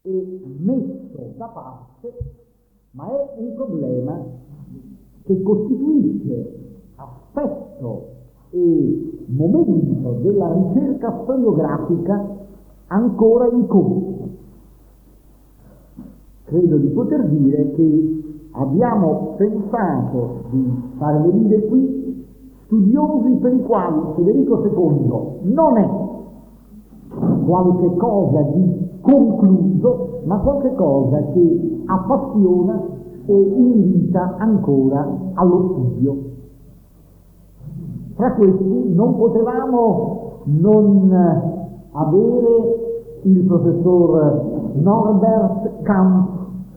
e messo da parte, ma è un problema che costituisce aspetto e momento della ricerca storiografica ancora in corso. Credo di poter dire che abbiamo pensato di far venire qui studiosi per i quali Federico II non è qualche cosa di concluso, ma qualche cosa che appassiona e invita ancora allo studio. Tra questi non potevamo non avere il professor Norbert Kamp,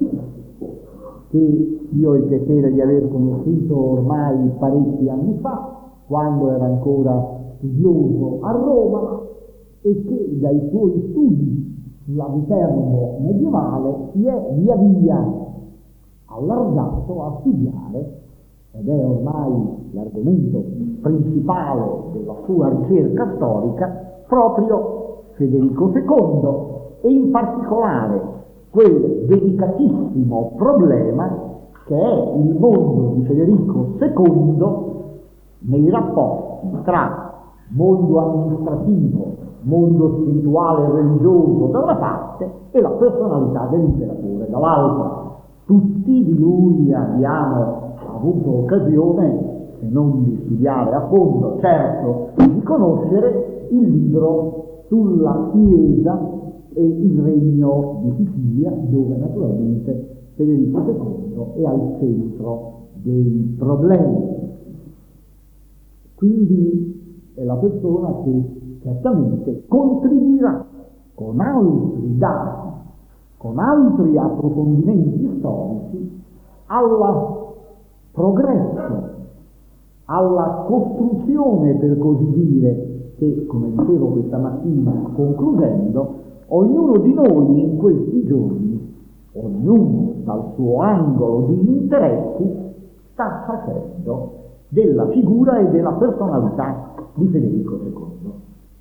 che io ho il piacere di aver conosciuto ormai parecchi anni fa, quando era ancora studioso a Roma, e che dai suoi studi sulla Viterbo medievale si è via via allargato a studiare, ed è ormai l'argomento principale della sua ricerca storica, proprio Federico II, e in particolare quel delicatissimo problema che è il mondo di Federico II nei rapporti tra mondo amministrativo, mondo spirituale e religioso da una parte e la personalità dell'imperatore dall'altra. Tutti di lui abbiamo avuto occasione, se non di studiare a fondo, certo di conoscere il libro sulla Chiesa e il regno di Sicilia, dove naturalmente Federico II è al centro dei problemi. Quindi è la persona che certamente contribuirà con altri dati, con altri approfondimenti storici al progresso, alla costruzione, per così dire, che, come dicevo questa mattina concludendo, ognuno di noi in questi giorni, ognuno dal suo angolo di interessi, sta facendo della figura e della personalità di Federico II.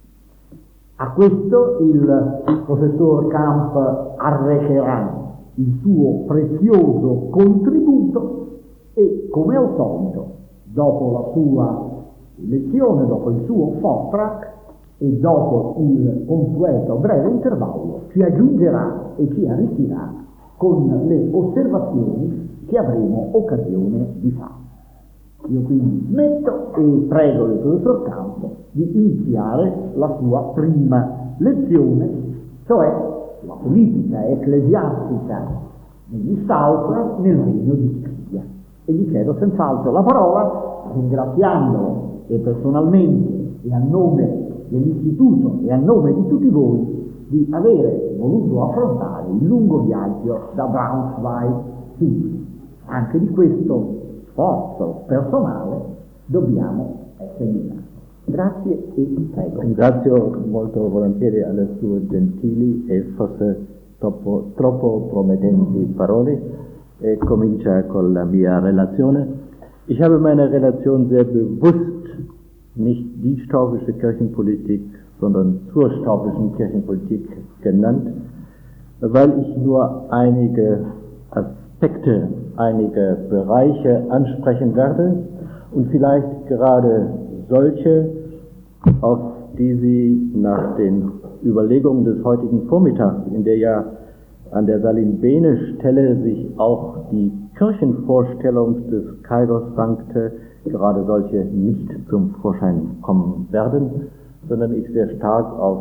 A questo il professor Kamp arrecherà il suo prezioso contributo e, come al solito, dopo la sua lezione, dopo il suo Vortrag e dopo il consueto breve intervallo, ci aggiungerà e ci arricchirà con le osservazioni che avremo occasione di fare. Io quindi smetto e prego il professor Kamp di iniziare la sua prima lezione, cioè la politica ecclesiastica negli Staufer nel regno di Sicilia. E gli chiedo senz'altro la parola, ringraziandolo e personalmente e a nome dell'istituto e a nome di tutti voi di avere voluto affrontare il lungo viaggio da Braunschweig su. Anche di questo sforzo personale dobbiamo essere grati. Grazie e prego. Ringrazio molto volentieri alle sue gentili e forse troppo promettenti parole e comincia con la mia Relation. Ich habe meine Relation sehr bewusst nicht die stauffische Kirchenpolitik, sondern zur stauffischen Kirchenpolitik genannt, weil ich nur einige Aspekte, einige Bereiche ansprechen werde und vielleicht gerade solche, auf die Sie nach den Überlegungen des heutigen Vormittags, in der ja an der Salinbene-Stelle sich auch die Kirchenvorstellung des Kaisers rankte, gerade solche nicht zum Vorschein kommen werden, sondern ich sehr stark auf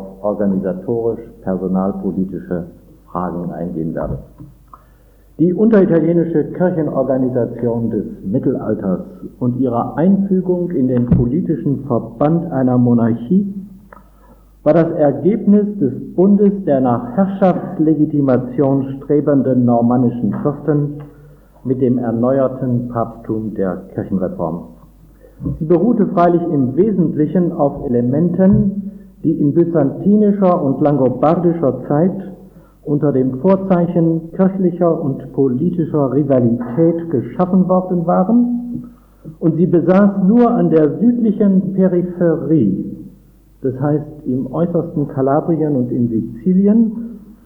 organisatorisch-personalpolitische Fragen eingehen werde. Die unteritalienische Kirchenorganisation des Mittelalters und ihre Einfügung in den politischen Verband einer Monarchie war das Ergebnis des Bundes der nach Herrschaftslegitimation strebenden normannischen Fürsten mit dem erneuerten Papsttum der Kirchenreform. Sie beruhte freilich im Wesentlichen auf Elementen, die in byzantinischer und langobardischer Zeit unter dem Vorzeichen kirchlicher und politischer Rivalität geschaffen worden waren, und sie besaß nur an der südlichen Peripherie, das heißt im äußersten Kalabrien und in Sizilien,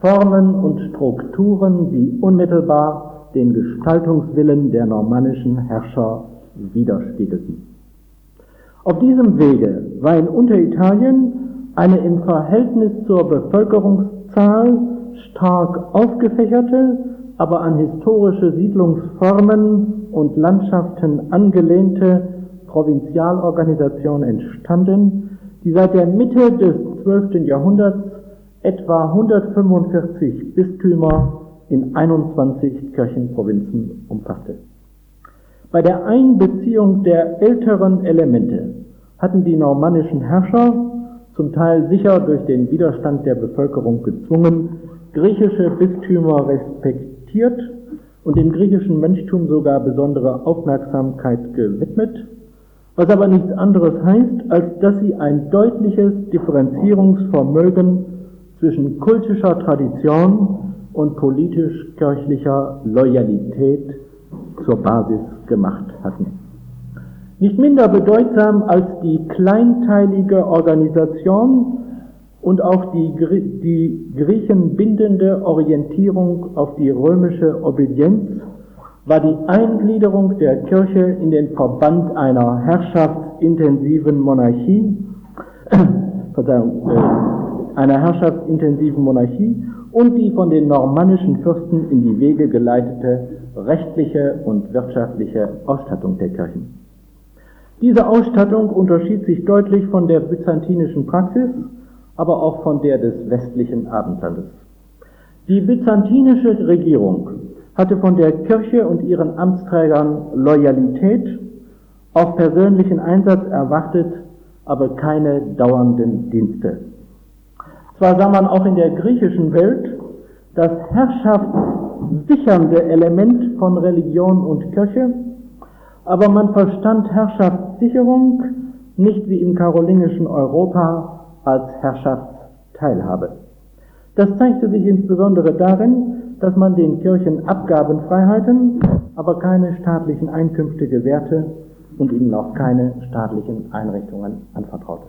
Formen und Strukturen, die unmittelbar den Gestaltungswillen der normannischen Herrscher widerspiegelten. Auf diesem Wege war in Unteritalien eine im Verhältnis zur Bevölkerungszahl stark aufgefächerte, aber an historische Siedlungsformen und Landschaften angelehnte Provinzialorganisation entstanden, die seit der Mitte des 12. Jahrhunderts etwa 145 Bistümer in 21 Kirchenprovinzen umfasste. Bei der Einbeziehung der älteren Elemente hatten die normannischen Herrscher, zum Teil sicher durch den Widerstand der Bevölkerung gezwungen, griechische Bistümer respektiert und dem griechischen Mönchtum sogar besondere Aufmerksamkeit gewidmet, was aber nichts anderes heißt, als dass sie ein deutliches Differenzierungsvermögen zwischen kultischer Tradition und politisch-kirchlicher Loyalität zur Basis gemacht hatten. Nicht minder bedeutsam als die kleinteilige Organisation und auch die Griechen bindende Orientierung auf die römische Obedienz war die Eingliederung der Kirche in den Verband einer herrschaftsintensiven Monarchie, und die von den normannischen Fürsten in die Wege geleitete rechtliche und wirtschaftliche Ausstattung der Kirchen. Diese Ausstattung unterschied sich deutlich von der byzantinischen Praxis, aber auch von der des westlichen Abendlandes. Die byzantinische Regierung hatte von der Kirche und ihren Amtsträgern Loyalität, auch persönlichen Einsatz erwartet, aber keine dauernden Dienste. Zwar sah man auch in der griechischen Welt das herrschaftssichernde Element von Religion und Kirche, aber man verstand Herrschaftssicherung nicht wie im karolingischen Europa als Herrschaftsteilhabe. Das zeigte sich insbesondere darin, dass man den Kirchen Abgabenfreiheiten, aber keine staatlichen Einkünfte gewährte und ihnen auch keine staatlichen Einrichtungen anvertraute.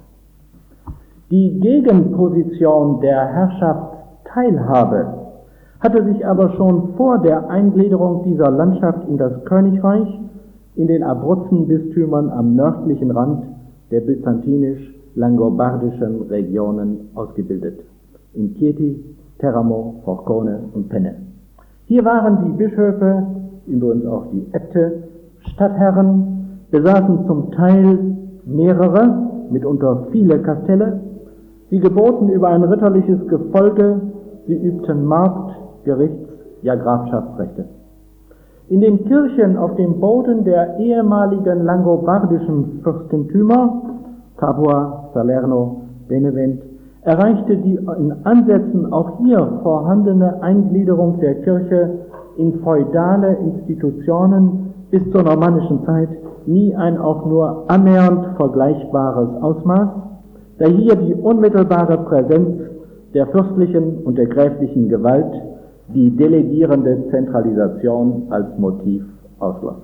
Die Gegenposition der Herrschaftsteilhabe hatte sich aber schon vor der Eingliederung dieser Landschaft in das Königreich in den Abruzzen-Bistümern am nördlichen Rand der byzantinisch-langobardischen Regionen ausgebildet, in Chieti, Teramo, Forcone und Penne. Hier waren die Bischöfe, übrigens auch die Äbte, Stadtherren, besaßen zum Teil mehrere, mitunter viele Kastelle. Sie geboten über ein ritterliches Gefolge, sie übten Markt-, Gerichts-, ja Grafschaftsrechte. In den Kirchen auf dem Boden der ehemaligen langobardischen Fürstentümer, Capua, Salerno, Benevent, erreichte die in Ansätzen auch hier vorhandene Eingliederung der Kirche in feudale Institutionen bis zur normannischen Zeit nie ein auch nur annähernd vergleichbares Ausmaß, da hier die unmittelbare Präsenz der fürstlichen und der gräflichen Gewalt die delegierende Zentralisation als Motiv ausschloss.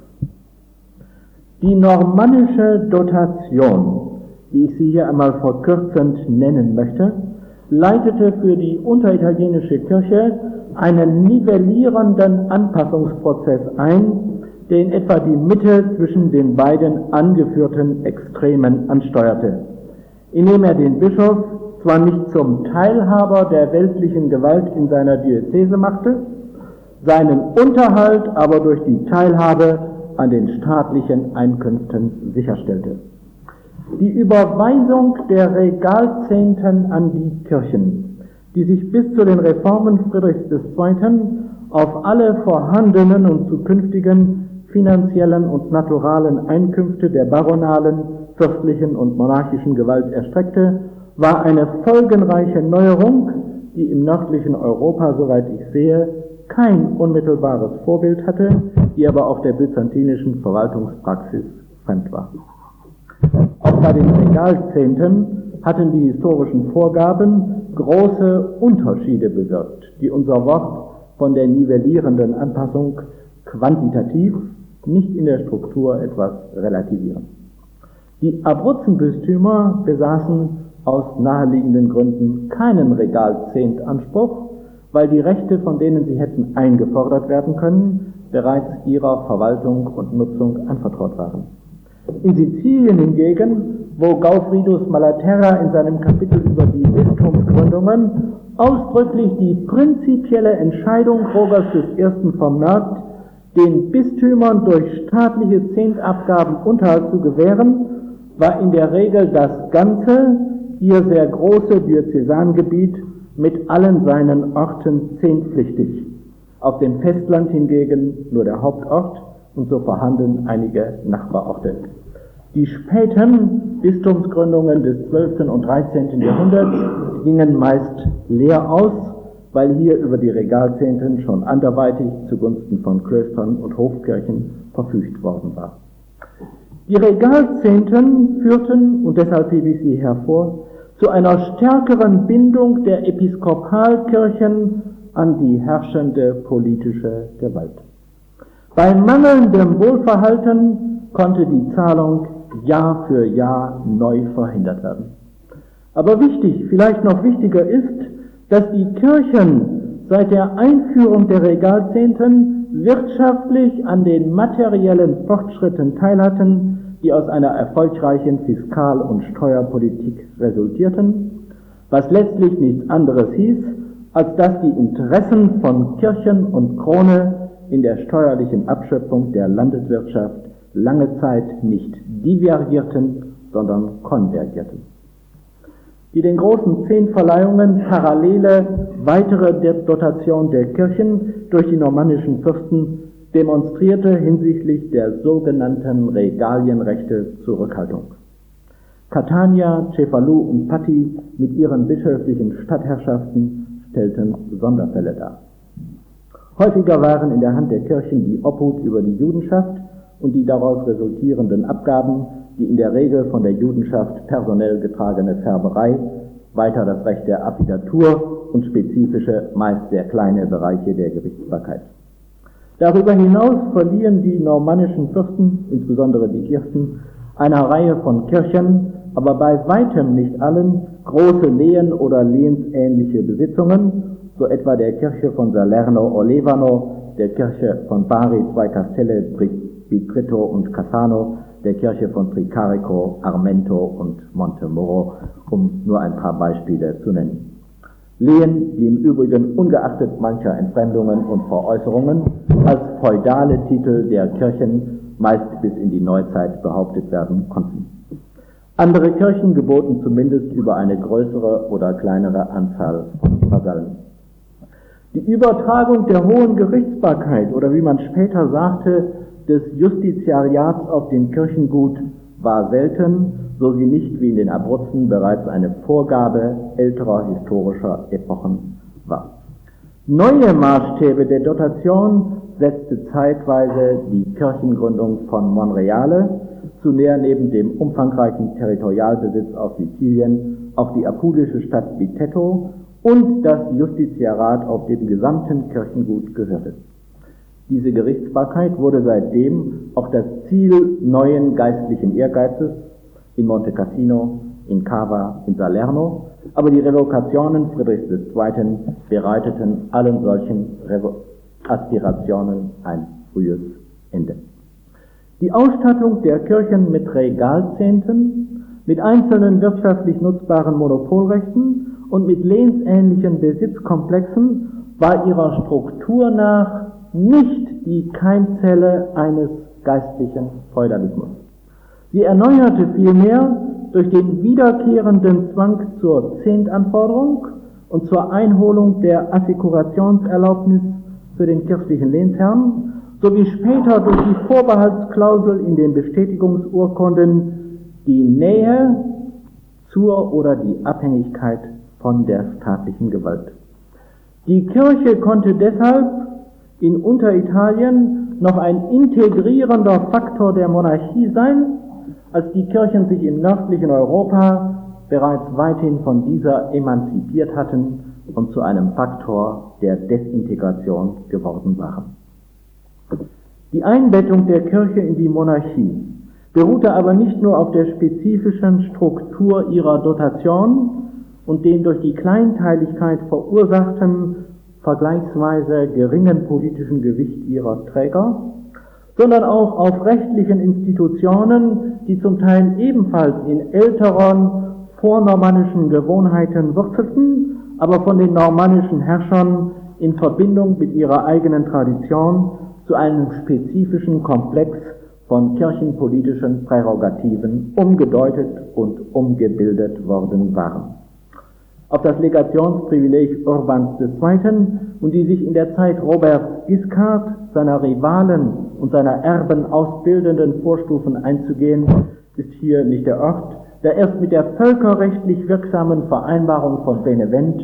Die normannische Dotation, wie ich sie hier einmal verkürzend nennen möchte, leitete für die unteritalienische Kirche einen nivellierenden Anpassungsprozess ein, der in etwa die Mitte zwischen den beiden angeführten Extremen ansteuerte, indem er den Bischof zwar nicht zum Teilhaber der weltlichen Gewalt in seiner Diözese machte, seinen Unterhalt aber durch die Teilhabe an den staatlichen Einkünften sicherstellte. Die Überweisung der Regalzehnten an die Kirchen, die sich bis zu den Reformen Friedrichs II. Auf alle vorhandenen und zukünftigen finanziellen und naturalen Einkünfte der baronalen, fürstlichen und monarchischen Gewalt erstreckte, war eine folgenreiche Neuerung, die im nördlichen Europa, soweit ich sehe, kein unmittelbares Vorbild hatte, die aber auch der byzantinischen Verwaltungspraxis fremd war. Auch bei den Regalzehnten hatten die historischen Vorgaben große Unterschiede bewirkt, die unser Wort von der nivellierenden Anpassung quantitativ, nicht in der Struktur etwas relativieren. Die Abruzzenbistümer besaßen aus naheliegenden Gründen keinen Regalzehntanspruch weil die Rechte, von denen sie hätten eingefordert werden können, bereits ihrer Verwaltung und Nutzung anvertraut waren. In Sizilien hingegen, wo Gaufridus Malaterra in seinem Kapitel über die Bistumsgründungen ausdrücklich die prinzipielle Entscheidung Rogas I. vermerkt, den Bistümern durch staatliche Zehntabgaben Unterhalt zu gewähren, war in der Regel das ganze, hier sehr große Diözesangebiet mit allen seinen Orten zehntpflichtig. Auf dem Festland hingegen nur der Hauptort und so vorhanden einige Nachbarorte. Die späten Bistumsgründungen des 12. und 13. Jahrhunderts gingen meist leer aus, weil hier über die Regalzehnten schon anderweitig zugunsten von Klöstern und Hofkirchen verfügt worden war. Die Regalzehnten führten, und deshalb hebe ich sie hervor, zu einer stärkeren Bindung der Episkopalkirchen an die herrschende politische Gewalt. Bei mangelndem Wohlverhalten konnte die Zahlung Jahr für Jahr neu verhindert werden. Aber wichtig, vielleicht noch wichtiger ist, dass die Kirchen seit der Einführung der Regalzehnten wirtschaftlich an den materiellen Fortschritten teilhatten, die aus einer erfolgreichen Fiskal- und Steuerpolitik resultierten, was letztlich nichts anderes hieß, als dass die Interessen von Kirchen und Krone in der steuerlichen Abschöpfung der Landeswirtschaft lange Zeit nicht divergierten, sondern konvergierten. Die den großen Zehntverleihungen parallele weitere Dotation der Kirchen durch die normannischen Fürsten demonstrierte hinsichtlich der sogenannten Regalienrechte Zurückhaltung. Catania, Cefalù und Patti mit ihren bischöflichen Stadtherrschaften stellten Sonderfälle dar. Häufiger waren in der Hand der Kirchen die Obhut über die Judenschaft und die daraus resultierenden Abgaben, die in der Regel von der Judenschaft personell getragene Färberei, weiter das Recht der Appidatur und spezifische, meist sehr kleine Bereiche der Gerichtsbarkeit. Darüber hinaus verliehen die normannischen Fürsten, insbesondere die ersten, einer Reihe von Kirchen, aber bei weitem nicht allen, große Lehen oder lehensähnliche Besitzungen, so etwa der Kirche von Salerno-Olevano, der Kirche von Bari, zwei Kastelle, Bitritto und Cassano, der Kirche von Tricarico, Armento und Montemoro, um nur ein paar Beispiele zu nennen. Lehen, die im Übrigen ungeachtet mancher Entfremdungen und Veräußerungen als feudale Titel der Kirchen meist bis in die Neuzeit behauptet werden konnten. Andere Kirchen geboten zumindest über eine größere oder kleinere Anzahl von Vasallen. Die Übertragung der hohen Gerichtsbarkeit oder wie man später sagte, des Justiziariats auf dem Kirchengut war selten, so sie nicht wie in den Abruzzen bereits eine Vorgabe älterer historischer Epochen war. Neue Maßstäbe der Dotation setzte zeitweise die Kirchengründung von Monreale, zunächst neben dem umfangreichen Territorialbesitz auf Sizilien auch die apulische Stadt Bitetto und das Justiziarat auf dem gesamten Kirchengut gehörte. Diese Gerichtsbarkeit wurde seitdem auch das Ziel neuen geistlichen Ehrgeizes in Monte Cassino, in Cava, in Salerno, aber die Revokationen Friedrichs II. Bereiteten allen solchen Aspirationen ein frühes Ende. Die Ausstattung der Kirchen mit Regalzehnten, mit einzelnen wirtschaftlich nutzbaren Monopolrechten und mit lehensähnlichen Besitzkomplexen war ihrer Struktur nach nicht die Keimzelle eines geistlichen Feudalismus. Sie erneuerte vielmehr durch den wiederkehrenden Zwang zur Zehntanforderung und zur Einholung der Assekuраtionserlaubnis für den kirchlichen Lehnsherrn sowie später durch die Vorbehaltsklausel in den Bestätigungsurkunden die Nähe zur oder die Abhängigkeit von der staatlichen Gewalt. Die Kirche konnte deshalb in Unteritalien noch ein integrierender Faktor der Monarchie sein, als die Kirchen sich im nördlichen Europa bereits weithin von dieser emanzipiert hatten und zu einem Faktor der Desintegration geworden waren. Die Einbettung der Kirche in die Monarchie beruhte aber nicht nur auf der spezifischen Struktur ihrer Dotation und den durch die Kleinteiligkeit verursachten vergleichsweise geringen politischen Gewicht ihrer Träger, sondern auch auf rechtlichen Institutionen, die zum Teil ebenfalls in älteren vornormannischen Gewohnheiten wurzelten, aber von den normannischen Herrschern in Verbindung mit ihrer eigenen Tradition zu einem spezifischen Komplex von kirchenpolitischen Prärogativen umgedeutet und umgebildet worden waren. Auf das Legationsprivileg Urbans II. Und die sich in der Zeit Robert Guiscard, seiner Rivalen und seiner Erben ausbildenden Vorstufen einzugehen, ist hier nicht der Ort, da erst mit der völkerrechtlich wirksamen Vereinbarung von Benevent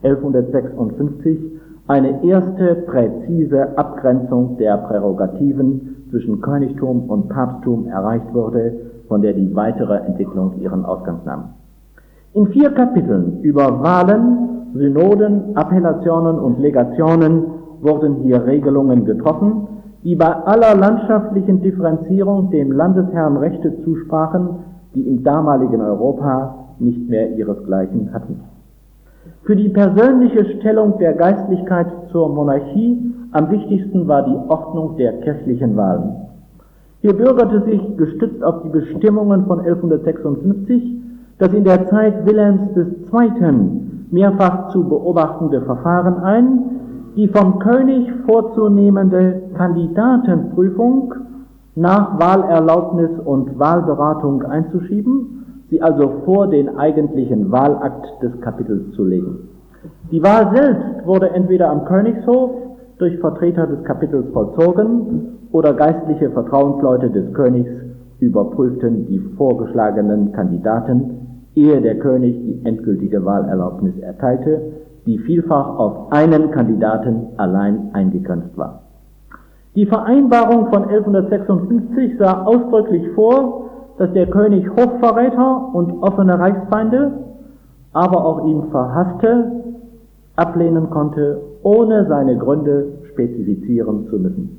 1156 eine erste präzise Abgrenzung der Prärogativen zwischen Königtum und Papsttum erreicht wurde, von der die weitere Entwicklung ihren Ausgang nahm. In 4 Kapiteln über Wahlen, Synoden, Appellationen und Legationen wurden hier Regelungen getroffen, die bei aller landschaftlichen Differenzierung dem Landesherrn Rechte zusprachen, die im damaligen Europa nicht mehr ihresgleichen hatten. Für die persönliche Stellung der Geistlichkeit zur Monarchie am wichtigsten war die Ordnung der kirchlichen Wahlen. Hier bürgerte sich, gestützt auf die Bestimmungen von 1156, das in der Zeit Wilhelms II. Mehrfach zu beobachtende Verfahren ein, die vom König vorzunehmende Kandidatenprüfung nach Wahlerlaubnis und Wahlberatung einzuschieben, sie also vor den eigentlichen Wahlakt des Kapitels zu legen. Die Wahl selbst wurde entweder am Königshof durch Vertreter des Kapitels vollzogen oder geistliche Vertrauensleute des Königs überprüften die vorgeschlagenen Kandidaten, ehe der König die endgültige Wahlerlaubnis erteilte, die vielfach auf einen Kandidaten allein eingegrenzt war. Die Vereinbarung von 1156 sah ausdrücklich vor, dass der König Hochverräter und offene Reichsfeinde, aber auch ihm Verhasste, ablehnen konnte, ohne seine Gründe spezifizieren zu müssen.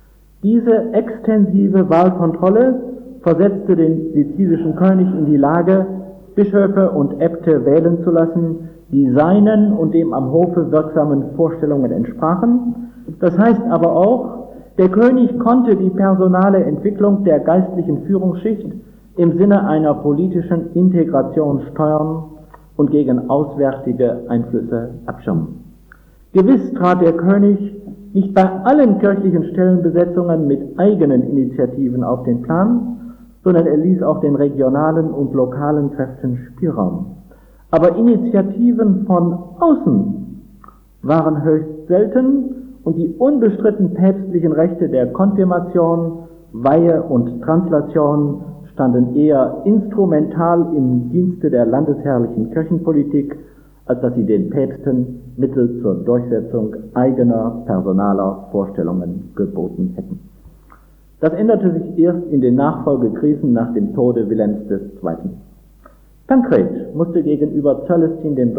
Diese extensive Wahlkontrolle versetzte den sizilischen König in die Lage, Bischöfe und Äbte wählen zu lassen, die seinen und dem am Hofe wirksamen Vorstellungen entsprachen. Das heißt aber auch, der König konnte die personale Entwicklung der geistlichen Führungsschicht im Sinne einer politischen Integration steuern und gegen auswärtige Einflüsse abschirmen. Gewiss trat der König nicht bei allen kirchlichen Stellenbesetzungen mit eigenen Initiativen auf den Plan, sondern er ließ auch den regionalen und lokalen Kräften Spielraum. Aber Initiativen von außen waren höchst selten und die unbestritten päpstlichen Rechte der Konfirmation, Weihe und Translation standen eher instrumental im Dienste der landesherrlichen Kirchenpolitik, als dass sie den Päpsten Mittel zur Durchsetzung eigener personaler Vorstellungen geboten hätten. Das änderte sich erst in den Nachfolgekrisen nach dem Tode Wilhelms II. Tankred musste gegenüber Cölestin III.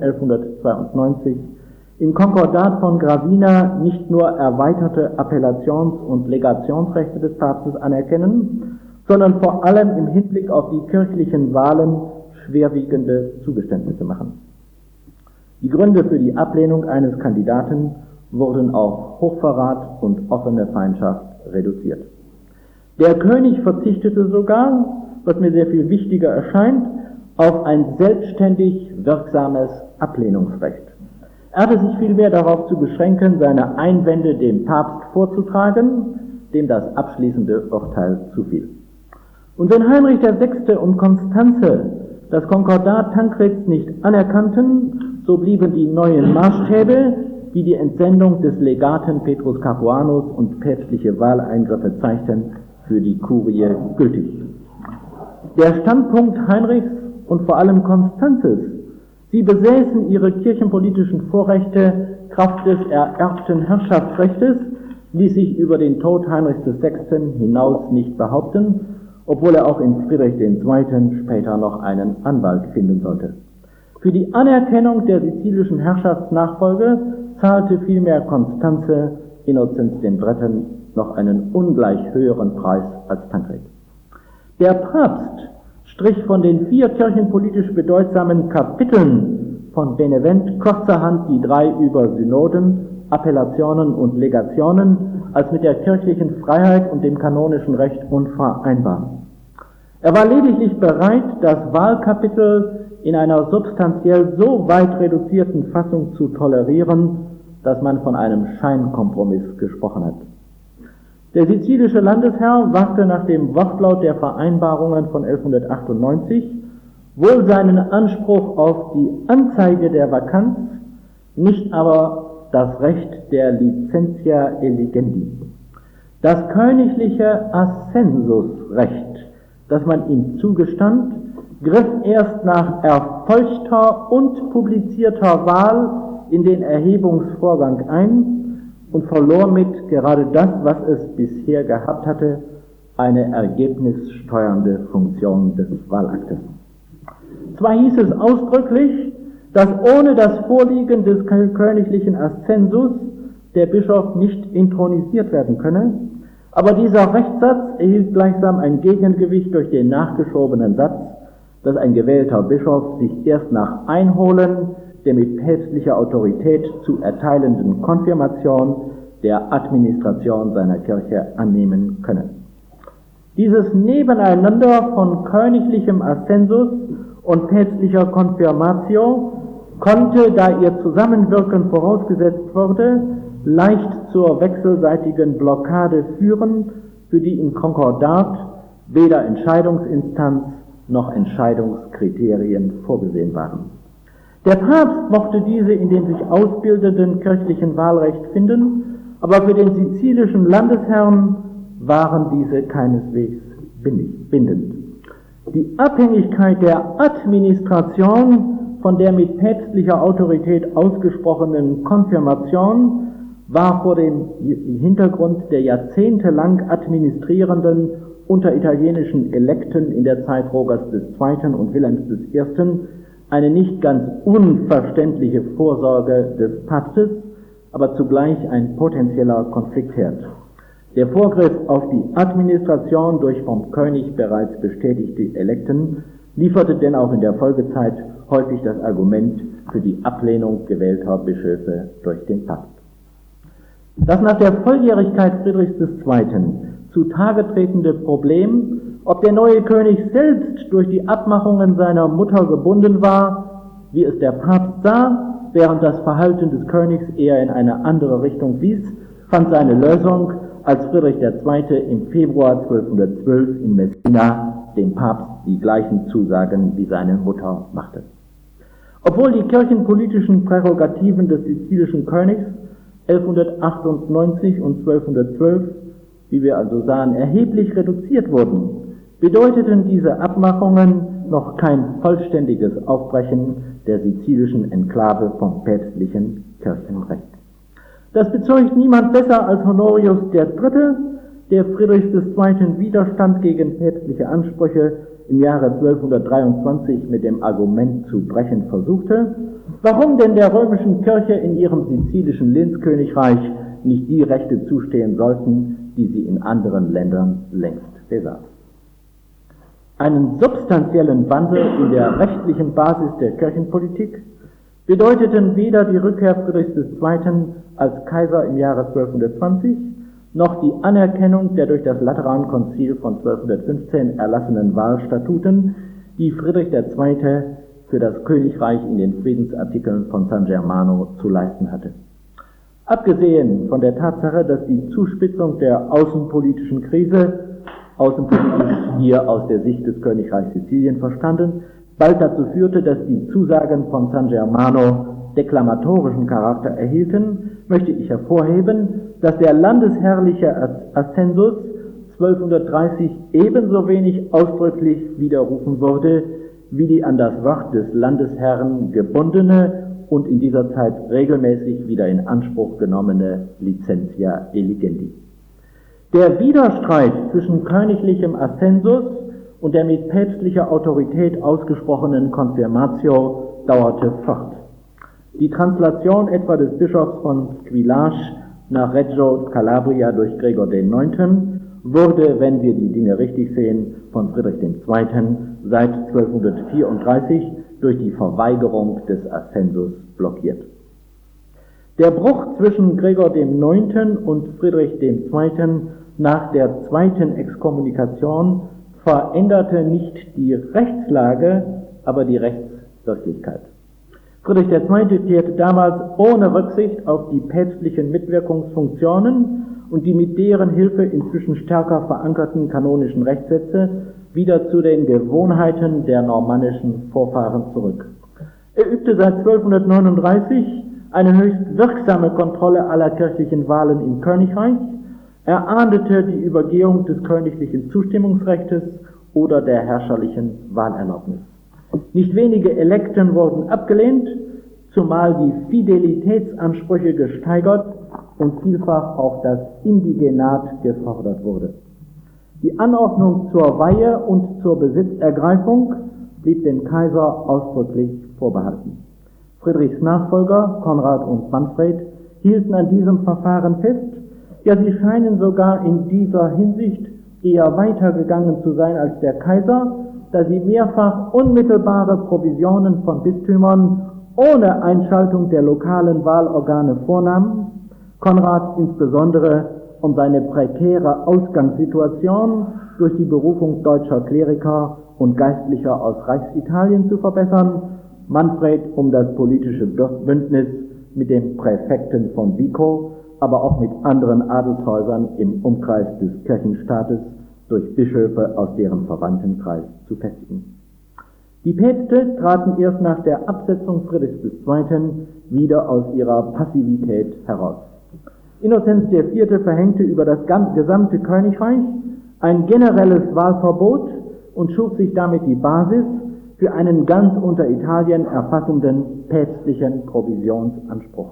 1192 im Konkordat von Gravina nicht nur erweiterte Appellations- und Legationsrechte des Papstes anerkennen, sondern vor allem im Hinblick auf die kirchlichen Wahlen schwerwiegende Zugeständnisse machen. Die Gründe für die Ablehnung eines Kandidaten wurden auf Hochverrat und offene Feindschaft reduziert. Der König verzichtete sogar, was mir sehr viel wichtiger erscheint, auf ein selbstständig wirksames Ablehnungsrecht. Er hatte sich vielmehr darauf zu beschränken, seine Einwände dem Papst vorzutragen, dem das abschließende Urteil zufiel. Und wenn Heinrich VI. Und Konstanze das Konkordat Tankreds nicht anerkannten, so blieben die neuen Maßstäbe, wie die Entsendung des Legaten Petrus Capuanus und päpstliche Wahleingriffe zeigten, für die Kurie gültig. Der Standpunkt Heinrichs und vor allem Konstanzes, sie besäßen ihre kirchenpolitischen Vorrechte Kraft des ererbten Herrschaftsrechtes, ließ sich über den Tod Heinrichs VI. Hinaus nicht behaupten, obwohl er auch in Friedrich II. Später noch einen Anwalt finden sollte. Für die Anerkennung der sizilischen Herrschaftsnachfolge zahlte vielmehr Konstanze Innozenz III. Noch einen ungleich höheren Preis als Tankred. Der Papst strich von den 4 kirchenpolitisch bedeutsamen Kapiteln von Benevent kurzerhand die 3 über Synoden, Appellationen und Legationen als mit der kirchlichen Freiheit und dem kanonischen Recht unvereinbar. Er war lediglich bereit, das Wahlkapitel in einer substanziell so weit reduzierten Fassung zu tolerieren, dass man von einem Scheinkompromiss gesprochen hat. Der sizilische Landesherr wagte nach dem Wortlaut der Vereinbarungen von 1198 wohl seinen Anspruch auf die Anzeige der Vakanz, nicht aber das Recht der Licentia eligendi. Das königliche Ascensusrecht, das man ihm zugestand, griff erst nach erfolgter und publizierter Wahl in den Erhebungsvorgang ein und verlor mit gerade das, was es bisher gehabt hatte, eine ergebnissteuernde Funktion des Wahlaktes. Zwar hieß es ausdrücklich, dass ohne das Vorliegen des königlichen Ascensus der Bischof nicht intronisiert werden könne, aber dieser Rechtssatz erhielt gleichsam ein Gegengewicht durch den nachgeschobenen Satz, dass ein gewählter Bischof sich erst nach Einholen der mit päpstlicher Autorität zu erteilenden Konfirmation der Administration seiner Kirche annehmen könne. Dieses Nebeneinander von königlichem Ascensus und päpstlicher Confirmatio konnte, da ihr Zusammenwirken vorausgesetzt wurde, leicht zur wechselseitigen Blockade führen, für die im Konkordat weder Entscheidungsinstanz noch Entscheidungskriterien vorgesehen waren. Der Papst mochte diese in dem sich ausbildenden kirchlichen Wahlrecht finden, aber für den sizilischen Landesherrn waren diese keineswegs bindend. Die Abhängigkeit der Administration von der mit päpstlicher Autorität ausgesprochenen Konfirmation war vor dem Hintergrund der jahrzehntelang administrierenden unteritalienischen Elekten in der Zeit Rogers II. Und Wilhelms I. eine nicht ganz unverständliche Vorsorge des Papstes, aber zugleich ein potenzieller Konfliktherd. Der Vorgriff auf die Administration durch vom König bereits bestätigte Elekten lieferte denn auch in der Folgezeit häufig das Argument für die Ablehnung gewählter Bischöfe durch den Papst. Das nach der Volljährigkeit Friedrichs II. Zutage tretende Problem, ob der neue König selbst durch die Abmachungen seiner Mutter gebunden war, wie es der Papst sah, während das Verhalten des Königs eher in eine andere Richtung wies, fand seine Lösung, als Friedrich II. Im Februar 1212 in Messina dem Papst die gleichen Zusagen wie seine Mutter machte. Obwohl die kirchenpolitischen Prärogativen des sizilischen Königs 1198 und 1212, wie wir also sahen, erheblich reduziert wurden, bedeuteten diese Abmachungen noch kein vollständiges Aufbrechen der sizilischen Enklave vom päpstlichen Kirchenrecht. Das bezeugt niemand besser als Honorius III., der Friedrichs II. Widerstand gegen päpstliche Ansprüche im Jahre 1223 mit dem Argument zu brechen versuchte, warum denn der römischen Kirche in ihrem sizilischen Lehnkönigreich nicht die Rechte zustehen sollten, die sie in anderen Ländern längst besaß. Einen substanziellen Wandel in der rechtlichen Basis der Kirchenpolitik bedeuteten weder die Rückkehr Friedrichs II. Als Kaiser im Jahre 1220 noch die Anerkennung der durch das Laterankonzil von 1215 erlassenen Wahlstatuten, die Friedrich II. Für das Königreich in den Friedensartikeln von San Germano zu leisten hatte. Abgesehen von der Tatsache, dass die Zuspitzung der außenpolitischen Krise, außenpolitisch hier aus der Sicht des Königreichs Sizilien verstanden, bald dazu führte, dass die Zusagen von San Germano deklamatorischen Charakter erhielten, möchte ich hervorheben, dass der landesherrliche Ascensus 1230 ebenso wenig ausdrücklich widerrufen wurde, wie die an das Wort des Landesherrn gebundene und in dieser Zeit regelmäßig wieder in Anspruch genommene Licentia eligendi. Der Widerstreit zwischen königlichem Ascensus und der mit päpstlicher Autorität ausgesprochenen Confirmatio dauerte fort. Die Translation etwa des Bischofs von Squillace nach Reggio Calabria durch Gregor IX. Wurde, wenn wir die Dinge richtig sehen, von Friedrich II. Seit 1234 durch die Verweigerung des Ascensus blockiert. Der Bruch zwischen Gregor IX. Und Friedrich II. Nach der zweiten Exkommunikation veränderte nicht die Rechtslage, aber die Rechtswirklichkeit. Friedrich II. Kehrte damals ohne Rücksicht auf die päpstlichen Mitwirkungsfunktionen und die mit deren Hilfe inzwischen stärker verankerten kanonischen Rechtssätze wieder zu den Gewohnheiten der normannischen Vorfahren zurück. Er übte seit 1239 eine höchst wirksame Kontrolle aller kirchlichen Wahlen im Königreich. Er ahndete die Übergehung des königlichen Zustimmungsrechtes oder der herrscherlichen Wahlerlaubnis. Nicht wenige Elekten wurden abgelehnt, zumal die Fidelitätsansprüche gesteigert und vielfach auch das Indigenat gefordert wurde. Die Anordnung zur Weihe und zur Besitzergreifung blieb dem Kaiser ausdrücklich vorbehalten. Friedrichs Nachfolger, Konrad und Manfred, hielten an diesem Verfahren fest, ja, sie scheinen sogar in dieser Hinsicht eher weitergegangen zu sein als der Kaiser, da sie mehrfach unmittelbare Provisionen von Bistümern ohne Einschaltung der lokalen Wahlorgane vornahmen, Konrad insbesondere um seine prekäre Ausgangssituation durch die Berufung deutscher Kleriker und Geistlicher aus Reichsitalien zu verbessern, Manfred um das politische Bündnis mit dem Präfekten von Vico, aber auch mit anderen Adelshäusern im Umkreis des Kirchenstaates durch Bischöfe aus deren Verwandtenkreis zu festigen. Die Päpste traten erst nach der Absetzung Friedrichs II. Wieder aus ihrer Passivität heraus. Innozenz IV. Verhängte über das gesamte Königreich ein generelles Wahlverbot und schuf sich damit die Basis für einen ganz Unteritalien erfassenden päpstlichen Provisionsanspruch.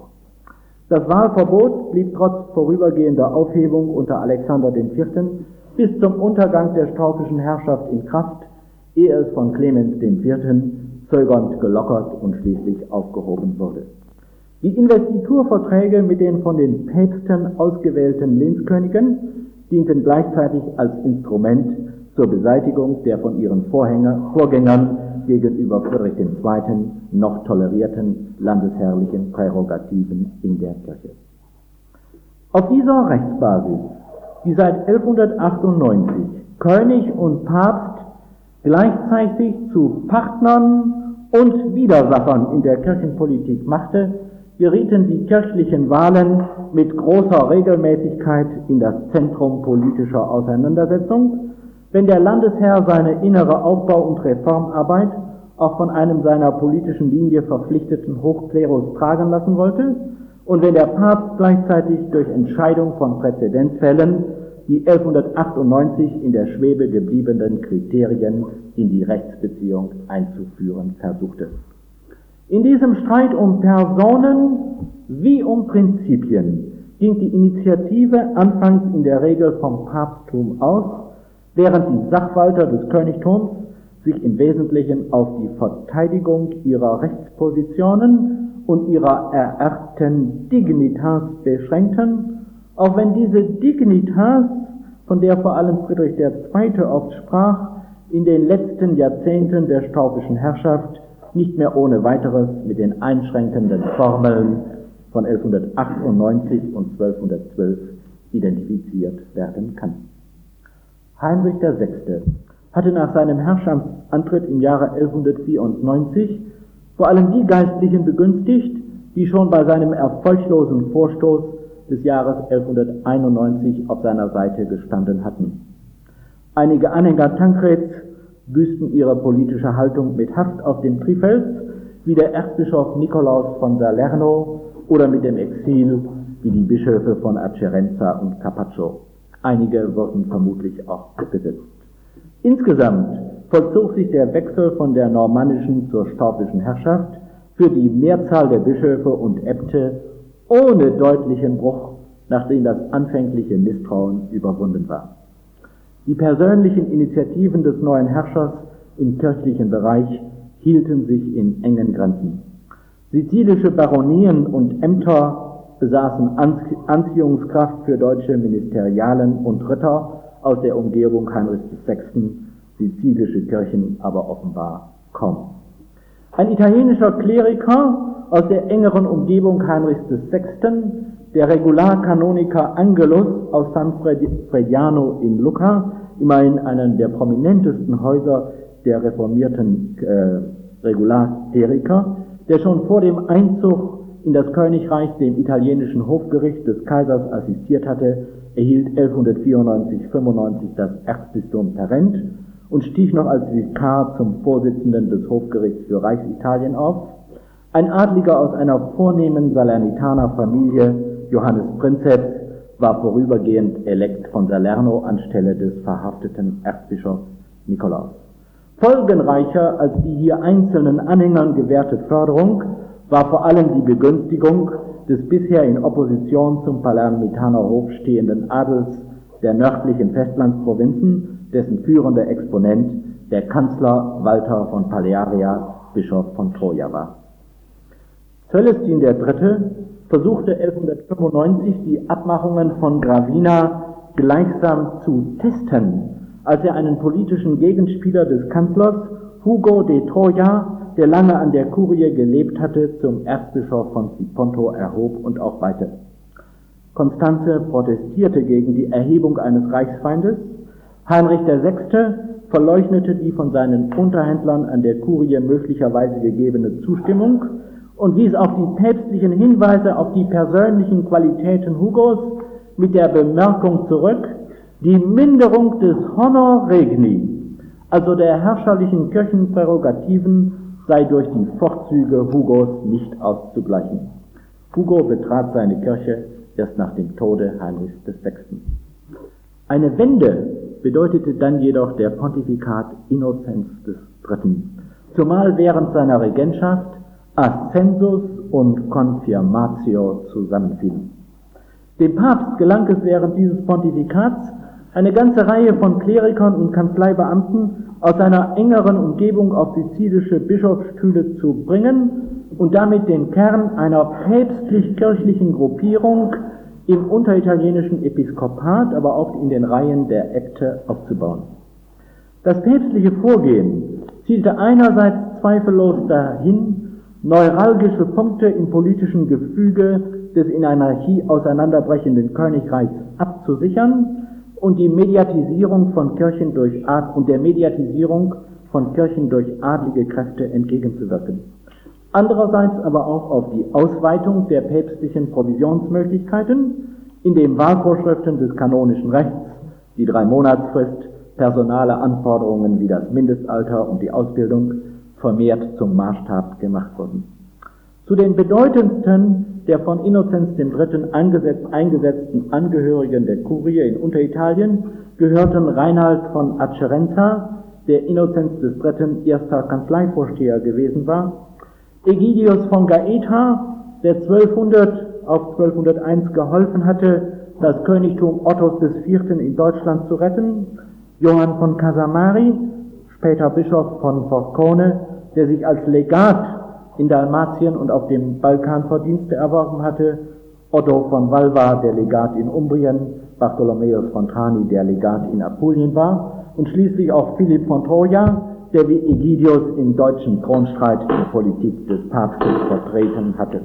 Das Wahlverbot blieb trotz vorübergehender Aufhebung unter Alexander IV. Bis zum Untergang der staufischen Herrschaft in Kraft, ehe es von Clemens IV. Zögernd gelockert und schließlich aufgehoben wurde. Die Investiturverträge mit den von den Päpsten ausgewählten Lehnskönigen dienten gleichzeitig als Instrument zur Beseitigung der von ihren Vorgängern gegenüber Friedrich II. Noch tolerierten landesherrlichen Prärogativen in der Kirche. Auf dieser Rechtsbasis, die seit 1198 König und Papst gleichzeitig zu Partnern und Widersachern in der Kirchenpolitik machte, gerieten die kirchlichen Wahlen mit großer Regelmäßigkeit in das Zentrum politischer Auseinandersetzung, wenn der Landesherr seine innere Aufbau- und Reformarbeit auch von einem seiner politischen Linie verpflichteten Hochklerus tragen lassen wollte und wenn der Papst gleichzeitig durch Entscheidung von Präzedenzfällen die 1198 in der Schwebe gebliebenen Kriterien in die Rechtsbeziehung einzuführen versuchte. In diesem Streit um Personen wie um Prinzipien ging die Initiative anfangs in der Regel vom Papsttum aus, während die Sachwalter des Königtums sich im Wesentlichen auf die Verteidigung ihrer Rechtspositionen und ihrer ererbten Dignitas beschränkten, auch wenn diese Dignitas, von der vor allem Friedrich II. Oft sprach, in den letzten Jahrzehnten der staufischen Herrschaft nicht mehr ohne weiteres mit den einschränkenden Formeln von 1198 und 1212 identifiziert werden kann. Heinrich VI. Hatte nach seinem Herrschaftsantritt im Jahre 1194 vor allem die Geistlichen begünstigt, die schon bei seinem erfolglosen Vorstoß des Jahres 1191 auf seiner Seite gestanden hatten. Einige Anhänger Tancreds büßten ihre politische Haltung mit Haft auf dem Trifels, wie der Erzbischof Nikolaus von Salerno, oder mit dem Exil, wie die Bischöfe von Acerenza und Capaccio. Einige wurden vermutlich auch abgesetzt. Insgesamt vollzog sich der Wechsel von der normannischen zur staufischen Herrschaft für die Mehrzahl der Bischöfe und Äbte ohne deutlichen Bruch, nachdem das anfängliche Misstrauen überwunden war. Die persönlichen Initiativen des neuen Herrschers im kirchlichen Bereich hielten sich in engen Grenzen. Sizilische Baronien und Ämter besaßen Anziehungskraft für deutsche Ministerialen und Ritter aus der Umgebung Heinrichs VI., sizilische Kirchen aber offenbar kaum. Ein italienischer Kleriker aus der engeren Umgebung Heinrichs VI., der Regularkanoniker Angelus aus San Frediano in Lucca, immerhin einen der prominentesten Häuser der reformierten Regularkleriker, der schon vor dem Einzug in das Königreich dem italienischen Hofgericht des Kaisers assistiert hatte, erhielt 1194/95 das Erzbistum Tarent und stieg noch als Vikar zum Vorsitzenden des Hofgerichts für Reichsitalien auf. Ein Adliger aus einer vornehmen Salernitaner-Familie, Johannes Prinzeps, war vorübergehend Elekt von Salerno anstelle des verhafteten Erzbischofs Nikolaus. Folgenreicher als die hier einzelnen Anhängern gewährte Förderung war vor allem die Begünstigung des bisher in Opposition zum Palermitaner Hof stehenden Adels der nördlichen Festlandsprovinzen, dessen führender Exponent der Kanzler Walter von Palearia, Bischof von Troja war. Cölestin III. Versuchte 1195 die Abmachungen von Gravina gleichsam zu testen, als er einen politischen Gegenspieler des Kanzlers, Hugo de Troja, der lange an der Kurie gelebt hatte, zum Erzbischof von Siponto erhob und auch weihte. Constanze protestierte gegen die Erhebung eines Reichsfeindes. Heinrich VI. Verleugnete die von seinen Unterhändlern an der Kurie möglicherweise gegebene Zustimmung und wies auf die päpstlichen Hinweise auf die persönlichen Qualitäten Hugos mit der Bemerkung zurück, die Minderung des Honor Regni, also der herrscherlichen Kirchenprärogativen, sei durch die Vorzüge Hugos nicht auszugleichen. Hugo betrat seine Kirche erst nach dem Tode Heinrichs VI. Eine Wende bedeutete dann jedoch der Pontifikat Innozenz III., zumal während seiner Regentschaft Ascensus und Confirmatio zusammenfielen. Dem Papst gelang es während dieses Pontifikats, eine ganze Reihe von Klerikern und Kanzleibeamten aus seiner engeren Umgebung auf sizilische Bischofsstühle zu bringen und damit den Kern einer päpstlich-kirchlichen Gruppierung im unteritalienischen Episkopat, aber auch in den Reihen der Äbte aufzubauen. Das päpstliche Vorgehen zielte einerseits zweifellos dahin, neuralgische Punkte im politischen Gefüge des in Anarchie auseinanderbrechenden Königreichs abzusichern und die Mediatisierung von Kirchen durch adlige Kräfte entgegenzuwirken. Andererseits aber auch auf die Ausweitung der päpstlichen Provisionsmöglichkeiten, indem Wahlvorschriften des kanonischen Rechts, die 3-Monatsfrist, personale Anforderungen wie das Mindestalter und die Ausbildung vermehrt zum Maßstab gemacht wurden. Zu den bedeutendsten der von Innozenz III. Eingesetzten Angehörigen der Kurie in Unteritalien gehörten Reinhard von Acerenza, der Innozenz III. Erster Kanzleivorsteher gewesen war, Egidius von Gaeta, der 1200 auf 1201 geholfen hatte, das Königtum Ottos IV. In Deutschland zu retten, Johann von Casamari, später Bischof von Forcone, der sich als Legat in Dalmatien und auf dem Balkan Verdienste erworben hatte, Otto von Valva, der Legat in Umbrien, Bartholomäus von Trani, der Legat in Apulien war, und schließlich auch Philipp von Troja, der wie Egidius im deutschen Thronstreit die Politik des Papstes vertreten hatte.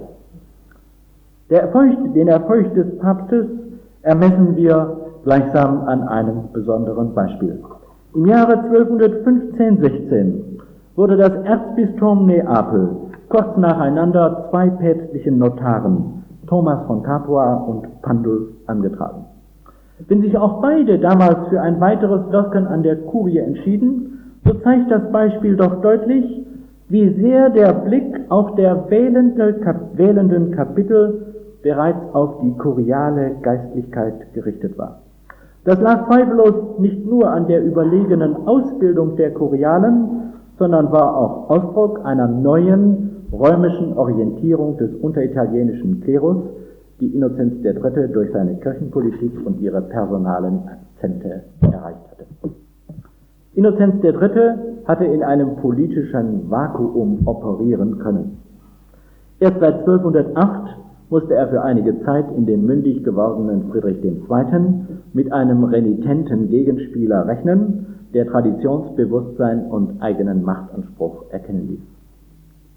Den Erfolg des Papstes ermessen wir gleichsam an einem besonderen Beispiel. Im Jahre 1215/16 wurde das Erzbistum Neapel kurz nacheinander 2 päpstlichen Notaren, Thomas von Capua und Pandulf, angetragen. Wenn sich auch beide damals für ein weiteres Wirken an der Kurie entschieden, so zeigt das Beispiel doch deutlich, wie sehr der Blick auch der wählenden Kapitel bereits auf die kuriale Geistlichkeit gerichtet war. Das lag zweifellos nicht nur an der überlegenen Ausbildung der Kurialen, sondern war auch Ausdruck einer neuen römischen Orientierung des unteritalienischen Klerus, die Innozenz III. Durch seine Kirchenpolitik und ihre personalen Akzente erreicht hatte. Innozenz III. Hatte in einem politischen Vakuum operieren können. Erst seit 1208 musste er für einige Zeit in dem mündig gewordenen Friedrich II. Mit einem renitenten Gegenspieler rechnen, der Traditionsbewusstsein und eigenen Machtanspruch erkennen ließ.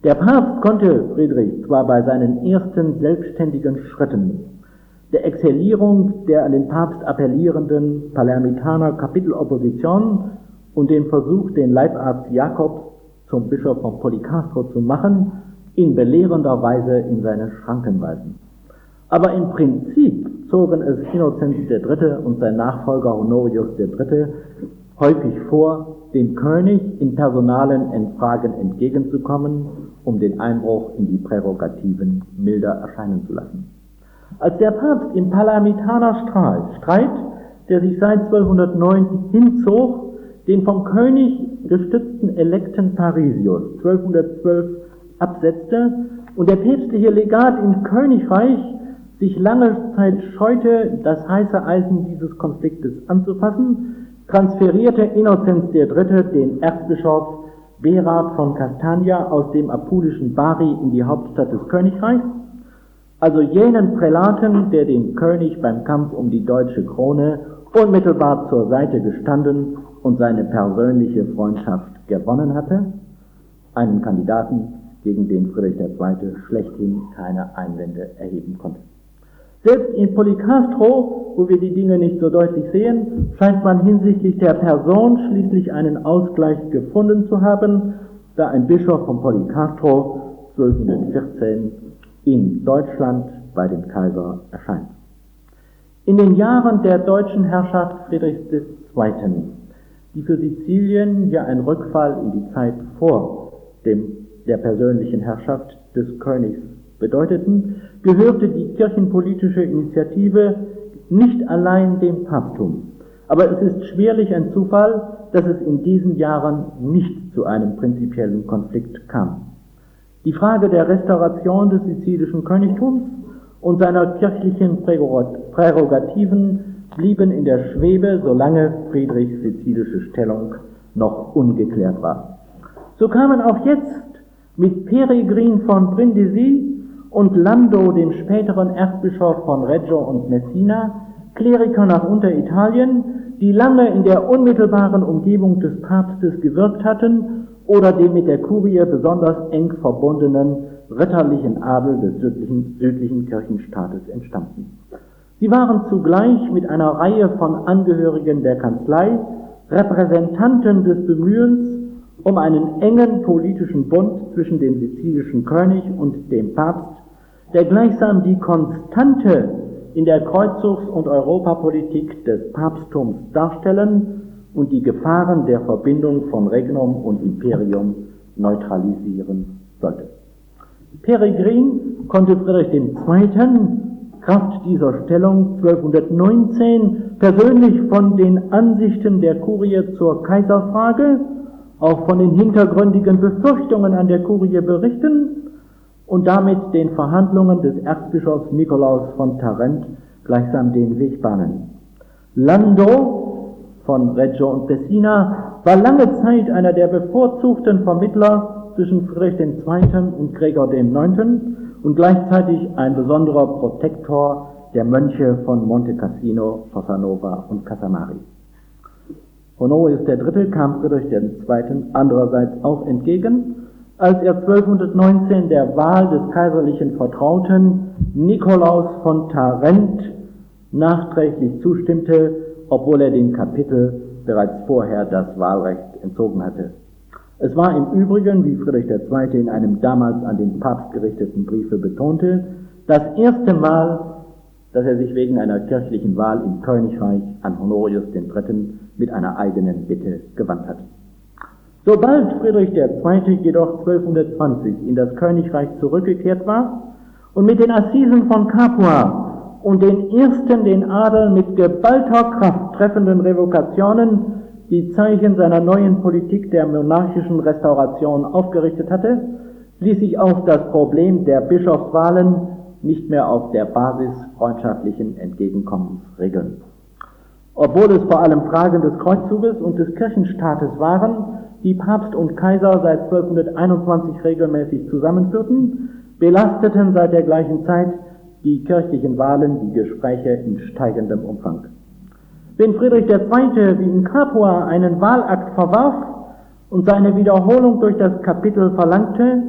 Der Papst konnte Friedrich zwar bei seinen ersten selbstständigen Schritten der Exilierung der an den Papst appellierenden Palermitaner Kapitelopposition und den Versuch, den Leibarzt Jakobs zum Bischof von Policastro zu machen, in belehrender Weise in seine Schranken weisen. Aber im Prinzip zogen es Innozenz III. Und sein Nachfolger Honorius III. Häufig vor, dem König in personalen Fragen entgegenzukommen, um den Einbruch in die Prärogativen milder erscheinen zu lassen. Als der Papst im Palermitaner Streit, der sich seit 1209 hinzog, den vom König gestützten Elekten Parisius 1212 absetzte und der päpstliche Legat im Königreich sich lange Zeit scheute, das heiße Eisen dieses Konfliktes anzufassen, transferierte Innozenz III. Den Erzbischof Berard von Castagna aus dem apulischen Bari in die Hauptstadt des Königreichs, also jenen Prälaten, der dem König beim Kampf um die deutsche Krone unmittelbar zur Seite gestanden und seine persönliche Freundschaft gewonnen hatte, einen Kandidaten, gegen den Friedrich II. Schlechthin keine Einwände erheben konnte. Selbst in Policastro, wo wir die Dinge nicht so deutlich sehen, scheint man hinsichtlich der Person schließlich einen Ausgleich gefunden zu haben, da ein Bischof von Policastro 1214 in Deutschland bei dem Kaiser erscheint. In den Jahren der deutschen Herrschaft Friedrichs II., die für Sizilien ja ein Rückfall in die Zeit vor der persönlichen Herrschaft des Königs bedeuteten, gehörte die kirchenpolitische Initiative nicht allein dem Papsttum. Aber es ist schwerlich ein Zufall, dass es in diesen Jahren nicht zu einem prinzipiellen Konflikt kam. Die Frage der Restauration des sizilischen Königtums und seiner kirchlichen Prärogativen blieben in der Schwebe, solange Friedrichs sizilische Stellung noch ungeklärt war. So kamen auch jetzt mit Peregrin von Brindisi und Lando, dem späteren Erzbischof von Reggio und Messina, Kleriker nach Unteritalien, die lange in der unmittelbaren Umgebung des Papstes gewirkt hatten oder dem mit der Kurie besonders eng verbundenen ritterlichen Adel des südlichen Kirchenstaates entstammten. Sie waren zugleich mit einer Reihe von Angehörigen der Kanzlei Repräsentanten des Bemühens um einen engen politischen Bund zwischen dem sizilischen König und dem Papst, der gleichsam die Konstante in der Kreuzzugs- und Europapolitik des Papsttums darstellen und die Gefahren der Verbindung von Regnum und Imperium neutralisieren sollte. Peregrin konnte Friedrich II. Kraft dieser Stellung 1219 persönlich von den Ansichten der Kurie zur Kaiserfrage, auch von den hintergründigen Befürchtungen an der Kurie berichten und damit den Verhandlungen des Erzbischofs Nikolaus von Tarent gleichsam den Weg bahnen. Lando von Reggio und Messina war lange Zeit einer der bevorzugten Vermittler zwischen Friedrich II. Und Gregor IX. Und gleichzeitig ein besonderer Protektor der Mönche von Monte Cassino, Fossanova und Casamari. Honorius III. Kam Friedrich II. Andererseits auch entgegen, als er 1219 der Wahl des kaiserlichen Vertrauten Nikolaus von Tarent nachträglich zustimmte, obwohl er dem Kapitel bereits vorher das Wahlrecht entzogen hatte. Es war im Übrigen, wie Friedrich II. In einem damals an den Papst gerichteten Briefe betonte, das erste Mal, dass er sich wegen einer kirchlichen Wahl im Königreich an Honorius III. Mit einer eigenen Bitte gewandt hat. Sobald Friedrich II. Jedoch 1220 in das Königreich zurückgekehrt war und mit den Assisen von Capua und den ersten den Adel mit geballter Kraft treffenden Revokationen die Zeichen seiner neuen Politik der monarchischen Restauration aufgerichtet hatte, ließ sich auch das Problem der Bischofswahlen nicht mehr auf der Basis freundschaftlichen Entgegenkommens regeln. Obwohl es vor allem Fragen des Kreuzzuges und des Kirchenstaates waren, die Papst und Kaiser seit 1221 regelmäßig zusammenführten, belasteten seit der gleichen Zeit die kirchlichen Wahlen die Gespräche in steigendem Umfang. Wenn Friedrich II. Wie in Capua einen Wahlakt verwarf und seine Wiederholung durch das Kapitel verlangte,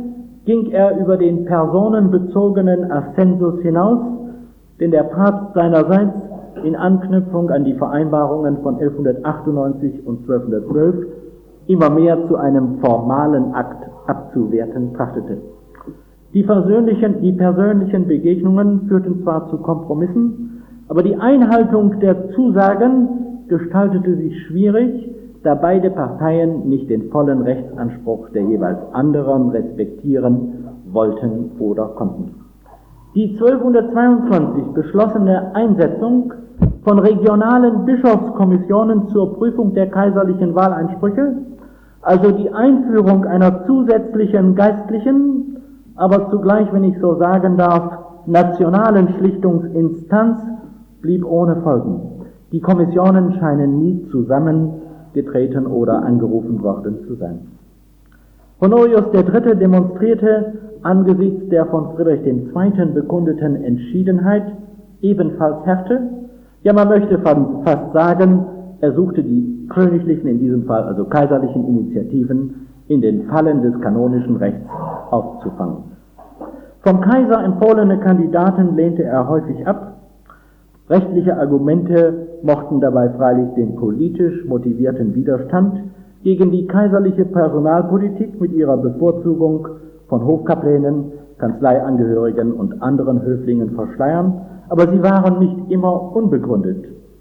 ging er über den personenbezogenen Ascensus hinaus, den der Papst seinerseits in Anknüpfung an die Vereinbarungen von 1198 und 1212 immer mehr zu einem formalen Akt abzuwerten trachtete. Die persönlichen Begegnungen führten zwar zu Kompromissen, aber die Einhaltung der Zusagen gestaltete sich schwierig, da beide Parteien nicht den vollen Rechtsanspruch der jeweils anderen respektieren wollten oder konnten. Die 1222 beschlossene Einsetzung von regionalen Bischofskommissionen zur Prüfung der kaiserlichen Wahleinsprüche, also die Einführung einer zusätzlichen geistlichen, aber zugleich, wenn ich so sagen darf, nationalen Schlichtungsinstanz, blieb ohne Folgen. Die Kommissionen scheinen nie zusammengetreten oder angerufen worden zu sein. Honorius III. Demonstrierte angesichts der von Friedrich II. Bekundeten Entschiedenheit ebenfalls Härte. Ja, man möchte fast sagen, er suchte die königlichen, in diesem Fall also kaiserlichen Initiativen in den Fallen des kanonischen Rechts aufzufangen. Vom Kaiser empfohlene Kandidaten lehnte er häufig ab. Rechtliche Argumente mochten dabei freilich den politisch motivierten Widerstand gegen die kaiserliche Personalpolitik mit ihrer Bevorzugung von Hofkaplänen, Kanzleiangehörigen und anderen Höflingen verschleiern, aber sie waren nicht immer unbegründet.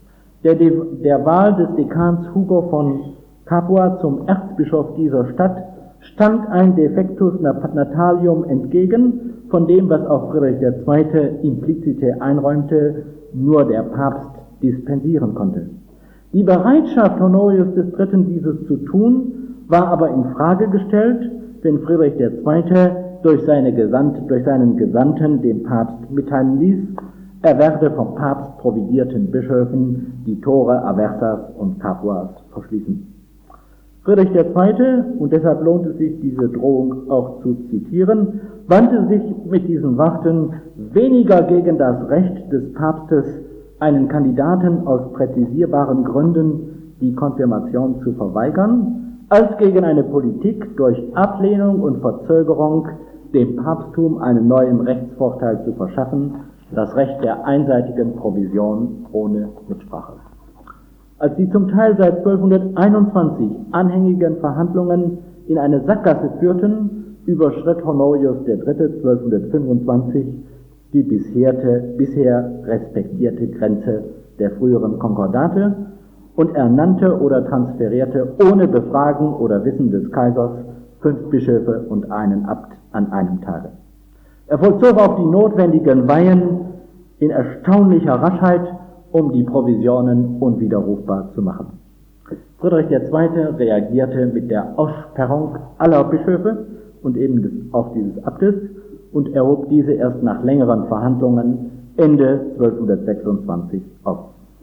Der Wahl des Dekans Hugo von Capua zum Erzbischof dieser Stadt stand ein Defectus Natalium entgegen, von dem, was auch Friedrich II. Implizite einräumte, nur der Papst dispensieren konnte. Die Bereitschaft Honorius III. Dieses zu tun, war aber in Frage gestellt, wenn Friedrich II. durch seinen Gesandten dem Papst mitteilen ließ, er werde vom Papst providierten Bischöfen die Tore Aversas und Capuas verschließen. Friedrich II., und deshalb lohnt es sich, diese Drohung auch zu zitieren, wandte sich mit diesen Worten weniger gegen das Recht des Papstes, einen Kandidaten aus präzisierbaren Gründen die Konfirmation zu verweigern, als gegen eine Politik durch Ablehnung und Verzögerung dem Papsttum einen neuen Rechtsvorteil zu verschaffen, das Recht der einseitigen Provision ohne Mitsprache. Als die zum Teil seit 1221 anhängigen Verhandlungen in eine Sackgasse führten, überschritt Honorius III. 1225 die bisher respektierte Grenze der früheren Konkordate und ernannte oder transferierte ohne Befragen oder Wissen des Kaisers 5 Bischöfe und einen Abt an einem Tage. Er vollzog auch die notwendigen Weihen in erstaunlicher Raschheit, um die Provisionen unwiderrufbar zu machen. Friedrich II. Reagierte mit der Aussperrung aller Bischöfe und eben auch dieses Abtes und erhob diese erst nach längeren Verhandlungen Ende 1226 auf.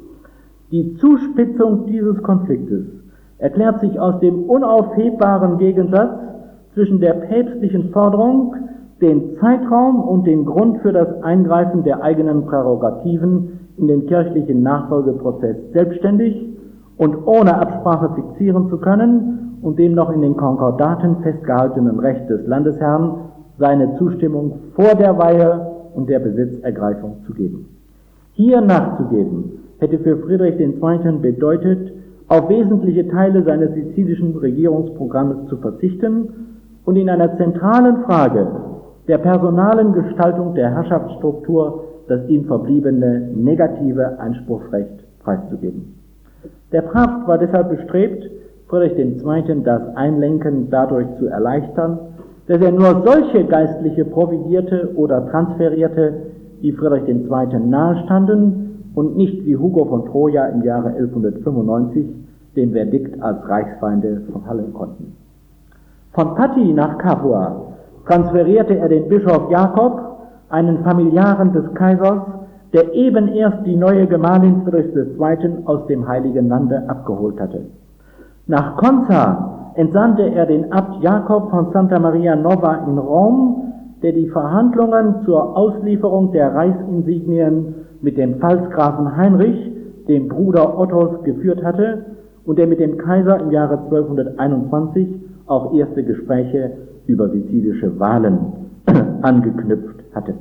Die Zuspitzung dieses Konfliktes erklärt sich aus dem unaufhebbaren Gegensatz zwischen der päpstlichen Forderung, den Zeitraum und den Grund für das Eingreifen der eigenen Prärogativen in den kirchlichen Nachfolgeprozess selbstständig und ohne Absprache fixieren zu können und dem noch in den Konkordaten festgehaltenen Recht des Landesherrn seine Zustimmung vor der Weihe und der Besitzergreifung zu geben. Hier nachzugeben hätte für Friedrich II. Bedeutet, auf wesentliche Teile seines sizilischen Regierungsprogrammes zu verzichten und in einer zentralen Frage der personalen Gestaltung der Herrschaftsstruktur das ihm verbliebene negative Einspruchsrecht preiszugeben. Der Papst war deshalb bestrebt, Friedrich II. Das Einlenken dadurch zu erleichtern, dass er nur solche Geistliche providierte oder transferierte, die Friedrich II. Nahestanden und nicht wie Hugo von Troja im Jahre 1195 dem Verdikt als Reichsfeinde verfallen konnten. Von Patti nach Capua transferierte er den Bischof Jakob, einen Familiaren des Kaisers, der eben erst die neue Gemahlin Friedrichs II. Aus dem Heiligen Lande abgeholt hatte. Nach Conza entsandte er den Abt Jakob von Santa Maria Nova in Rom, der die Verhandlungen zur Auslieferung der Reichsinsignien mit dem Pfalzgrafen Heinrich, dem Bruder Ottos, geführt hatte und der mit dem Kaiser im Jahre 1221 auch erste Gespräche über sizilische Wahlen angeknüpft hatte.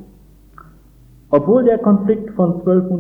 Obwohl der Konflikt von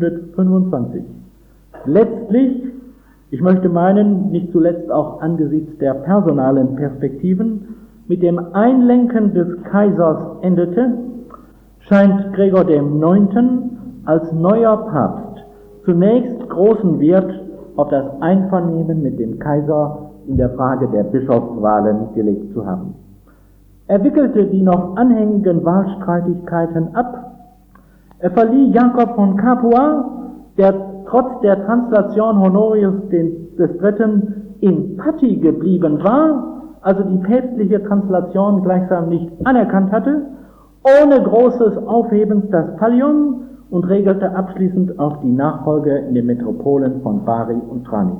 1225 letztlich, ich möchte meinen, nicht zuletzt auch angesichts der personalen Perspektiven, mit dem Einlenken des Kaisers endete, scheint Gregor IX. Als neuer Papst zunächst großen Wert auf das Einvernehmen mit dem Kaiser in der Frage der Bischofswahlen gelegt zu haben. Er wickelte die noch anhängigen Wahlstreitigkeiten ab. Er verlieh Jakob von Capua, der trotz der Translation Honorius III. In Patti geblieben war, also die päpstliche Translation gleichsam nicht anerkannt hatte, ohne großes Aufhebens das Pallium und regelte abschließend auch die Nachfolge in den Metropolen von Bari und Trani.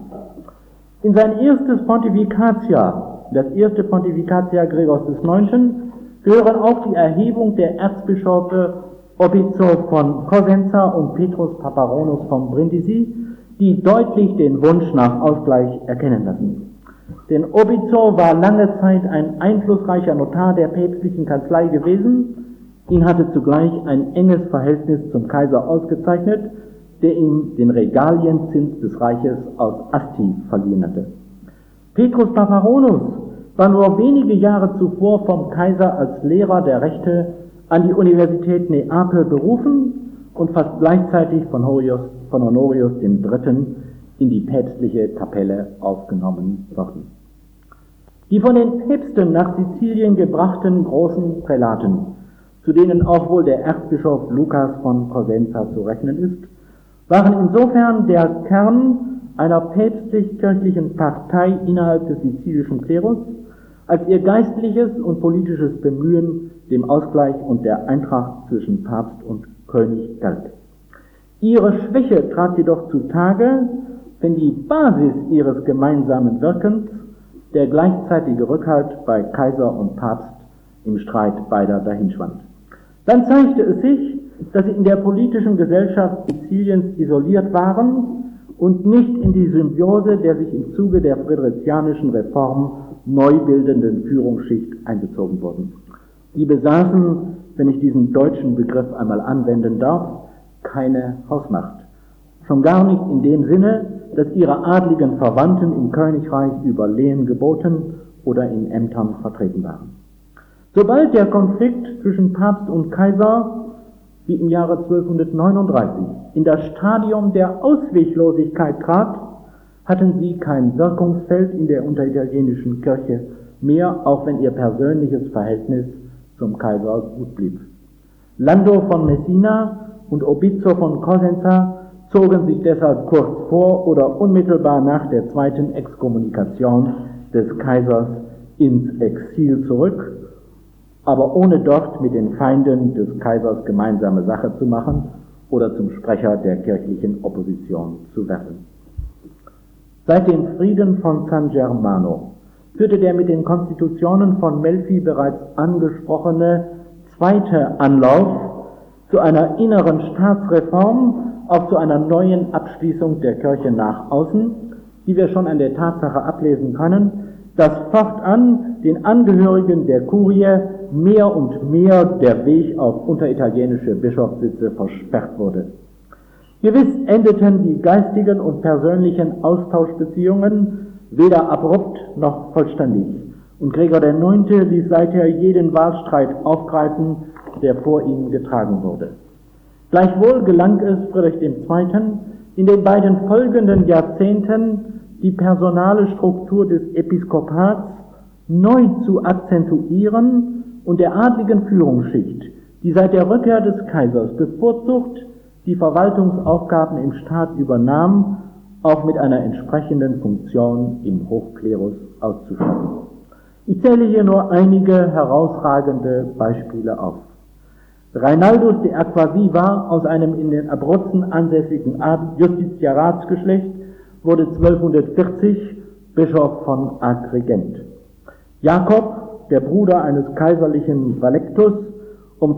In sein erstes Pontificatia, das erste Pontificatia Gregors IX., gehören auch die Erhebung der Erzbischöfe Obizo von Cosenza und Petrus Paparonus von Brindisi, die deutlich den Wunsch nach Ausgleich erkennen lassen. Denn Obizo war lange Zeit ein einflussreicher Notar der päpstlichen Kanzlei gewesen. Ihn hatte zugleich ein enges Verhältnis zum Kaiser ausgezeichnet, der ihm den Regalienzins des Reiches aus Asti verliehen hatte. Petrus Paparonus war nur wenige Jahre zuvor vom Kaiser als Lehrer der Rechte an die Universität Neapel berufen und fast gleichzeitig von Honorius III. In die päpstliche Kapelle aufgenommen worden. Die von den Päpsten nach Sizilien gebrachten großen Prälaten, zu denen auch wohl der Erzbischof Lukas von Cosenza zu rechnen ist, waren insofern der Kern einer päpstlich-kirchlichen Partei innerhalb des sizilischen Klerus, als ihr geistliches und politisches Bemühen dem Ausgleich und der Eintracht zwischen Papst und König galt. Ihre Schwäche trat jedoch zutage, wenn die Basis ihres gemeinsamen Wirkens, der gleichzeitige Rückhalt bei Kaiser und Papst, im Streit beider dahinschwand. Dann zeigte es sich, dass sie in der politischen Gesellschaft Siziliens isoliert waren und nicht in die Symbiose der sich im Zuge der friderizianischen Reform neu bildenden Führungsschicht einbezogen wurden. Sie besaßen, wenn ich diesen deutschen Begriff einmal anwenden darf, keine Hausmacht. Schon gar nicht in dem Sinne, dass ihre adligen Verwandten im Königreich über Lehen geboten oder in Ämtern vertreten waren. Sobald der Konflikt zwischen Papst und Kaiser, wie im Jahre 1239, in das Stadium der Ausweglosigkeit trat, hatten sie kein Wirkungsfeld in der unteritalienischen Kirche mehr, auch wenn ihr persönliches Verhältnis zum Kaiser gut blieb. Lando von Messina und Obizo von Cosenza zogen sich deshalb kurz vor oder unmittelbar nach der zweiten Exkommunikation des Kaisers ins Exil zurück, aber ohne dort mit den Feinden des Kaisers gemeinsame Sache zu machen oder zum Sprecher der kirchlichen Opposition zu werden. Seit dem Frieden von San Germano führte der mit den Konstitutionen von Melfi bereits angesprochene zweite Anlauf zu einer inneren Staatsreform, auch zu einer neuen Abschließung der Kirche nach außen, die wir schon an der Tatsache ablesen können, dass fortan den Angehörigen der Kurie mehr und mehr der Weg auf unteritalienische Bischofssitze versperrt wurde. Gewiss endeten die geistigen und persönlichen Austauschbeziehungen weder abrupt noch vollständig, und Gregor IX. Ließ seither jeden Wahlstreit aufgreifen, der vor ihm getragen wurde. Gleichwohl gelang es Friedrich II. In den beiden folgenden Jahrzehnten die personale Struktur des Episkopats neu zu akzentuieren und der adligen Führungsschicht, die seit der Rückkehr des Kaisers bevorzugt die Verwaltungsaufgaben im Staat übernahm, auch mit einer entsprechenden Funktion im Hochklerus auszustatten. Ich zähle hier nur einige herausragende Beispiele auf. Reinaldus de Acquaviva aus einem in den Abruzzen ansässigen Justitiaratsgeschlecht wurde 1240 Bischof von Agrigent. Jakob, der Bruder eines kaiserlichen Vallectus, um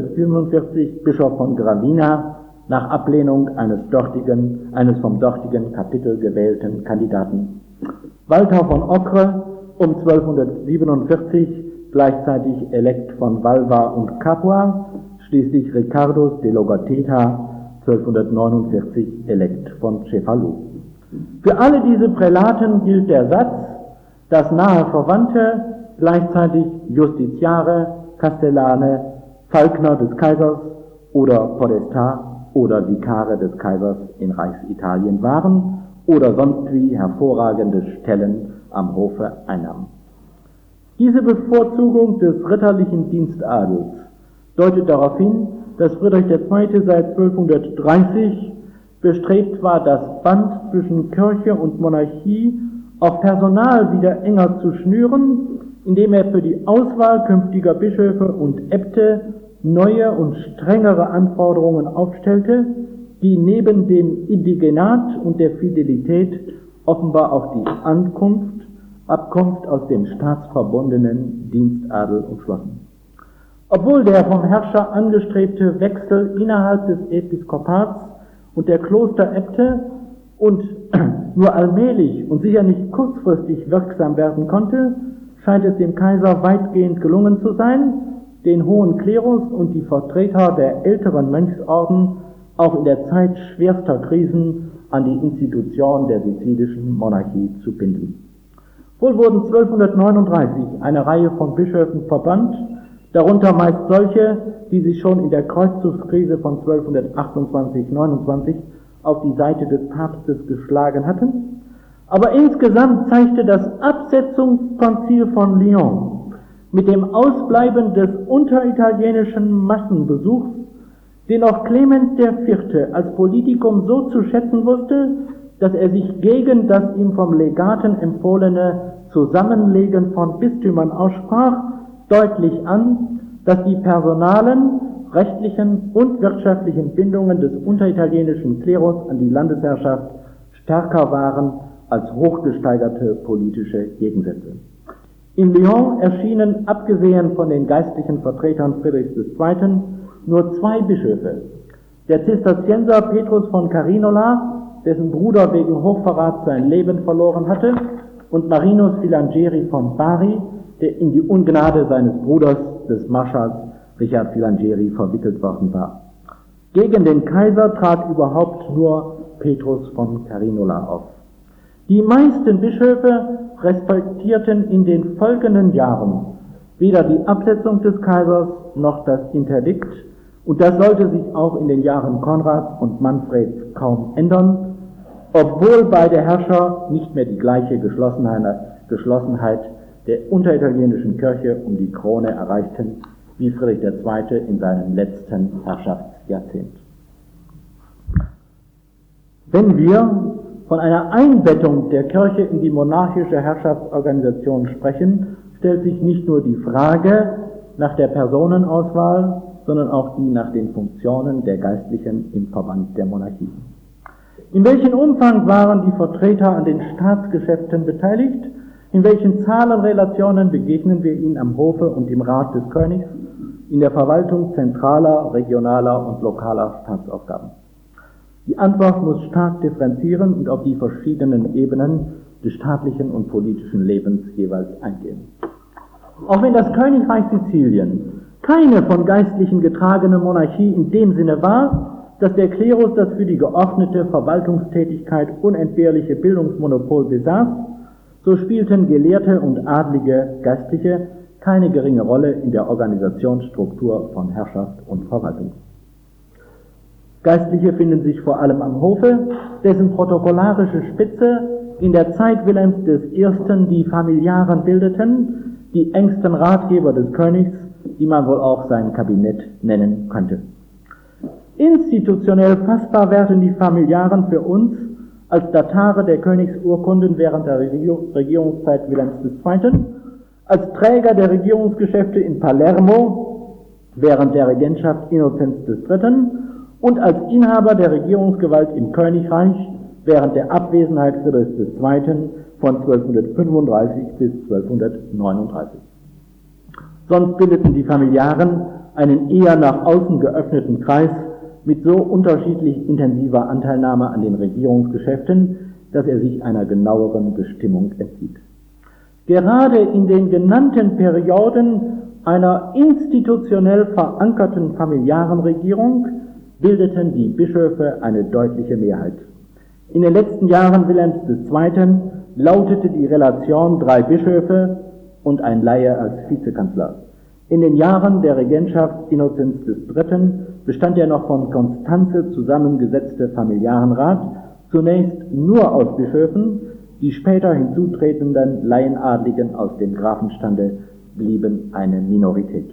1244 Bischof von Gravina, nach Ablehnung eines vom dortigen Kapitel gewählten Kandidaten. Walter von Ocre, um 1247 gleichzeitig Elekt von Valva und Capua, schließlich Ricardo de Logateta, 1249 Elekt von Cefalù. Für alle diese Prälaten gilt der Satz, dass nahe Verwandte gleichzeitig Justitiare, Castellane, Falkner des Kaisers oder Podestar oder Vikare des Kaisers in Reichsitalien waren oder sonst wie hervorragende Stellen am Hofe einnahmen. Diese Bevorzugung des ritterlichen Dienstadels deutet darauf hin, dass Friedrich II. Seit 1230 bestrebt war, das Band zwischen Kirche und Monarchie auch personal wieder enger zu schnüren, indem er für die Auswahl künftiger Bischöfe und Äbte neue und strengere Anforderungen aufstellte, die neben dem Indigenat und der Fidelität offenbar auch die Abkunft aus dem staatsverbundenen Dienstadel umschlossen. Obwohl der vom Herrscher angestrebte Wechsel innerhalb des Episkopats und der Klosteräbte und nur allmählich und sicher nicht kurzfristig wirksam werden konnte, scheint es dem Kaiser weitgehend gelungen zu sein, den hohen Klerus und die Vertreter der älteren Mönchsorden auch in der Zeit schwerster Krisen an die Institution der sizilischen Monarchie zu binden. Wohl wurden 1239 eine Reihe von Bischöfen verbannt, darunter meist solche, die sich schon in der Kreuzzugskrise von 1228/29 auf die Seite des Papstes geschlagen hatten. Aber insgesamt zeigte das Absetzungskonzil von Lyon mit dem Ausbleiben des unteritalienischen Massenbesuchs, den auch Clemens IV. Als Politikum so zu schätzen wusste, dass er sich gegen das ihm vom Legaten empfohlene Zusammenlegen von Bistümern aussprach, deutlich an, dass die personalen, rechtlichen und wirtschaftlichen Bindungen des unteritalienischen Klerus an die Landesherrschaft stärker waren als hochgesteigerte politische Gegensätze. In Lyon erschienen, abgesehen von den geistlichen Vertretern Friedrichs II., nur 2 Bischöfe. Der Zisterzienser Petrus von Carinola, dessen Bruder wegen Hochverrats sein Leben verloren hatte, und Marinus Filangieri von Bari, der in die Ungnade seines Bruders, des Marschalls Richard Filangieri, verwickelt worden war. Gegen den Kaiser trat überhaupt nur Petrus von Carinola auf. Die meisten Bischöfe respektierten in den folgenden Jahren weder die Absetzung des Kaisers noch das Interdikt, und das sollte sich auch in den Jahren Konrads und Manfreds kaum ändern, obwohl beide Herrscher nicht mehr die gleiche Geschlossenheit der unteritalienischen Kirche um die Krone erreichten, wie Friedrich II. In seinem letzten Herrschaftsjahrzehnt. Wenn wir von einer Einbettung der Kirche in die monarchische Herrschaftsorganisation sprechen, stellt sich nicht nur die Frage nach der Personenauswahl, sondern auch die nach den Funktionen der Geistlichen im Verband der Monarchie. In welchem Umfang waren die Vertreter an den Staatsgeschäften beteiligt? In welchen Zahlenrelationen begegnen wir ihnen am Hofe und im Rat des Königs, in der Verwaltung zentraler, regionaler und lokaler Staatsaufgaben? Die Antwort muss stark differenzieren und auf die verschiedenen Ebenen des staatlichen und politischen Lebens jeweils eingehen. Auch wenn das Königreich Sizilien keine von Geistlichen getragene Monarchie in dem Sinne war, dass der Klerus das für die geordnete Verwaltungstätigkeit unentbehrliche Bildungsmonopol besaß, so spielten Gelehrte und adlige Geistliche keine geringe Rolle in der Organisationsstruktur von Herrschaft und Verwaltung. Geistliche finden sich vor allem am Hofe, dessen protokollarische Spitze in der Zeit Wilhelms I. die Familiaren bildeten, die engsten Ratgeber des Königs, die man wohl auch sein Kabinett nennen könnte. Institutionell fassbar werden die Familiaren für uns als Datare der Königsurkunden während der Regierungszeit Wilhelms II., als Träger der Regierungsgeschäfte in Palermo während der Regentschaft Innozenz III. Und als Inhaber der Regierungsgewalt im Königreich während der Abwesenheit Friedrichs II. Von 1235 bis 1239. Sonst bildeten die Familiaren einen eher nach außen geöffneten Kreis mit so unterschiedlich intensiver Anteilnahme an den Regierungsgeschäften, dass er sich einer genaueren Bestimmung entzieht. Gerade in den genannten Perioden einer institutionell verankerten familiären Regierung bildeten die Bischöfe eine deutliche Mehrheit. In den letzten Jahren Wilhelms II. Lautete die Relation 3 Bischöfe und ein Laie als Vizekanzler. In den Jahren der Regentschaft Innozenz III. Bestand der noch von Konstanze zusammengesetzte Familiarenrat zunächst nur aus Bischöfen, die später hinzutretenden Laienadligen aus dem Grafenstande blieben eine Minorität.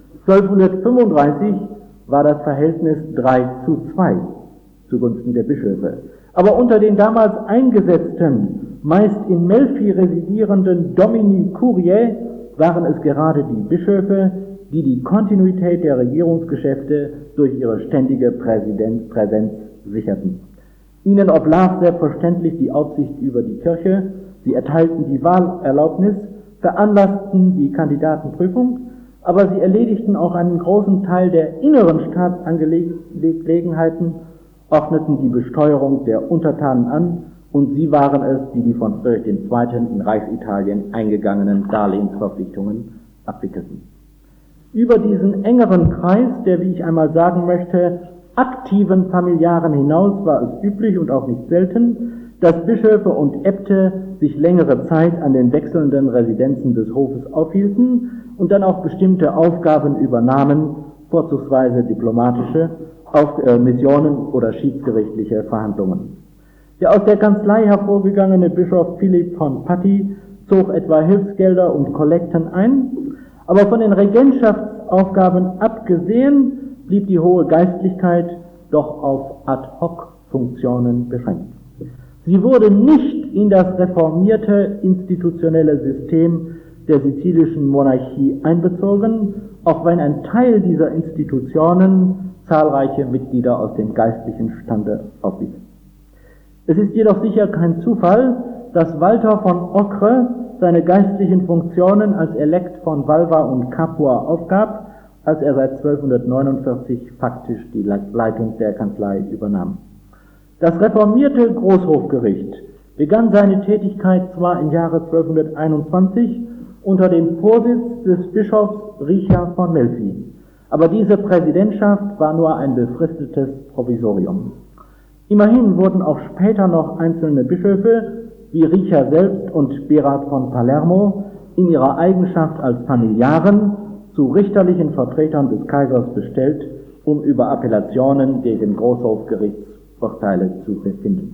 1235 war das Verhältnis 3:2 zugunsten der Bischöfe. Aber unter den damals eingesetzten, meist in Melfi residierenden Domini Curiae waren es gerade die Bischöfe, die die Kontinuität der Regierungsgeschäfte durch ihre ständige Präsenz sicherten. Ihnen oblag selbstverständlich die Aufsicht über die Kirche, sie erteilten die Wahlerlaubnis, veranlassten die Kandidatenprüfung, aber sie erledigten auch einen großen Teil der inneren Staatsangelegenheiten, ordneten die Besteuerung der Untertanen an und sie waren es, die die von Friedrich II. In Reichsitalien eingegangenen Darlehensverpflichtungen abwickelten. Über diesen engeren Kreis, der, wie ich einmal sagen möchte, aktiven Familiaren hinaus war es üblich und auch nicht selten, dass Bischöfe und Äbte sich längere Zeit an den wechselnden Residenzen des Hofes aufhielten und dann auch bestimmte Aufgaben übernahmen, vorzugsweise diplomatische, Missionen oder schiedsgerichtliche Verhandlungen. Der aus der Kanzlei hervorgegangene Bischof Philipp von Patti zog etwa Hilfsgelder und Kollekten ein, aber von den Regentschaftsaufgaben abgesehen blieb die hohe Geistlichkeit doch auf Ad-hoc-Funktionen beschränkt. Sie wurde nicht in das reformierte institutionelle System der sizilischen Monarchie einbezogen, auch wenn ein Teil dieser Institutionen zahlreiche Mitglieder aus dem geistlichen Stande aufwies. Es ist jedoch sicher kein Zufall, dass Walter von Ocre seine geistlichen Funktionen als Elekt von Valva und Capua aufgab, als er seit 1249 faktisch die Leitung der Kanzlei übernahm. Das reformierte Großhofgericht begann seine Tätigkeit zwar im Jahre 1221 unter dem Vorsitz des Bischofs Richard von Melfi, aber diese Präsidentschaft war nur ein befristetes Provisorium. Immerhin wurden auch später noch einzelne Bischöfe, wie Richard selbst und Berat von Palermo, in ihrer Eigenschaft als Familiaren zu richterlichen Vertretern des Kaisers bestellt, um über Appellationen gegen Großhofgerichtsurteile zu befinden.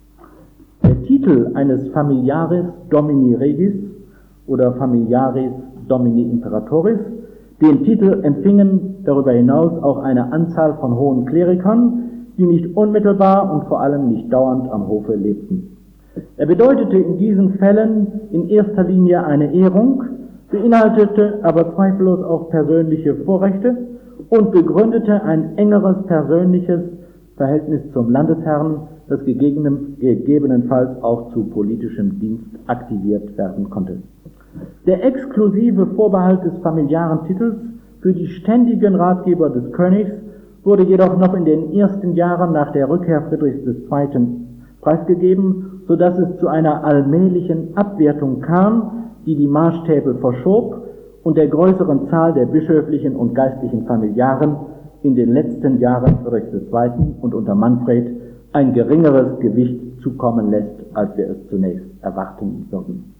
Der Titel eines Familiaris Domini Regis oder Familiaris Domini Imperatoris, den Titel empfingen darüber hinaus auch eine Anzahl von hohen Klerikern, die nicht unmittelbar und vor allem nicht dauernd am Hofe lebten. Er bedeutete in diesen Fällen in erster Linie eine Ehrung, beinhaltete aber zweifellos auch persönliche Vorrechte und begründete ein engeres persönliches Verhältnis zum Landesherrn, das gegebenenfalls auch zu politischem Dienst aktiviert werden konnte. Der exklusive Vorbehalt des familiären Titels für die ständigen Ratgeber des Königs wurde jedoch noch in den ersten Jahren nach der Rückkehr Friedrichs II. Preisgegeben, sodass es zu einer allmählichen Abwertung kam, die die Maßstäbe verschob und der größeren Zahl der bischöflichen und geistlichen Familiaren in den letzten Jahren Friedrichs II. Und unter Manfred ein geringeres Gewicht zukommen lässt, als wir es zunächst erwarten würden.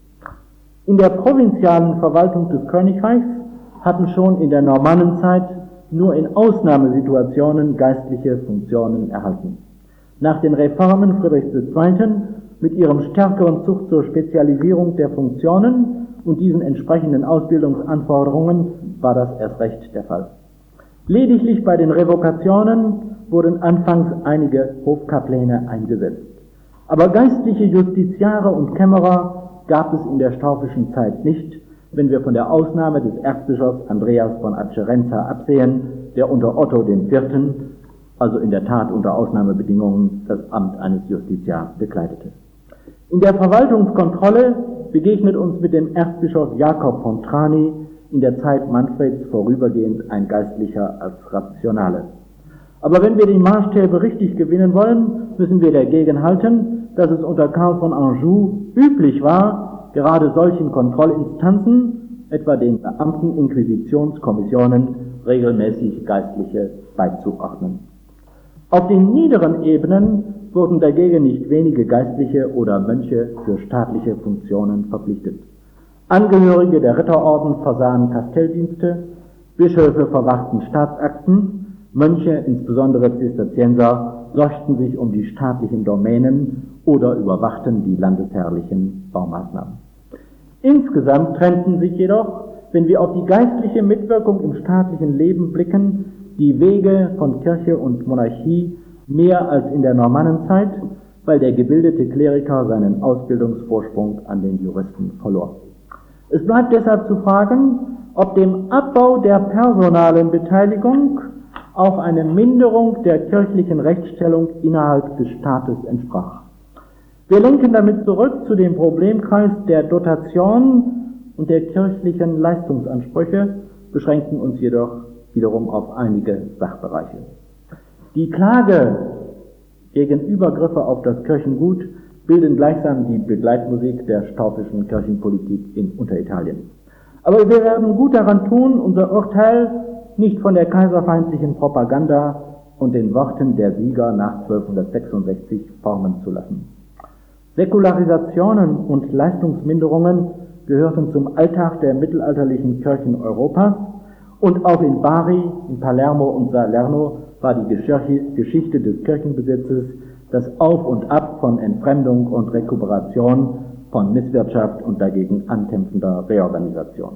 In der provinzialen Verwaltung des Königreichs hatten schon in der Normannenzeit nur in Ausnahmesituationen geistliche Funktionen erhalten. Nach den Reformen Friedrichs II. Mit ihrem stärkeren Zug zur Spezialisierung der Funktionen und diesen entsprechenden Ausbildungsanforderungen war das erst recht der Fall. Lediglich bei den Revokationen wurden anfangs einige Hofkapläne eingesetzt. Aber geistliche Justiziare und Kämmerer gab es in der staufischen Zeit nicht, wenn wir von der Ausnahme des Erzbischofs Andreas von Acerenza absehen, der unter Otto IV., also in der Tat unter Ausnahmebedingungen, das Amt eines Justitiars bekleidete. In der Verwaltungskontrolle begegnet uns mit dem Erzbischof Jakob von Trani in der Zeit Manfreds vorübergehend ein Geistlicher als Rationale. Aber wenn wir die Maßstäbe richtig gewinnen wollen, müssen wir dagegen halten, dass es unter Karl von Anjou üblich war, gerade solchen Kontrollinstanzen, etwa den Beamten-Inquisitionskommissionen, regelmäßig Geistliche beizuordnen. Auf den niederen Ebenen wurden dagegen nicht wenige Geistliche oder Mönche für staatliche Funktionen verpflichtet. Angehörige der Ritterorden versahen Kastelldienste, Bischöfe verwachten Staatsakten, Mönche, insbesondere Zisterzienser, sorgten sich um die staatlichen Domänen oder überwachten die landesherrlichen Baumaßnahmen. Insgesamt trennten sich jedoch, wenn wir auf die geistliche Mitwirkung im staatlichen Leben blicken, die Wege von Kirche und Monarchie mehr als in der Normannenzeit, weil der gebildete Kleriker seinen Ausbildungsvorsprung an den Juristen verlor. Es bleibt deshalb zu fragen, ob dem Abbau der personalen Beteiligung auch eine Minderung der kirchlichen Rechtsstellung innerhalb des Staates entsprach. Wir lenken damit zurück zu dem Problemkreis der Dotation und der kirchlichen Leistungsansprüche, beschränken uns jedoch wiederum auf einige Sachbereiche. Die Klage gegen Übergriffe auf das Kirchengut bilden gleichsam die Begleitmusik der staufischen Kirchenpolitik in Unteritalien. Aber wir werden gut daran tun, unser Urteil nicht von der kaiserfeindlichen Propaganda und den Worten der Sieger nach 1266 formen zu lassen. Säkularisationen und Leistungsminderungen gehörten zum Alltag der mittelalterlichen Kirchen Europas und auch in Bari, in Palermo und Salerno war die Geschichte des Kirchenbesitzes das Auf und Ab von Entfremdung und Rekuperation, von Misswirtschaft und dagegen ankämpfender Reorganisation.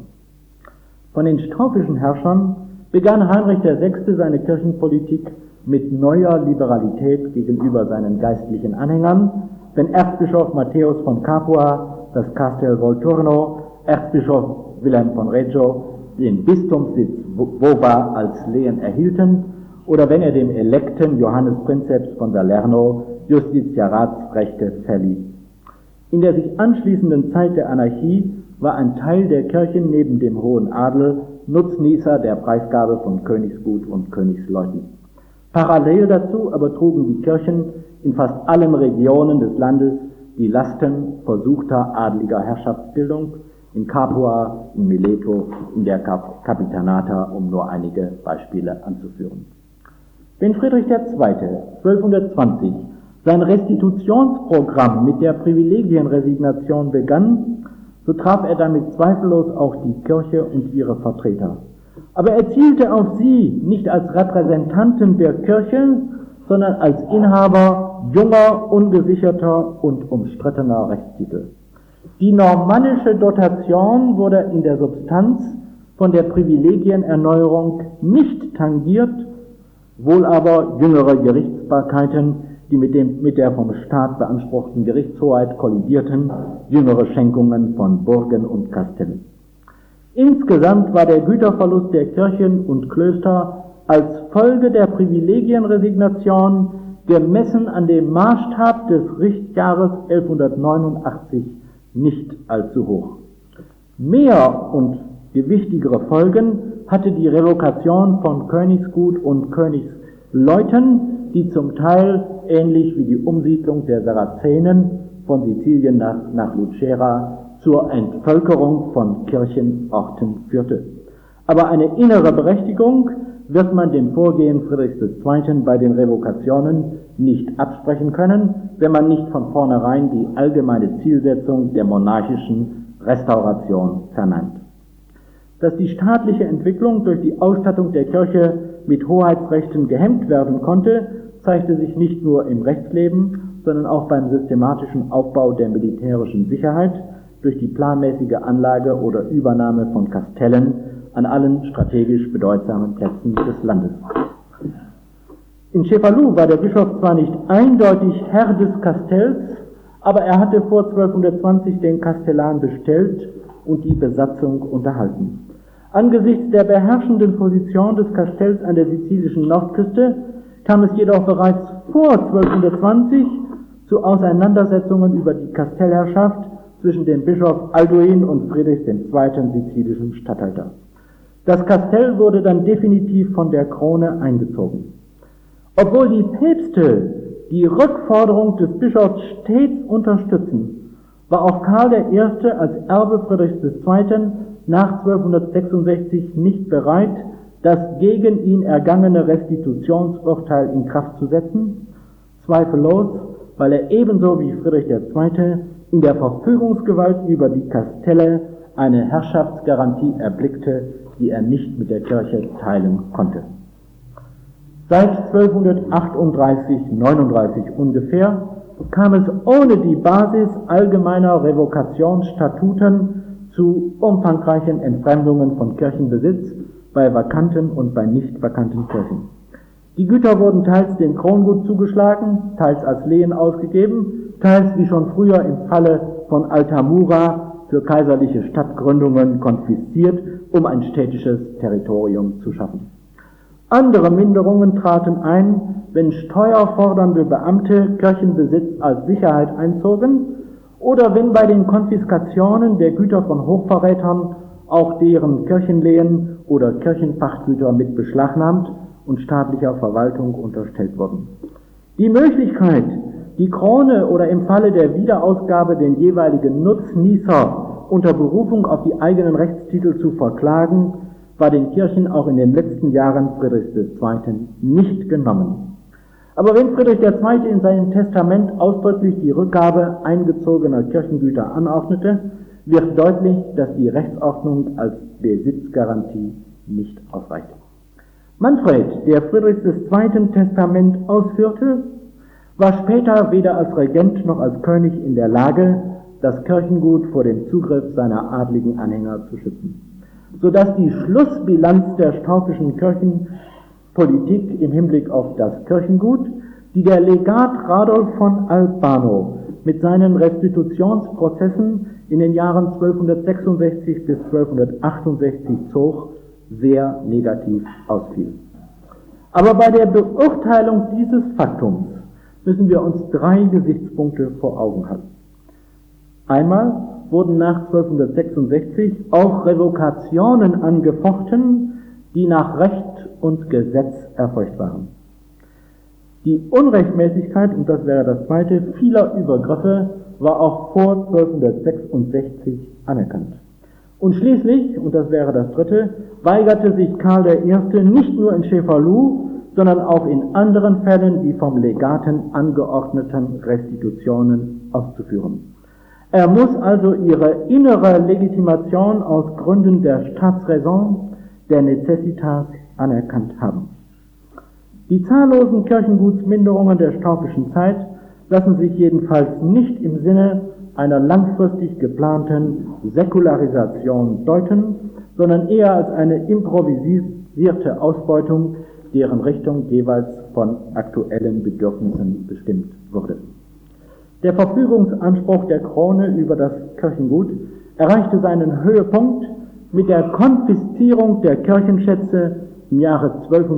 Von den staufischen Herrschern begann Heinrich VI. Seine Kirchenpolitik mit neuer Liberalität gegenüber seinen geistlichen Anhängern, wenn Erzbischof Matthäus von Capua das Castel Volturno, Erzbischof Wilhelm von Reggio den Bistumssitz Vova als Lehen erhielten oder wenn er dem Elekten Johannes Prinzeps von Salerno Justitiaratsrechte verlieh. In der sich anschließenden Zeit der Anarchie war ein Teil der Kirchen neben dem hohen Adel Nutznießer der Preisgabe von Königsgut und Königsleuten. Parallel dazu aber trugen die Kirchen in fast allen Regionen des Landes die Lasten versuchter adeliger Herrschaftsbildung, in Capua, in Mileto, in der Capitanata, um nur einige Beispiele anzuführen. Wenn Friedrich II. 1220 sein Restitutionsprogramm mit der Privilegienresignation begann, so traf er damit zweifellos auch die Kirche und ihre Vertreter. Aber er zielte auf sie nicht als Repräsentanten der Kirche, sondern als Inhaber junger, ungesicherter und umstrittener Rechtstitel. Die normannische Dotation wurde in der Substanz von der Privilegienerneuerung nicht tangiert, wohl aber jüngere Gerichtsbarkeiten, die mit der vom Staat beanspruchten Gerichtshoheit kollidierten, jüngere Schenkungen von Burgen und Kastellen. Insgesamt war der Güterverlust der Kirchen und Klöster als Folge der Privilegienresignation gemessen an dem Maßstab des Richtjahres 1189 nicht allzu hoch. Mehr und gewichtigere Folgen hatte die Revokation von Königsgut und Königsleuten, die zum Teil, ähnlich wie die Umsiedlung der Sarazenen von Sizilien nach Lucera, zur Entvölkerung von Kirchenorten führte. Aber eine innere Berechtigung wird man dem Vorgehen Friedrichs II. Bei den Revokationen nicht absprechen können, wenn man nicht von vornherein die allgemeine Zielsetzung der monarchischen Restauration verneint. Dass die staatliche Entwicklung durch die Ausstattung der Kirche mit Hoheitsrechten gehemmt werden konnte, zeigte sich nicht nur im Rechtsleben, sondern auch beim systematischen Aufbau der militärischen Sicherheit durch die planmäßige Anlage oder Übernahme von Kastellen an allen strategisch bedeutsamen Plätzen des Landes. In Cefalù war der Bischof zwar nicht eindeutig Herr des Kastells, aber er hatte vor 1220 den Kastellan bestellt und die Besatzung unterhalten. Angesichts der beherrschenden Position des Kastells an der sizilischen Nordküste kam es jedoch bereits vor 1220 zu Auseinandersetzungen über die Kastellherrschaft zwischen dem Bischof Alduin und Friedrich II., sizilischen Statthalter. Das Kastell wurde dann definitiv von der Krone eingezogen. Obwohl die Päpste die Rückforderung des Bischofs stets unterstützen, war auch Karl I. als Erbe Friedrichs II. Nach 1266 nicht bereit, das gegen ihn ergangene Restitutionsurteil in Kraft zu setzen, zweifellos, weil er ebenso wie Friedrich II. In der Verfügungsgewalt über die Kastelle eine Herrschaftsgarantie erblickte, die er nicht mit der Kirche teilen konnte. Seit 1238/39 ungefähr kam es ohne die Basis allgemeiner Revokationsstatuten zu umfangreichen Entfremdungen von Kirchenbesitz bei vakanten und bei nicht vakanten Kirchen. Die Güter wurden teils dem Krongut zugeschlagen, teils als Lehen ausgegeben, teils wie schon früher im Falle von Altamura für kaiserliche Stadtgründungen konfisziert, um ein städtisches Territorium zu schaffen. Andere Minderungen traten ein, wenn steuerfordernde Beamte Kirchenbesitz als Sicherheit einzogen oder wenn bei den Konfiskationen der Güter von Hochverrätern auch deren Kirchenlehen oder Kirchenpachtgüter mit beschlagnahmt und staatlicher Verwaltung unterstellt wurden. Die Möglichkeit, die Krone oder im Falle der Wiederausgabe den jeweiligen Nutznießer unter Berufung auf die eigenen Rechtstitel zu verklagen, war den Kirchen auch in den letzten Jahren Friedrichs II. Nicht genommen. Aber wenn Friedrich II. In seinem Testament ausdrücklich die Rückgabe eingezogener Kirchengüter anordnete, wird deutlich, dass die Rechtsordnung als Besitzgarantie nicht ausreicht. Manfred, der Friedrichs II. Testament ausführte, war später weder als Regent noch als König in der Lage, das Kirchengut vor dem Zugriff seiner adligen Anhänger zu schützen, sodass die Schlussbilanz der staufischen Kirchenpolitik im Hinblick auf das Kirchengut, die der Legat Radolf von Albano mit seinen Restitutionsprozessen in den Jahren 1266 bis 1268 zog, sehr negativ ausfiel. Aber bei der Beurteilung dieses Faktums müssen wir uns 3 Gesichtspunkte vor Augen halten. Einmal wurden nach 1266 auch Revokationen angefochten, die nach Recht und Gesetz erfolgt waren. Die Unrechtmäßigkeit, und das wäre das zweite, vieler Übergriffe war auch vor 1266 anerkannt. Und schließlich, und das wäre das dritte, weigerte sich Karl I. nicht nur in Cefalù, sondern auch in anderen Fällen die vom Legaten angeordneten Restitutionen auszuführen. Er muss also ihre innere Legitimation aus Gründen der Staatsräson, der Necessitas anerkannt haben. Die zahllosen Kirchengutsminderungen der staufischen Zeit lassen sich jedenfalls nicht im Sinne einer langfristig geplanten Säkularisation deuten, sondern eher als eine improvisierte Ausbeutung, deren Richtung jeweils von aktuellen Bedürfnissen bestimmt wurde. Der Verfügungsanspruch der Krone über das Kirchengut erreichte seinen Höhepunkt mit der Konfiszierung der Kirchenschätze im Jahre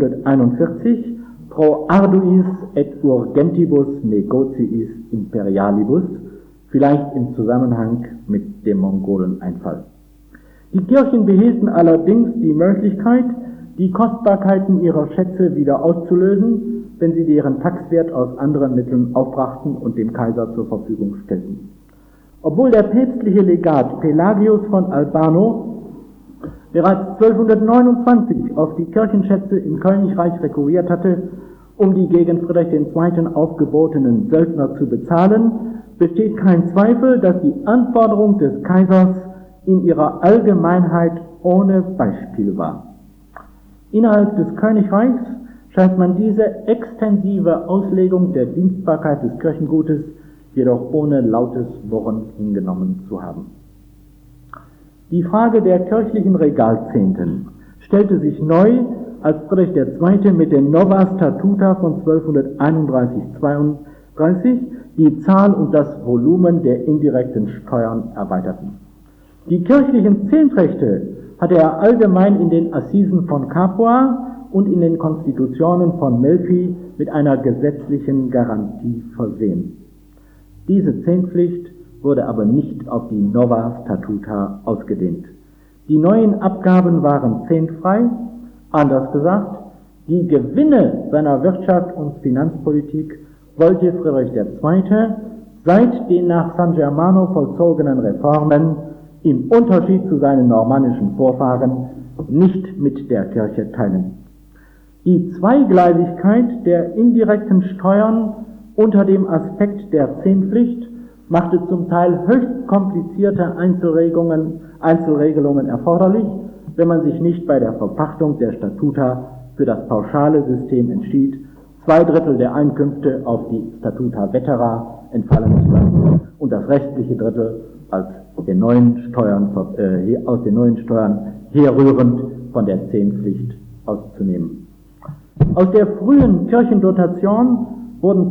1241 pro arduis et urgentibus negotiis imperialibus, vielleicht im Zusammenhang mit dem Mongoleneinfall. Die Kirchen behielten allerdings die Möglichkeit, die Kostbarkeiten ihrer Schätze wieder auszulösen, wenn sie deren Taxwert aus anderen Mitteln aufbrachten und dem Kaiser zur Verfügung stellten. Obwohl der päpstliche Legat Pelagius von Albano bereits 1229 auf die Kirchenschätze im Königreich rekurriert hatte, um die gegen Friedrich II. Aufgebotenen Söldner zu bezahlen, besteht kein Zweifel, dass die Anforderung des Kaisers in ihrer Allgemeinheit ohne Beispiel war. Innerhalb des Königreichs scheint man diese extensive Auslegung der Dienstbarkeit des Kirchengutes jedoch ohne lautes Murren hingenommen zu haben. Die Frage der kirchlichen Regalzehnten stellte sich neu, als Friedrich II. Mit den Nova Statuta von 1231/32 die Zahl und das Volumen der indirekten Steuern erweiterten. Die kirchlichen Zehntrechte hatte er allgemein in den Assisen von Capua und in den Konstitutionen von Melfi mit einer gesetzlichen Garantie versehen. Diese Zehntpflicht wurde aber nicht auf die Nova Statuta ausgedehnt. Die neuen Abgaben waren zehntfrei, anders gesagt, die Gewinne seiner Wirtschafts- und Finanzpolitik wollte Friedrich II. seit den nach San Germano vollzogenen Reformen im Unterschied zu seinen normannischen Vorfahren nicht mit der Kirche teilen. Die Zweigleisigkeit der indirekten Steuern unter dem Aspekt der Zehnpflicht machte zum Teil höchst komplizierte Einzelregelungen erforderlich, wenn man sich nicht bei der Verpachtung der Statuta für das pauschale System entschied, 2/3 der Einkünfte auf die Statuta Vetera entfallen zu lassen und das restliche Drittel aus den neuen Steuern herrührend von der Zehnpflicht auszunehmen. Aus der frühen Kirchendotation wurden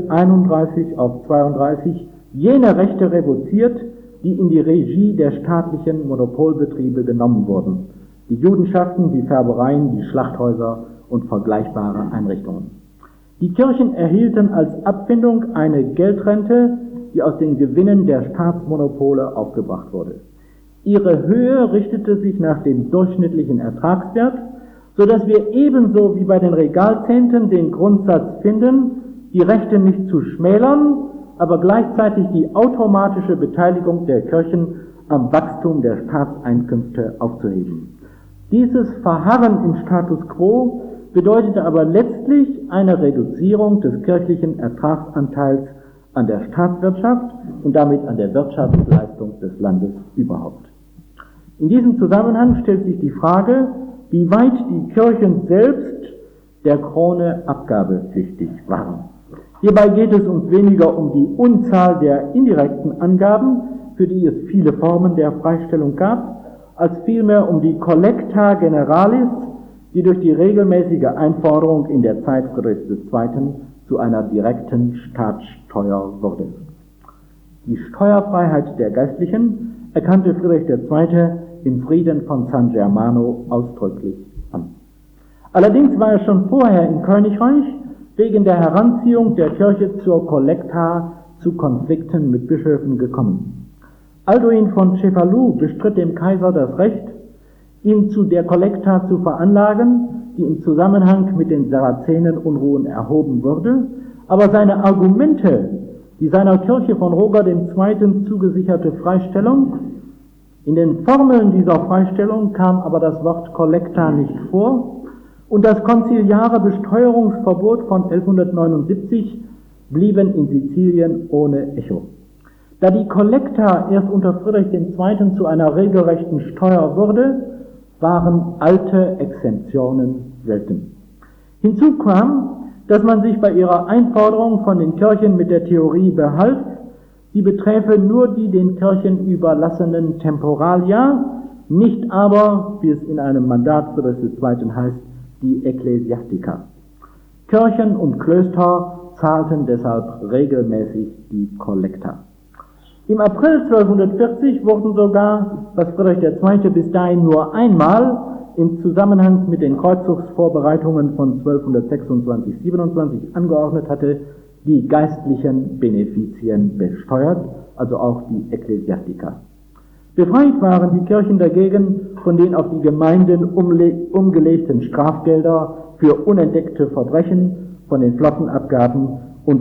1231 auf 32 jene Rechte revoziert, die in die Regie der staatlichen Monopolbetriebe genommen wurden: die Judenschaften, die Färbereien, die Schlachthäuser und vergleichbare Einrichtungen. Die Kirchen erhielten als Abfindung eine Geldrente, die aus den Gewinnen der Staatsmonopole aufgebracht wurde. Ihre Höhe richtete sich nach dem durchschnittlichen Ertragswert, so dass wir ebenso wie bei den Regalzehnten den Grundsatz finden, die Rechte nicht zu schmälern, aber gleichzeitig die automatische Beteiligung der Kirchen am Wachstum der Staatseinkünfte aufzuheben. Dieses Verharren im Status quo bedeutete aber letztlich eine Reduzierung des kirchlichen Ertragsanteils an der Staatswirtschaft und damit an der Wirtschaftsleistung des Landes überhaupt. In diesem Zusammenhang stellt sich die Frage, wie weit die Kirchen selbst der Krone abgabepflichtig waren. Hierbei geht es uns weniger um die Unzahl der indirekten Angaben, für die es viele Formen der Freistellung gab, als vielmehr um die Collecta Generalis, die durch die regelmäßige Einforderung in der Zeit Friedrichs II. Zu einer direkten Staatssteuer wurde. Die Steuerfreiheit der Geistlichen erkannte Friedrich II. Im Frieden von San Germano ausdrücklich an. Allerdings war er schon vorher im Königreich wegen der Heranziehung der Kirche zur Collecta zu Konflikten mit Bischöfen gekommen. Alduin von Cefalù bestritt dem Kaiser das Recht, ihn zu der Collecta zu veranlagen, die im Zusammenhang mit den Sarazenenunruhen erhoben wurde, aber seine Argumente, die seiner Kirche von Roger II. Zugesicherte Freistellung, in den Formeln dieser Freistellung kam aber das Wort Collecta nicht vor und das konziliare Besteuerungsverbot von 1179 blieben in Sizilien ohne Echo. Da die Collecta erst unter Friedrich II. Zu einer regelrechten Steuer wurde, waren alte Exentionen selten. Hinzu kam, dass man sich bei ihrer Einforderung von den Kirchen mit der Theorie behalf, sie beträfe nur die den Kirchen überlassenen Temporalia, nicht aber, wie es in einem Mandat Friedrichs II. Heißt, die Ecclesiastica. Kirchen und Klöster zahlten deshalb regelmäßig die Collecta. Im April 1240 wurden sogar, was Friedrich II. Bis dahin nur einmal im Zusammenhang mit den Kreuzzugsvorbereitungen von 1226-27 angeordnet hatte, die geistlichen Benefizien besteuert, also auch die Ecclesiastica. Befreit waren die Kirchen dagegen von den auf die Gemeinden umgelegten Strafgelder für unentdeckte Verbrechen, von den Flottenabgaben und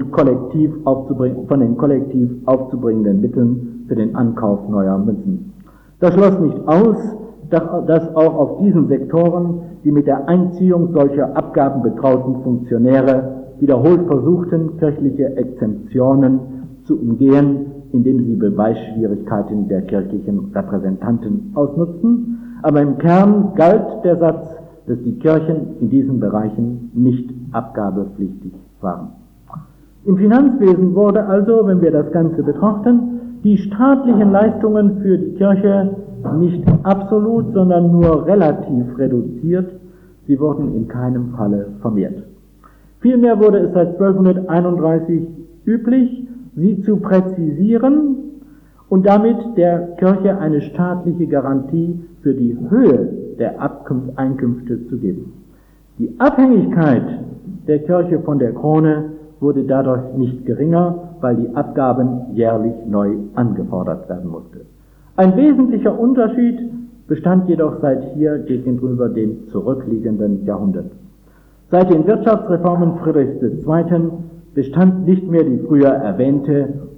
von den kollektiv aufzubringenden Mitteln für den Ankauf neuer Münzen. Das schloss nicht aus, dass auch auf diesen Sektoren die mit der Einziehung solcher Abgaben betrauten Funktionäre wiederholt versuchten, kirchliche Exemptionen zu umgehen, indem sie Beweisschwierigkeiten der kirchlichen Repräsentanten ausnutzten. Aber im Kern galt der Satz, dass die Kirchen in diesen Bereichen nicht abgabepflichtig waren. Im Finanzwesen wurde also, wenn wir das Ganze betrachten, die staatlichen Leistungen für die Kirche nicht absolut, sondern nur relativ reduziert. Sie wurden in keinem Falle vermehrt. Vielmehr wurde es seit 1231 üblich, sie zu präzisieren und damit der Kirche eine staatliche Garantie für die Höhe der Einkünfte zu geben. Die Abhängigkeit der Kirche von der Krone wurde dadurch nicht geringer, weil die Abgaben jährlich neu angefordert werden mussten. Ein wesentlicher Unterschied bestand jedoch seit hier gegenüber dem zurückliegenden Jahrhundert. Seit den Wirtschaftsreformen Friedrichs II. Bestand nicht mehr die früher erwähnte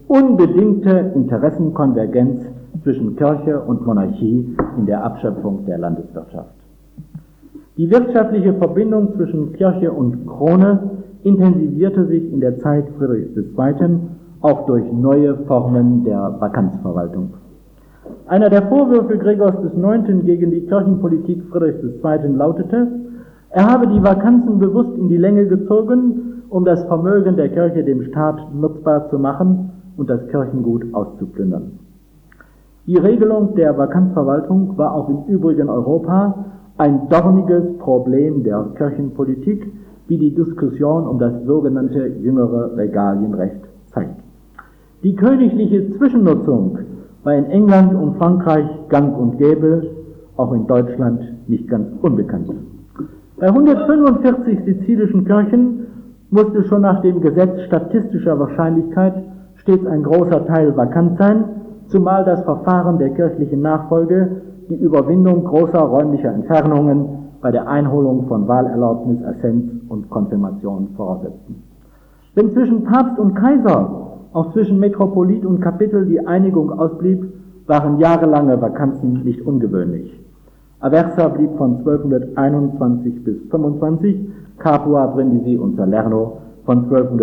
unbedingte Interessenkonvergenz zwischen Kirche und Monarchie in der Abschöpfung der Landeswirtschaft. Die wirtschaftliche Verbindung zwischen Kirche und Krone intensivierte sich in der Zeit Friedrichs II. Auch durch neue Formen der Vakanzverwaltung. Einer der Vorwürfe Gregors IX. Gegen die Kirchenpolitik Friedrichs II. Lautete, er habe die Vakanzen bewusst in die Länge gezogen, um das Vermögen der Kirche dem Staat nutzbar zu machen und das Kirchengut auszuplündern. Die Regelung der Vakanzverwaltung war auch im übrigen Europa ein dorniges Problem der Kirchenpolitik, wie die Diskussion um das sogenannte jüngere Regalienrecht zeigt. Die königliche Zwischennutzung war in England und Frankreich gang und gäbe, auch in Deutschland nicht ganz unbekannt. Bei 145 sizilischen Kirchen musste schon nach dem Gesetz statistischer Wahrscheinlichkeit stets ein großer Teil vakant sein, zumal das Verfahren der kirchlichen Nachfolge die Überwindung großer räumlicher Entfernungen bei der Einholung von Wahlerlaubnis, Assenz und Konfirmation voraussetzten. Wenn zwischen Papst und Kaiser, auch zwischen Metropolit und Kapitel die Einigung ausblieb, waren jahrelange Vakanzen nicht ungewöhnlich. Aversa blieb von 1221 bis 25, Capua, Brindisi und Salerno von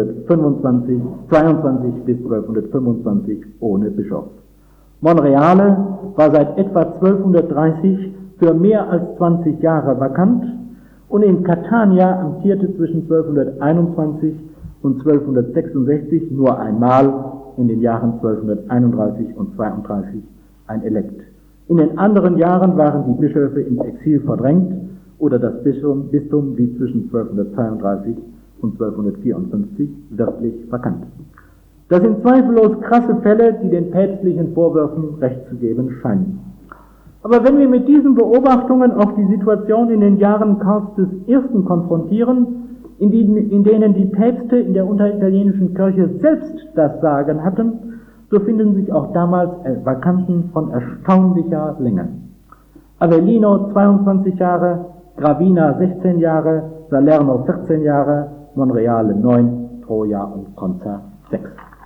1222 bis 1225 ohne Bischof. Monreale war seit etwa 1230 für mehr als 20 Jahre vakant und in Catania amtierte zwischen 1221 und 1266 nur einmal in den Jahren 1231 und 32 ein Elekt. In den anderen Jahren waren die Bischöfe ins Exil verdrängt oder das Bistum wie zwischen 1232 und 1254 wirklich vakant. Das sind zweifellos krasse Fälle, die den päpstlichen Vorwürfen Recht zu geben scheinen. Aber wenn wir mit diesen Beobachtungen auch die Situation in den Jahren Karls I. konfrontieren, in denen die Päpste in der unteritalienischen Kirche selbst das Sagen hatten, so finden sich auch damals Vakanzen von erstaunlicher Länge. Avellino 22 Jahre, Gravina 16 Jahre, Salerno 14 Jahre, Monreale 9, Troja und Conza 6.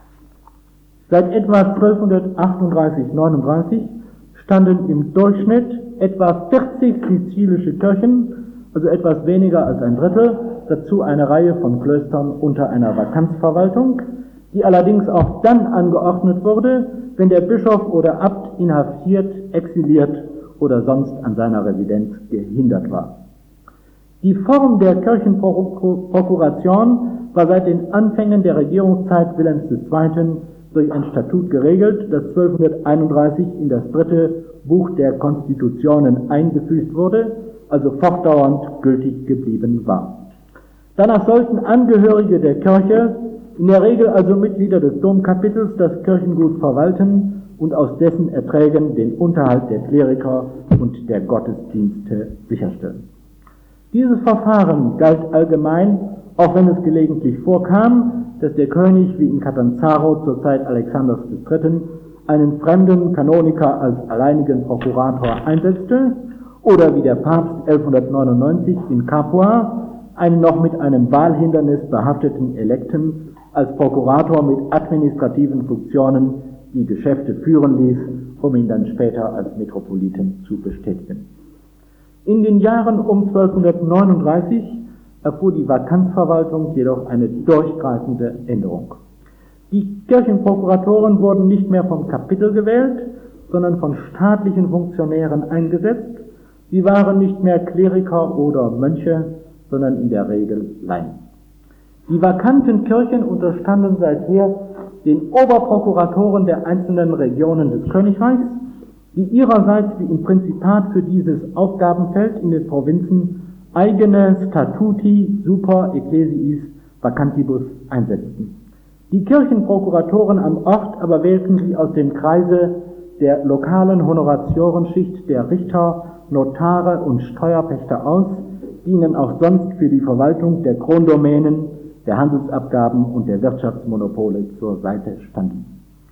Seit etwa 1238-39 standen im Durchschnitt etwa 40 sizilische Kirchen, also etwas weniger als ein Drittel, dazu eine Reihe von Klöstern unter einer Vakanzverwaltung, die allerdings auch dann angeordnet wurde, wenn der Bischof oder Abt inhaftiert, exiliert oder sonst an seiner Residenz gehindert war. Die Form der Kirchenprokuration war seit den Anfängen der Regierungszeit Wilhelms II. Durch ein Statut geregelt, das 1231 in das 3. Buch der Konstitutionen eingefügt wurde, also fortdauernd gültig geblieben war. Danach sollten Angehörige der Kirche, in der Regel also Mitglieder des Domkapitels, das Kirchengut verwalten und aus dessen Erträgen den Unterhalt der Kleriker und der Gottesdienste sicherstellen. Dieses Verfahren galt allgemein, auch wenn es gelegentlich vorkam, dass der König wie in Catanzaro zur Zeit Alexanders III. Einen fremden Kanoniker als alleinigen Prokurator einsetzte oder wie der Papst 1199 in Capua einen noch mit einem Wahlhindernis behafteten Elekten als Prokurator mit administrativen Funktionen die Geschäfte führen ließ, um ihn dann später als Metropoliten zu bestätigen. In den Jahren um 1239 erfuhr die Vakanzverwaltung jedoch eine durchgreifende Änderung. Die Kirchenprokuratoren wurden nicht mehr vom Kapitel gewählt, sondern von staatlichen Funktionären eingesetzt. Sie waren nicht mehr Kleriker oder Mönche, sondern in der Regel Laien. Die vakanten Kirchen unterstanden seither den Oberprokuratoren der einzelnen Regionen des Königreichs, die ihrerseits wie im Prinzipat für dieses Aufgabenfeld in den Provinzen eigene Statuti super ecclesiis vacantibus einsetzten. Die Kirchenprokuratoren am Ort aber wählten sie aus dem Kreise der lokalen Honoratiorenschicht der Richter, Notare und Steuerpächter aus, die ihnen auch sonst für die Verwaltung der Krondomänen, der Handelsabgaben und der Wirtschaftsmonopole zur Seite standen.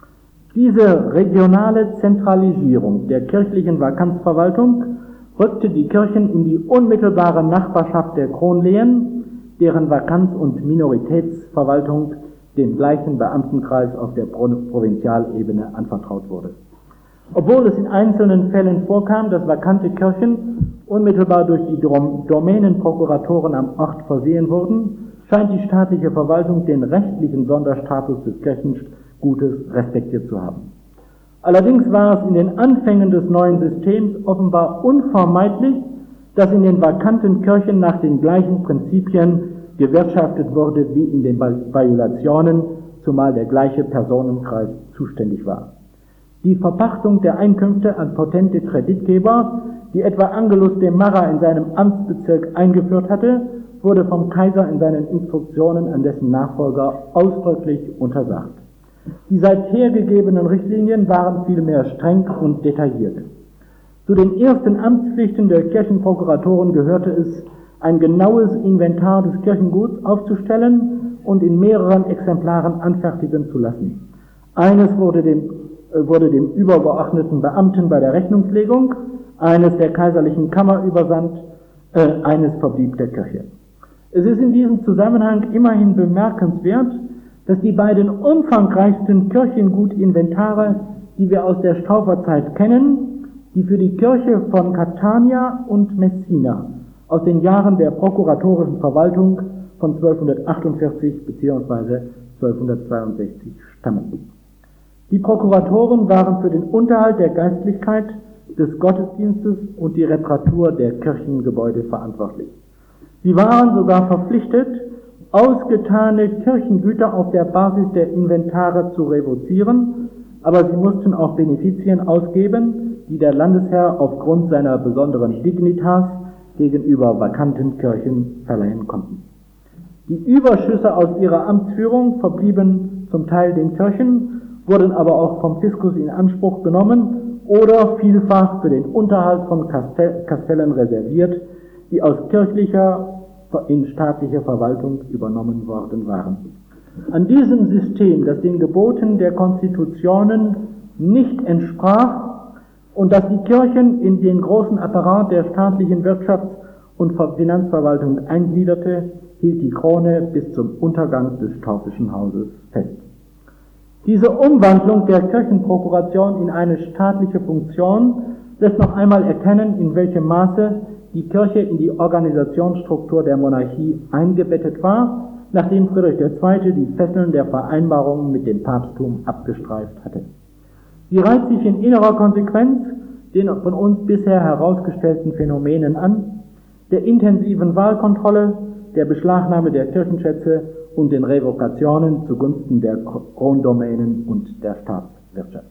Diese regionale Zentralisierung der kirchlichen Vakanzverwaltung rückte die Kirchen in die unmittelbare Nachbarschaft der Kronlehen, deren Vakanz- und Minoritätsverwaltung dem gleichen Beamtenkreis auf der Provinzialebene anvertraut wurde. Obwohl es in einzelnen Fällen vorkam, dass vakante Kirchen unmittelbar durch die Domänenprokuratoren am Ort versehen wurden, scheint die staatliche Verwaltung den rechtlichen Sonderstatus des Kirchengutes respektiert zu haben. Allerdings war es in den Anfängen des neuen Systems offenbar unvermeidlich, dass in den vakanten Kirchen nach den gleichen Prinzipien gewirtschaftet wurde wie in den Bajulationen, zumal der gleiche Personenkreis zuständig war. Die Verpachtung der Einkünfte an potente Kreditgeber, die etwa Angelus de Marra in seinem Amtsbezirk eingeführt hatte, wurde vom Kaiser in seinen Instruktionen an dessen Nachfolger ausdrücklich untersagt. Die seither gegebenen Richtlinien waren vielmehr streng und detailliert. Zu den ersten Amtspflichten der Kirchenprokuratoren gehörte es, ein genaues Inventar des Kirchenguts aufzustellen und in mehreren Exemplaren anfertigen zu lassen. Eines wurde dem übergeordneten Beamten bei der Rechnungslegung, eines der kaiserlichen Kammer übersandt, eines verblieb der Kirche. Es ist in diesem Zusammenhang immerhin bemerkenswert, dass die beiden umfangreichsten Kirchengutinventare, die wir aus der Stauferzeit kennen, die für die Kirche von Catania und Messina aus den Jahren der prokuratorischen Verwaltung von 1248 bzw. 1262 stammen. Die Prokuratoren waren für den Unterhalt der Geistlichkeit, des Gottesdienstes und die Reparatur der Kirchengebäude verantwortlich. Sie waren sogar verpflichtet, ausgetane Kirchengüter auf der Basis der Inventare zu revozieren, aber sie mussten auch Benefizien ausgeben, die der Landesherr aufgrund seiner besonderen Dignitas gegenüber vakanten Kirchen verleihen konnten. Die Überschüsse aus ihrer Amtsführung verblieben zum Teil den Kirchen, wurden aber auch vom Fiskus in Anspruch genommen oder vielfach für den Unterhalt von Kastellen reserviert, die aus kirchlicher in staatliche Verwaltung übernommen worden waren. An diesem System, das den Geboten der Konstitutionen nicht entsprach und das die Kirchen in den großen Apparat der staatlichen Wirtschafts- und Finanzverwaltung eingliederte, hielt die Krone bis zum Untergang des taufischen Hauses fest. Diese Umwandlung der Kirchenprokuration in eine staatliche Funktion lässt noch einmal erkennen, in welchem Maße die Kirche in die Organisationsstruktur der Monarchie eingebettet war, nachdem Friedrich II. Die Fesseln der Vereinbarungen mit dem Papsttum abgestreift hatte. Sie reiht sich in innerer Konsequenz den von uns bisher herausgestellten Phänomenen an, der intensiven Wahlkontrolle, der Beschlagnahme der Kirchenschätze und den Revokationen zugunsten der Krondomänen und der Staatswirtschaft.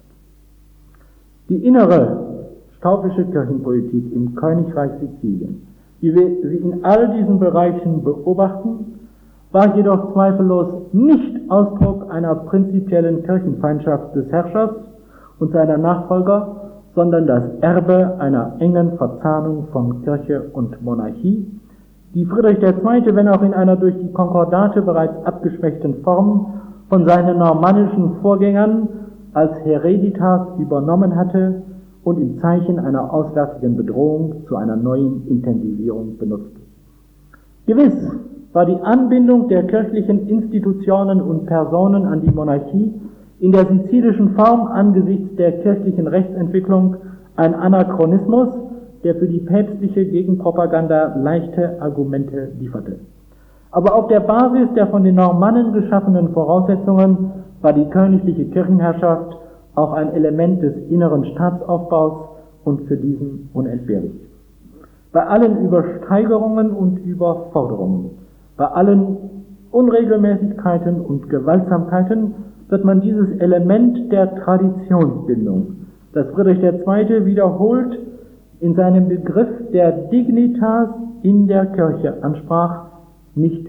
Die innere stauffische Kirchenpolitik im Königreich Sizilien, wie wir sie in all diesen Bereichen beobachten, war jedoch zweifellos nicht Ausdruck einer prinzipiellen Kirchenfeindschaft des Herrschers und seiner Nachfolger, sondern das Erbe einer engen Verzahnung von Kirche und Monarchie, die Friedrich II., wenn auch in einer durch die Konkordate bereits abgeschwächten Form, von seinen normannischen Vorgängern als Hereditas übernommen hatte und im Zeichen einer auswärtigen Bedrohung zu einer neuen Intensivierung benutzte. Gewiss war die Anbindung der kirchlichen Institutionen und Personen an die Monarchie in der sizilischen Form angesichts der kirchlichen Rechtsentwicklung ein Anachronismus, der für die päpstliche Gegenpropaganda leichte Argumente lieferte. Aber auf der Basis der von den Normannen geschaffenen Voraussetzungen war die königliche Kirchenherrschaft auch ein Element des inneren Staatsaufbaus und für diesen unentbehrlich. Bei allen Übersteigerungen und Überforderungen, bei allen Unregelmäßigkeiten und Gewaltsamkeiten wird man dieses Element der Traditionsbindung, das Friedrich II. Wiederholt in seinem Begriff der Dignitas in der Kirche ansprach, nicht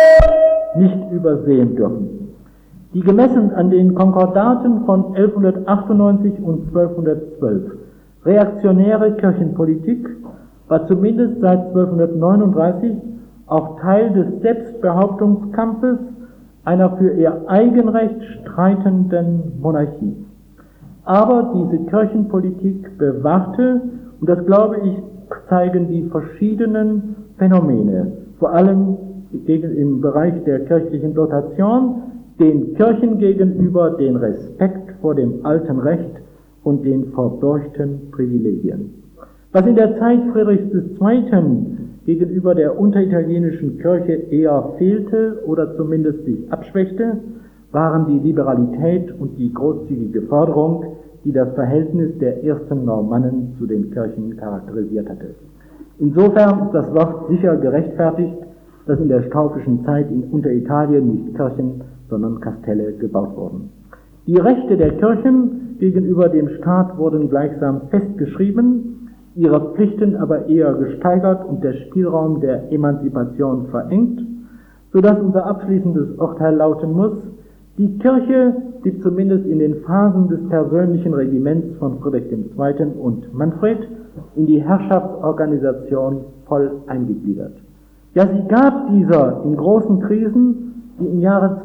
übersehen dürfen. Die gemessen an den Konkordaten von 1198 und 1212 reaktionäre Kirchenpolitik war zumindest seit 1239 auch Teil des Selbstbehauptungskampfes einer für ihr Eigenrecht streitenden Monarchie. Aber diese Kirchenpolitik bewahrte, und das glaube ich, zeigen die verschiedenen Phänomene, vor allem im Bereich der kirchlichen Dotation, den Kirchen gegenüber den Respekt vor dem alten Recht und den verborgten Privilegien. Was in der Zeit Friedrichs II. Gegenüber der unteritalienischen Kirche eher fehlte oder zumindest sich abschwächte, waren die Liberalität und die großzügige Förderung, die das Verhältnis der ersten Normannen zu den Kirchen charakterisiert hatte. Insofern ist das Wort sicher gerechtfertigt, dass in der staufischen Zeit in Unteritalien nicht Kirchen, sondern Kastelle gebaut wurden. Die Rechte der Kirchen gegenüber dem Staat wurden gleichsam festgeschrieben, ihre Pflichten aber eher gesteigert und der Spielraum der Emanzipation verengt, sodass unser abschließendes Urteil lauten muss: Die Kirche blieb zumindest in den Phasen des persönlichen Regiments von Friedrich II. Und Manfred in die Herrschaftsorganisation voll eingegliedert. Ja, sie gab dieser in großen Krisen, wie im Jahre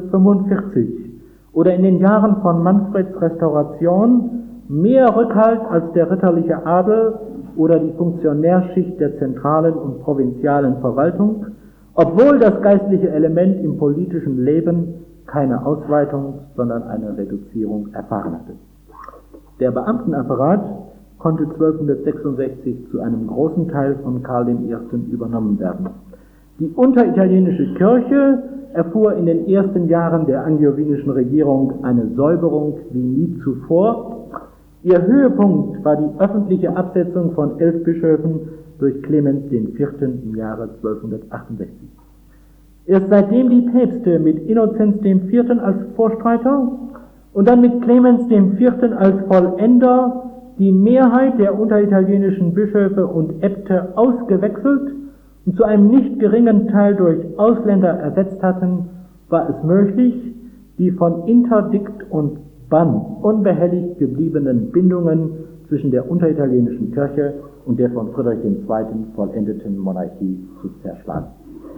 1245 oder in den Jahren von Manfreds Restauration, mehr Rückhalt als der ritterliche Adel oder die Funktionärschicht der zentralen und provinzialen Verwaltung, obwohl das geistliche Element im politischen Leben keine Ausweitung, sondern eine Reduzierung erfahren hatte. Der Beamtenapparat konnte 1266 zu einem großen Teil von Karl I. übernommen werden. Die unteritalienische Kirche erfuhr in den ersten Jahren der angiovinischen Regierung eine Säuberung wie nie zuvor. Ihr Höhepunkt war die öffentliche Absetzung von 11 Bischöfen durch Clemens IV. Im Jahre 1268. Erst seitdem die Päpste mit Innozenz IV. Als Vorstreiter und dann mit Clemens IV. Als Vollender die Mehrheit der unteritalienischen Bischöfe und Äbte ausgewechselt und zu einem nicht geringen Teil durch Ausländer ersetzt hatten, war es möglich, die von Interdikt und Bann unbehelligt gebliebenen Bindungen zwischen der unteritalienischen Kirche und der von Friedrich II. Vollendeten Monarchie zu zerschlagen.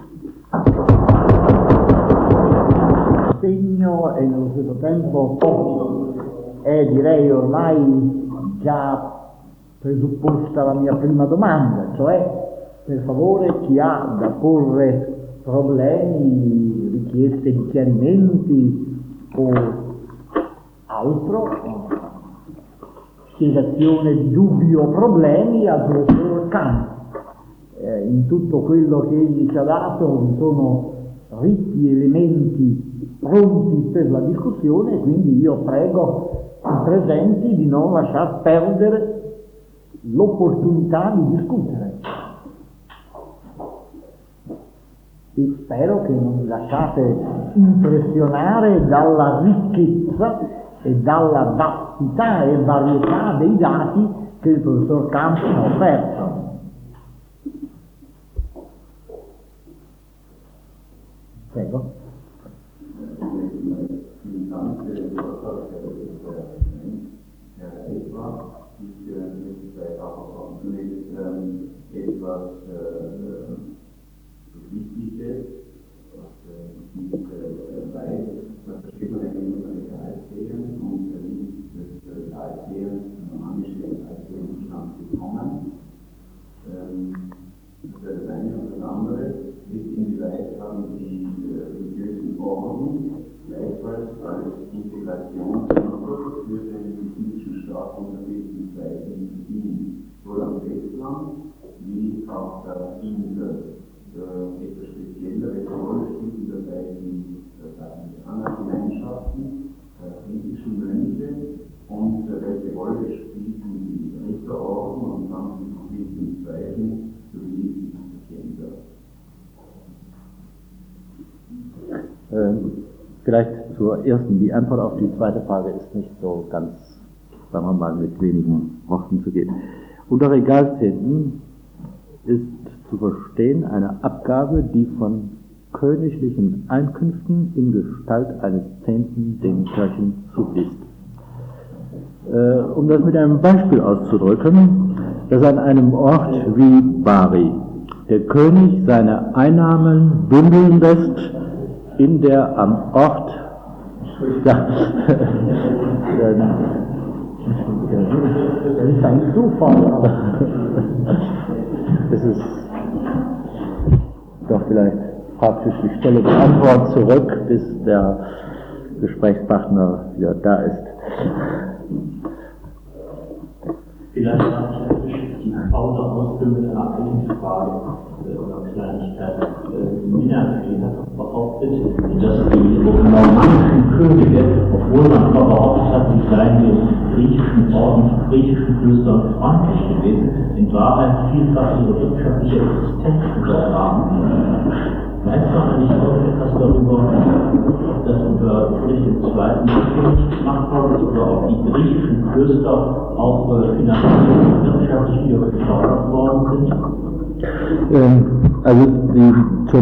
Segno e nello stesso tempo è direi ormai già presupposta la mia prima domanda, cioè per favore chi ha da porre problemi, richieste di chiarimenti o altro, spiegazione di dubbi o problemi al professor Campi. In tutto quello che egli ci ha dato vi sono ricchi elementi pronti per la discussione e quindi io prego i presenti di non lasciar perdere l'opportunità di discutere. E spero che non vi lasciate impressionare dalla ricchezza e dalla vastità e varietà dei dati che il professor Campi ha offerto. Prego. Wichtige, was ich weiß, dass verschiedene Legalthemen und das Leitthemen, romanische Leitthemen zustande gekommen. Das wäre das eine und das andere ist, inwieweit haben die religiösen Orden gleichfalls als Integrationsmittel für den politischen Staat unterwegs dienen, sowohl am Festland wie auch der Insel. Etwas speziellere Rolle spielen dabei die Anna-Gemeinschaften, indischen Mönche und welche Rolle spielen die Ritterorden und dann die konkreten Zweifel sowie die Kinder. Vielleicht zur ersten. Die Antwort auf die zweite Frage ist nicht so ganz, sagen wir mal, mit wenigen Worten zu geben. Unter Regalzehnten ist zu verstehen eine Abgabe, die von königlichen Einkünften in Gestalt eines Zehnten den Kirchen zufließt. Um das mit einem Beispiel auszudrücken, dass an einem Ort wie Bari der König seine Einnahmen bündeln lässt in der am Ort Das ist ein Zufall. Es ist doch vielleicht praktisch die Stelle der Antwort zurück, bis der Gesprächspartner wieder da ist. Vielleicht darf ich die Pause ausfüllen mit einer Frage oder Kleinigkeit. Minarquin hat behauptet, dass die normannischen Könige, obwohl man behauptet hat, sie seien den griechischen Orden, griechischen Klöstern freundlich gewesen, in Wahrheit vielfach ihre wirtschaftliche Existenz untergraben. Weiß man nicht auch etwas darüber, ob das unter Friedrich II. Nicht gemacht worden ist oder ob die griechischen Klöster auch finanziell und wirtschaftlich wieder gefördert worden sind? Also zur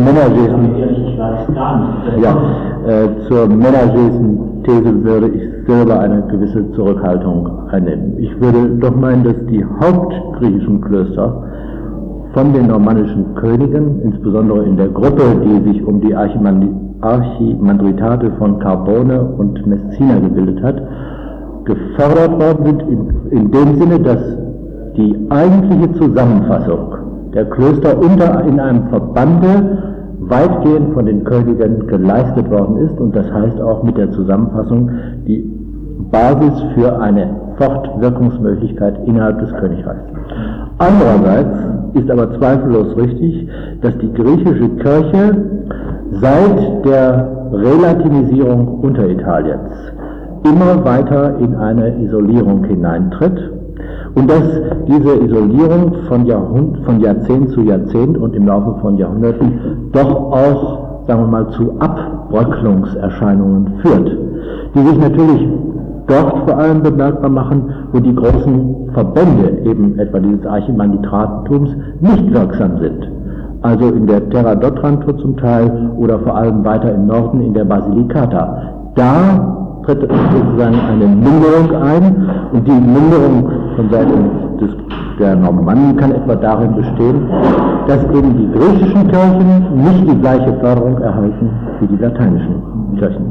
zur Menagessen-These würde ich selber eine gewisse Zurückhaltung einnehmen. Ich würde doch meinen, dass die hauptgriechischen Klöster von den normannischen Königen, insbesondere in der Gruppe, die sich um die Archimandritate von Karbone und Messina gebildet hat, gefördert worden sind in dem Sinne, dass die eigentliche Zusammenfassung der Klöster in einem Verbande weitgehend von den Königen geleistet worden ist und das heißt auch mit der Zusammenfassung die Basis für eine Fortwirkungsmöglichkeit innerhalb des Königreichs. Andererseits ist aber zweifellos richtig, dass die griechische Kirche seit der Relativisierung Unteritaliens immer weiter in eine Isolierung hineintritt und dass diese Isolierung von Jahrzehnt zu Jahrzehnt und im Laufe von Jahrhunderten doch auch, sagen wir mal, zu Abbröcklungserscheinungen führt, die sich natürlich dort vor allem bemerkbar machen, wo die großen Verbände, eben etwa dieses Archimandritentums, nicht wirksam sind. Also in der Terra Dotranto zum Teil oder vor allem weiter im Norden in der Basilicata. Da tritt sozusagen eine Minderung ein und die Minderung von Seiten der Normannen kann etwa darin bestehen, dass eben die griechischen Kirchen nicht die gleiche Förderung erhalten wie die lateinischen Kirchen.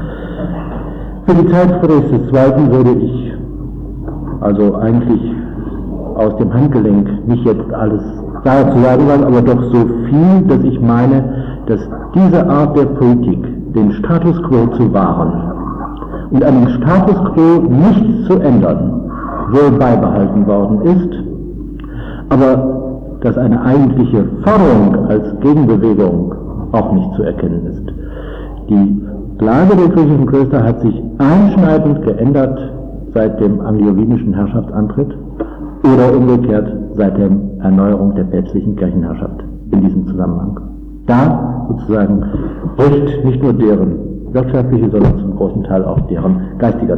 Für die Zeit Friedrichs II. Würde ich also eigentlich aus dem Handgelenk nicht jetzt alles dazu sagen, aber doch so viel, dass ich meine, dass diese Art der Politik, den Status quo zu wahren und an dem Status quo nichts zu ändern, wohl beibehalten worden ist, aber dass eine eigentliche Forderung als Gegenbewegung auch nicht zu erkennen ist. Die Lage der griechischen Klöster hat sich einschneidend geändert seit dem angiovinischen Herrschaftsantritt oder umgekehrt seit der Erneuerung der päpstlichen Kirchenherrschaft in diesem Zusammenhang. Da sozusagen bricht nicht nur deren wirtschaftliche, sondern zum großen Teil auch deren geistiger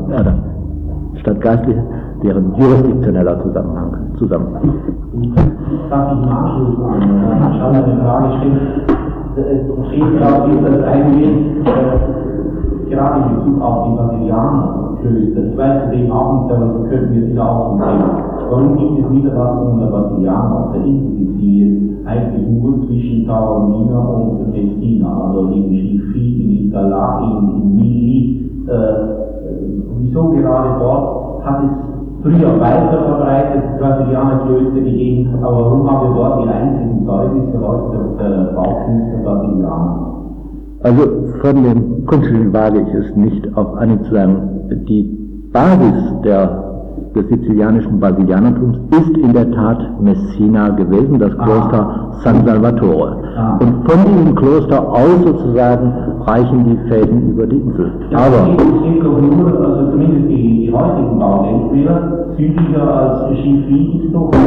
statt geistlicher, deren jurisdiktioneller Zusammenhang zusammen. Darf ich im Anschluss an eine Frage stellen? Es steht darauf, wie das eingeht, gerade in Bezug auf die Basilianerklöster. Ich weiß es eben auch nicht, aber das könnten wir sicher auch sehen. Warum gibt es Niederlassungen der Basilianer auf der Insel Sizilien eigentlich nur zwischen Taormina und Messina, also in Schiffi, in Itala, in Mili? Wieso gerade dort hat es früher weiter verbreitet Brasilianerklöster gegeben, aber warum haben wir dort die einzigen Zeugnisse heute der Baukünste der Brasilianer? Also von dem Kunststück wage ich es nicht auf Anhieb zu sagen. Die Basis des sizilianischen Basilianertums ist in der Tat Messina gewesen, das Kloster San Salvatore. Und von diesem Kloster aus sozusagen reichen die Fäden über die Insel. Aber es gibt doch nur, also zumindest die heutigen Baudenkmäler, südlicher als Schiffi ist doch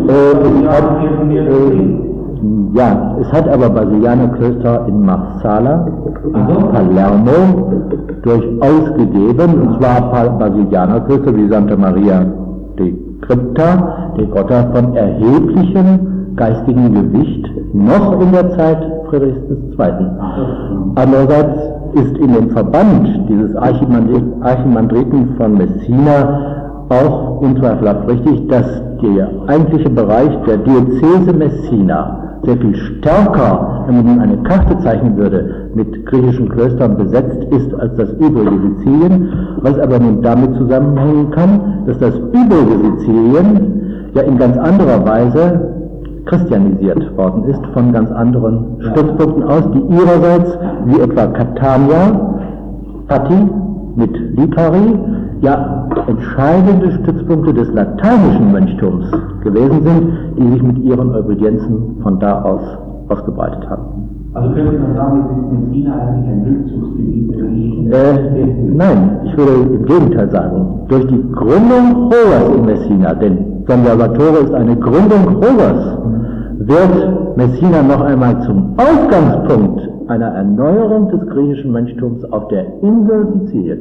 ja, es hat aber Basilianerklöster in Marsala, in Palermo durchaus gegeben, und zwar Basilianerklöster wie Santa Maria de Crypta, de Grotta von erheblichem geistigen Gewicht, noch in der Zeit Friedrichs II. Andererseits ist in dem Verband dieses Archimandriten von Messina auch unzweifelhaft richtig, dass der eigentliche Bereich der Diözese Messina sehr viel stärker, wenn man nun eine Karte zeichnen würde, mit griechischen Klöstern besetzt ist als das übrige Sizilien, was aber nun damit zusammenhängen kann, dass das übrige Sizilien ja in ganz anderer Weise christianisiert worden ist von ganz anderen Stützpunkten aus, die ihrerseits, wie etwa Catania, Patti mit Lipari, ja entscheidende Stützpunkte des lateinischen Mönchtums gewesen sind, die sich mit ihren Obedienzen von da aus ausgebreitet haben. Also könnte man sagen, dass Messina eigentlich ein Rückzugsgebiet der griechischen Nein, ich würde im Gegenteil sagen, durch die Gründung Rovers in Messina, denn San Salvatore ist eine Gründung Rovers, wird Messina noch einmal zum Ausgangspunkt einer Erneuerung des griechischen Mönchtums auf der Insel Sizilien.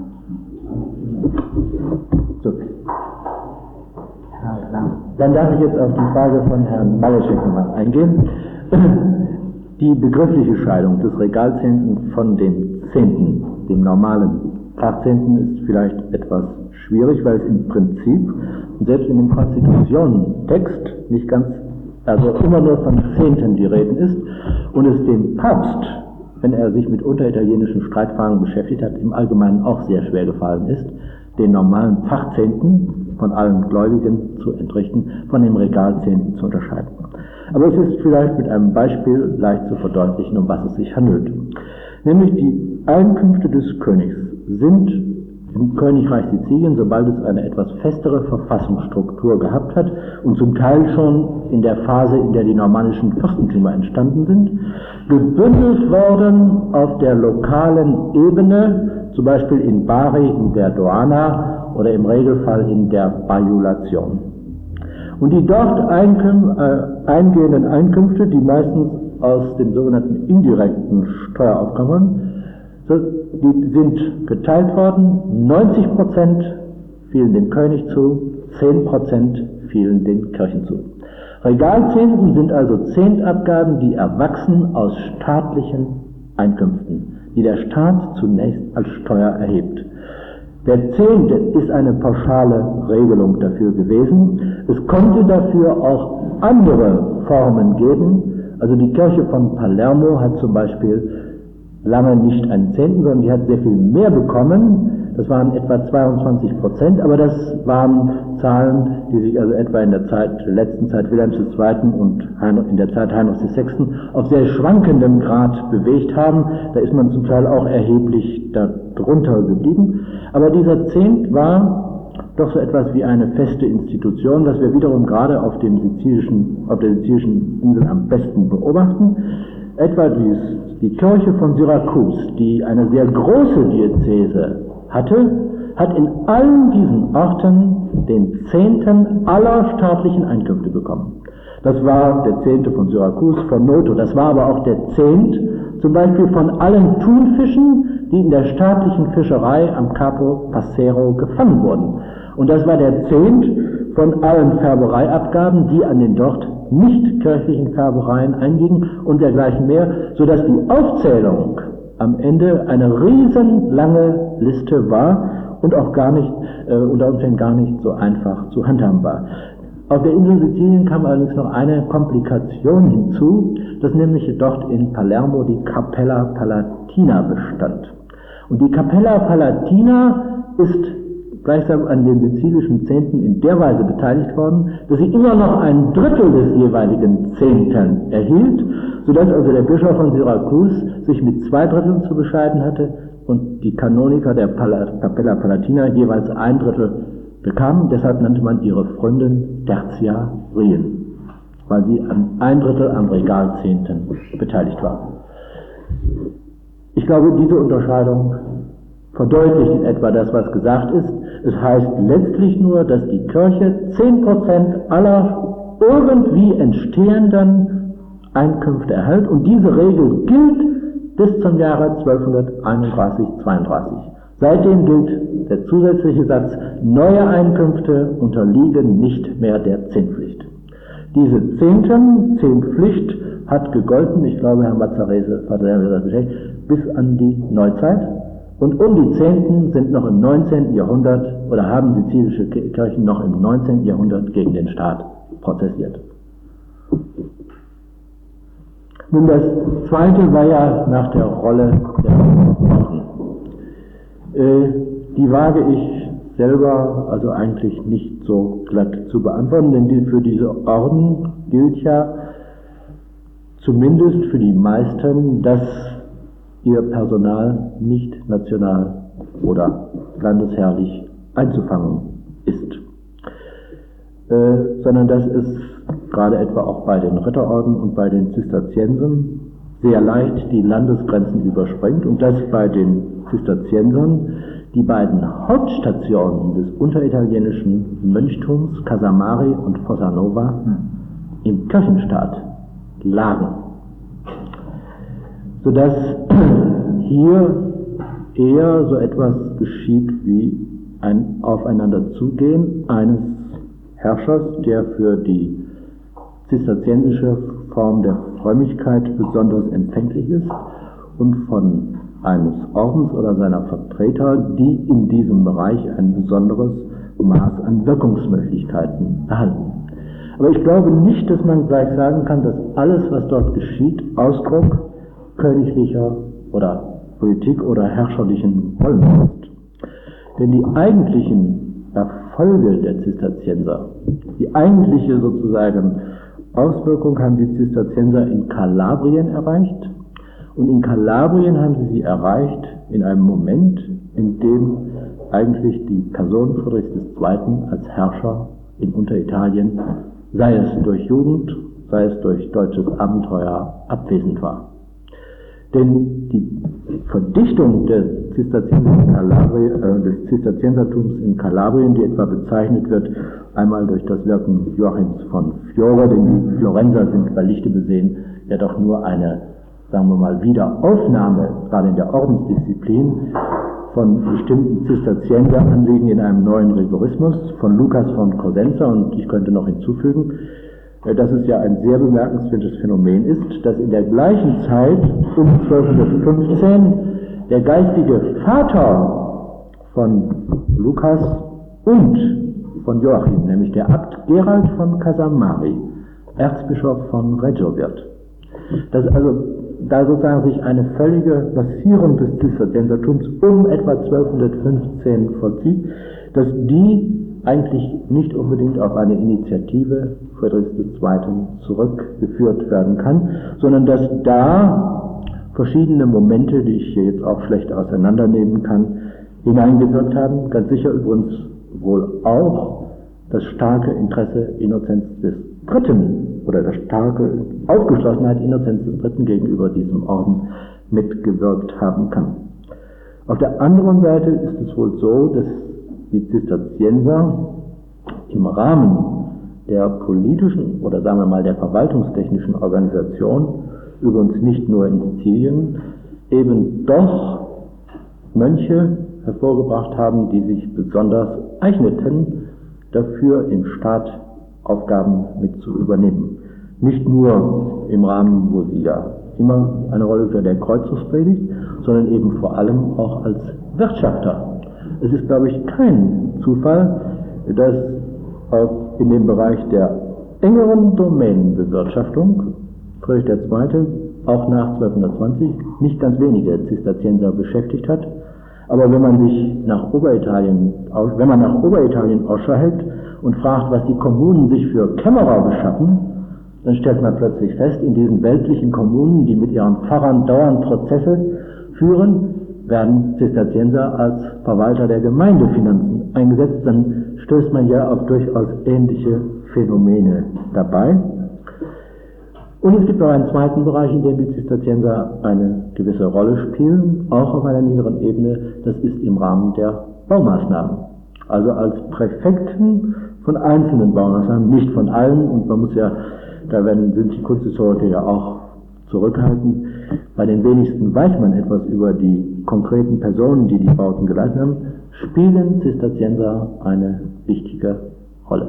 So. Dann darf ich jetzt auf die Frage von Herrn Malecek nochmal eingehen. Die begriffliche Scheidung des Regalzehnten von den Zehnten, dem normalen Fachzehnten, ist vielleicht etwas schwierig, weil es im Prinzip und selbst in dem Konstitutionentext nicht ganz, also immer nur von Zehnten die Rede ist und es dem Papst, wenn er sich mit unteritalienischen Streitfragen beschäftigt hat, im Allgemeinen auch sehr schwer gefallen ist, den normalen Fachzehnten von allen Gläubigen zu entrichten, von dem Regalzehnten zu unterscheiden. Aber es ist vielleicht mit einem Beispiel leicht zu verdeutlichen, um was es sich handelt. Nämlich die Einkünfte des Königs sind im Königreich Sizilien, sobald es eine etwas festere Verfassungsstruktur gehabt hat und zum Teil schon in der Phase, in der die normannischen Fürstentümer entstanden sind, gebündelt worden auf der lokalen Ebene, zum Beispiel in Bari, in der Doana oder im Regelfall in der Bajulation. Und die dort eingehenden Einkünfte, die meistens aus dem sogenannten indirekten Steueraufkommen, die sind geteilt worden, 90% fielen dem König zu, 10% fielen den Kirchen zu. Regalzehnten sind also Zehntabgaben, die erwachsen aus staatlichen Einkünften, die der Staat zunächst als Steuer erhebt. Der Zehnte ist eine pauschale Regelung dafür gewesen. Es konnte dafür auch andere Formen geben. Also die Kirche von Palermo hat zum Beispiel lange nicht einen Zehnten, sondern die hat sehr viel mehr bekommen. Das waren etwa 22%, aber das waren Zahlen, die sich also etwa in der letzten Zeit Wilhelms II. Und in der Zeit Heinrichs VI. Auf sehr schwankendem Grad bewegt haben. Da ist man zum Teil auch erheblich darunter geblieben. Aber dieser Zehnt war doch so etwas wie eine feste Institution, was wir wiederum gerade auf der sizilischen Insel am besten beobachten. Etwa die Kirche von Syrakus, die eine sehr große Diözese hatte, hat in allen diesen Orten den Zehnten aller staatlichen Einkünfte bekommen. Das war der Zehnte von Syrakus, von Noto, das war aber auch der Zehnt zum Beispiel von allen Thunfischen, die in der staatlichen Fischerei am Capo Passero gefangen wurden. Und das war der Zehnt von allen Färbereiabgaben, die an den dort nicht kirchlichen Färbereien eingingen und dergleichen mehr, sodass die Aufzählung am Ende eine riesenlange Liste war und auch gar nicht, unter Umständen gar nicht so einfach zu handhaben war. Auf der Insel Sizilien kam allerdings noch eine Komplikation hinzu, dass nämlich dort in Palermo die Capella Palatina bestand. Und die Capella Palatina ist gleichsam an den sizilischen Zehnten in der Weise beteiligt worden, dass sie immer noch ein Drittel des jeweiligen Zehnten erhielt, sodass also der Bischof von Syrakus sich mit 2 Dritteln zu bescheiden hatte und die Kanoniker der Capella Palatina jeweils 1 Drittel bekamen. Deshalb nannte man ihre Freundin Tertiarien, weil sie an 1 Drittel am Regalzehnten beteiligt war. Ich glaube, diese Unterscheidung verdeutlicht in etwa das, was gesagt ist. Es heißt letztlich nur, dass die Kirche 10% aller irgendwie entstehenden Einkünfte erhält und diese Regel gilt bis zum Jahre 1231-32. Seitdem gilt der zusätzliche Satz, neue Einkünfte unterliegen nicht mehr der Zehnpflicht. Diese Zehnpflicht hat gegolten, ich glaube Herr Mazzarese hat das bestätigt, bis an die Neuzeit. Und die Zehnten sind noch im 19. Jahrhundert oder haben sizilische Kirchen noch im 19. Jahrhundert gegen den Staat prozessiert. Nun, das zweite war ja nach der Rolle der Orden. Die wage ich selber also eigentlich nicht so glatt zu beantworten, denn für diese Orden, gilt ja zumindest für die meisten, dass ihr Personal nicht national oder landesherrlich einzufangen ist, sondern dass es gerade etwa auch bei den Ritterorden und bei den Zisterziensern sehr leicht die Landesgrenzen überspringt und dass bei den Zisterziensern die beiden Hauptstationen des unteritalienischen Mönchtums, Casamari und Fossa Nova, im Kirchenstaat lagen, sodass hier eher so etwas geschieht wie ein Aufeinanderzugehen eines Herrschers, der für die zisterziensische Form der Frömmigkeit besonders empfänglich ist, und von eines Ordens oder seiner Vertreter, die in diesem Bereich ein besonderes Maß an Wirkungsmöglichkeiten erhalten. Aber ich glaube nicht, dass man gleich sagen kann, dass alles, was dort geschieht, Ausdruck königlicher oder Politik oder herrscherlichen Wollen ist. Denn die eigentlichen Erfolge der Zisterzienser, die eigentliche sozusagen Auswirkung haben die Zisterzienser in Kalabrien erreicht. Und in Kalabrien haben sie erreicht in einem Moment, in dem eigentlich die Person Friedrichs II. Als Herrscher in Unteritalien, sei es durch Jugend, sei es durch deutsches Abenteuer, abwesend war. Denn die Verdichtung des Zisterziensertums in Kalabrien, die etwa bezeichnet wird, einmal durch das Wirken Joachims von Fiore, denn die Florenser sind bei Lichte besehen ja doch nur eine, sagen wir mal, Wiederaufnahme, gerade in der Ordensdisziplin, von bestimmten Zisterzienseranliegen in einem neuen Rigorismus von Lukas von Cosenza, und ich könnte noch hinzufügen, dass es ja ein sehr bemerkenswertes Phänomen ist, dass in der gleichen Zeit, um 1215, der geistige Vater von Lukas und von Joachim, nämlich der Abt Gerald von Casamari, Erzbischof von Reggio wird. Dass also da sozusagen sich eine völlige Massierung des Zisterziensertums um etwa 1215 vollzieht, dass die eigentlich nicht unbedingt auf eine Initiative Friedrichs II. Zurückgeführt werden kann, sondern dass da verschiedene Momente, die ich hier jetzt auch schlecht auseinandernehmen kann, hineingewirkt haben. Ganz sicher übrigens wohl auch das starke Interesse Innozenz III. Oder die starke Aufgeschlossenheit Innozenz III. Gegenüber diesem Orden mitgewirkt haben kann. Auf der anderen Seite ist es wohl so, dass die Zisterzienser im Rahmen der politischen oder sagen wir mal der verwaltungstechnischen Organisation, übrigens nicht nur in Sizilien, eben doch Mönche hervorgebracht haben, die sich besonders eigneten, dafür im Staat Aufgaben mit zu übernehmen. Nicht nur im Rahmen, wo sie ja immer eine Rolle für der Kreuzzugspredigt, sondern eben vor allem auch als Wirtschafter. Es ist, glaube ich, kein Zufall, dass auch in dem Bereich der engeren Domänenbewirtschaftung Friedrich II. Auch nach 1220 nicht ganz wenige Zisterzienser beschäftigt hat. Aber wenn man nach Oberitalien Ausschau hält und fragt, was die Kommunen sich für Kämmerer beschaffen, dann stellt man plötzlich fest, in diesen weltlichen Kommunen, die mit ihren Pfarrern dauernd Prozesse führen, werden Zisterzienser als Verwalter der Gemeindefinanzen eingesetzt. Dann stößt man ja auf durchaus ähnliche Phänomene dabei. Und es gibt noch einen zweiten Bereich, in dem die Zisterzienser eine gewisse Rolle spielen, auch auf einer niederen Ebene, das ist im Rahmen der Baumaßnahmen. Also als Präfekten von einzelnen Baumaßnahmen, nicht von allen, und man muss ja, sind die Kunsthistoriker ja auch zurückhaltend, bei den wenigsten weiß man etwas über die konkreten Personen, die die Bauten geleitet haben, spielen Zisterzienser eine wichtige Rolle.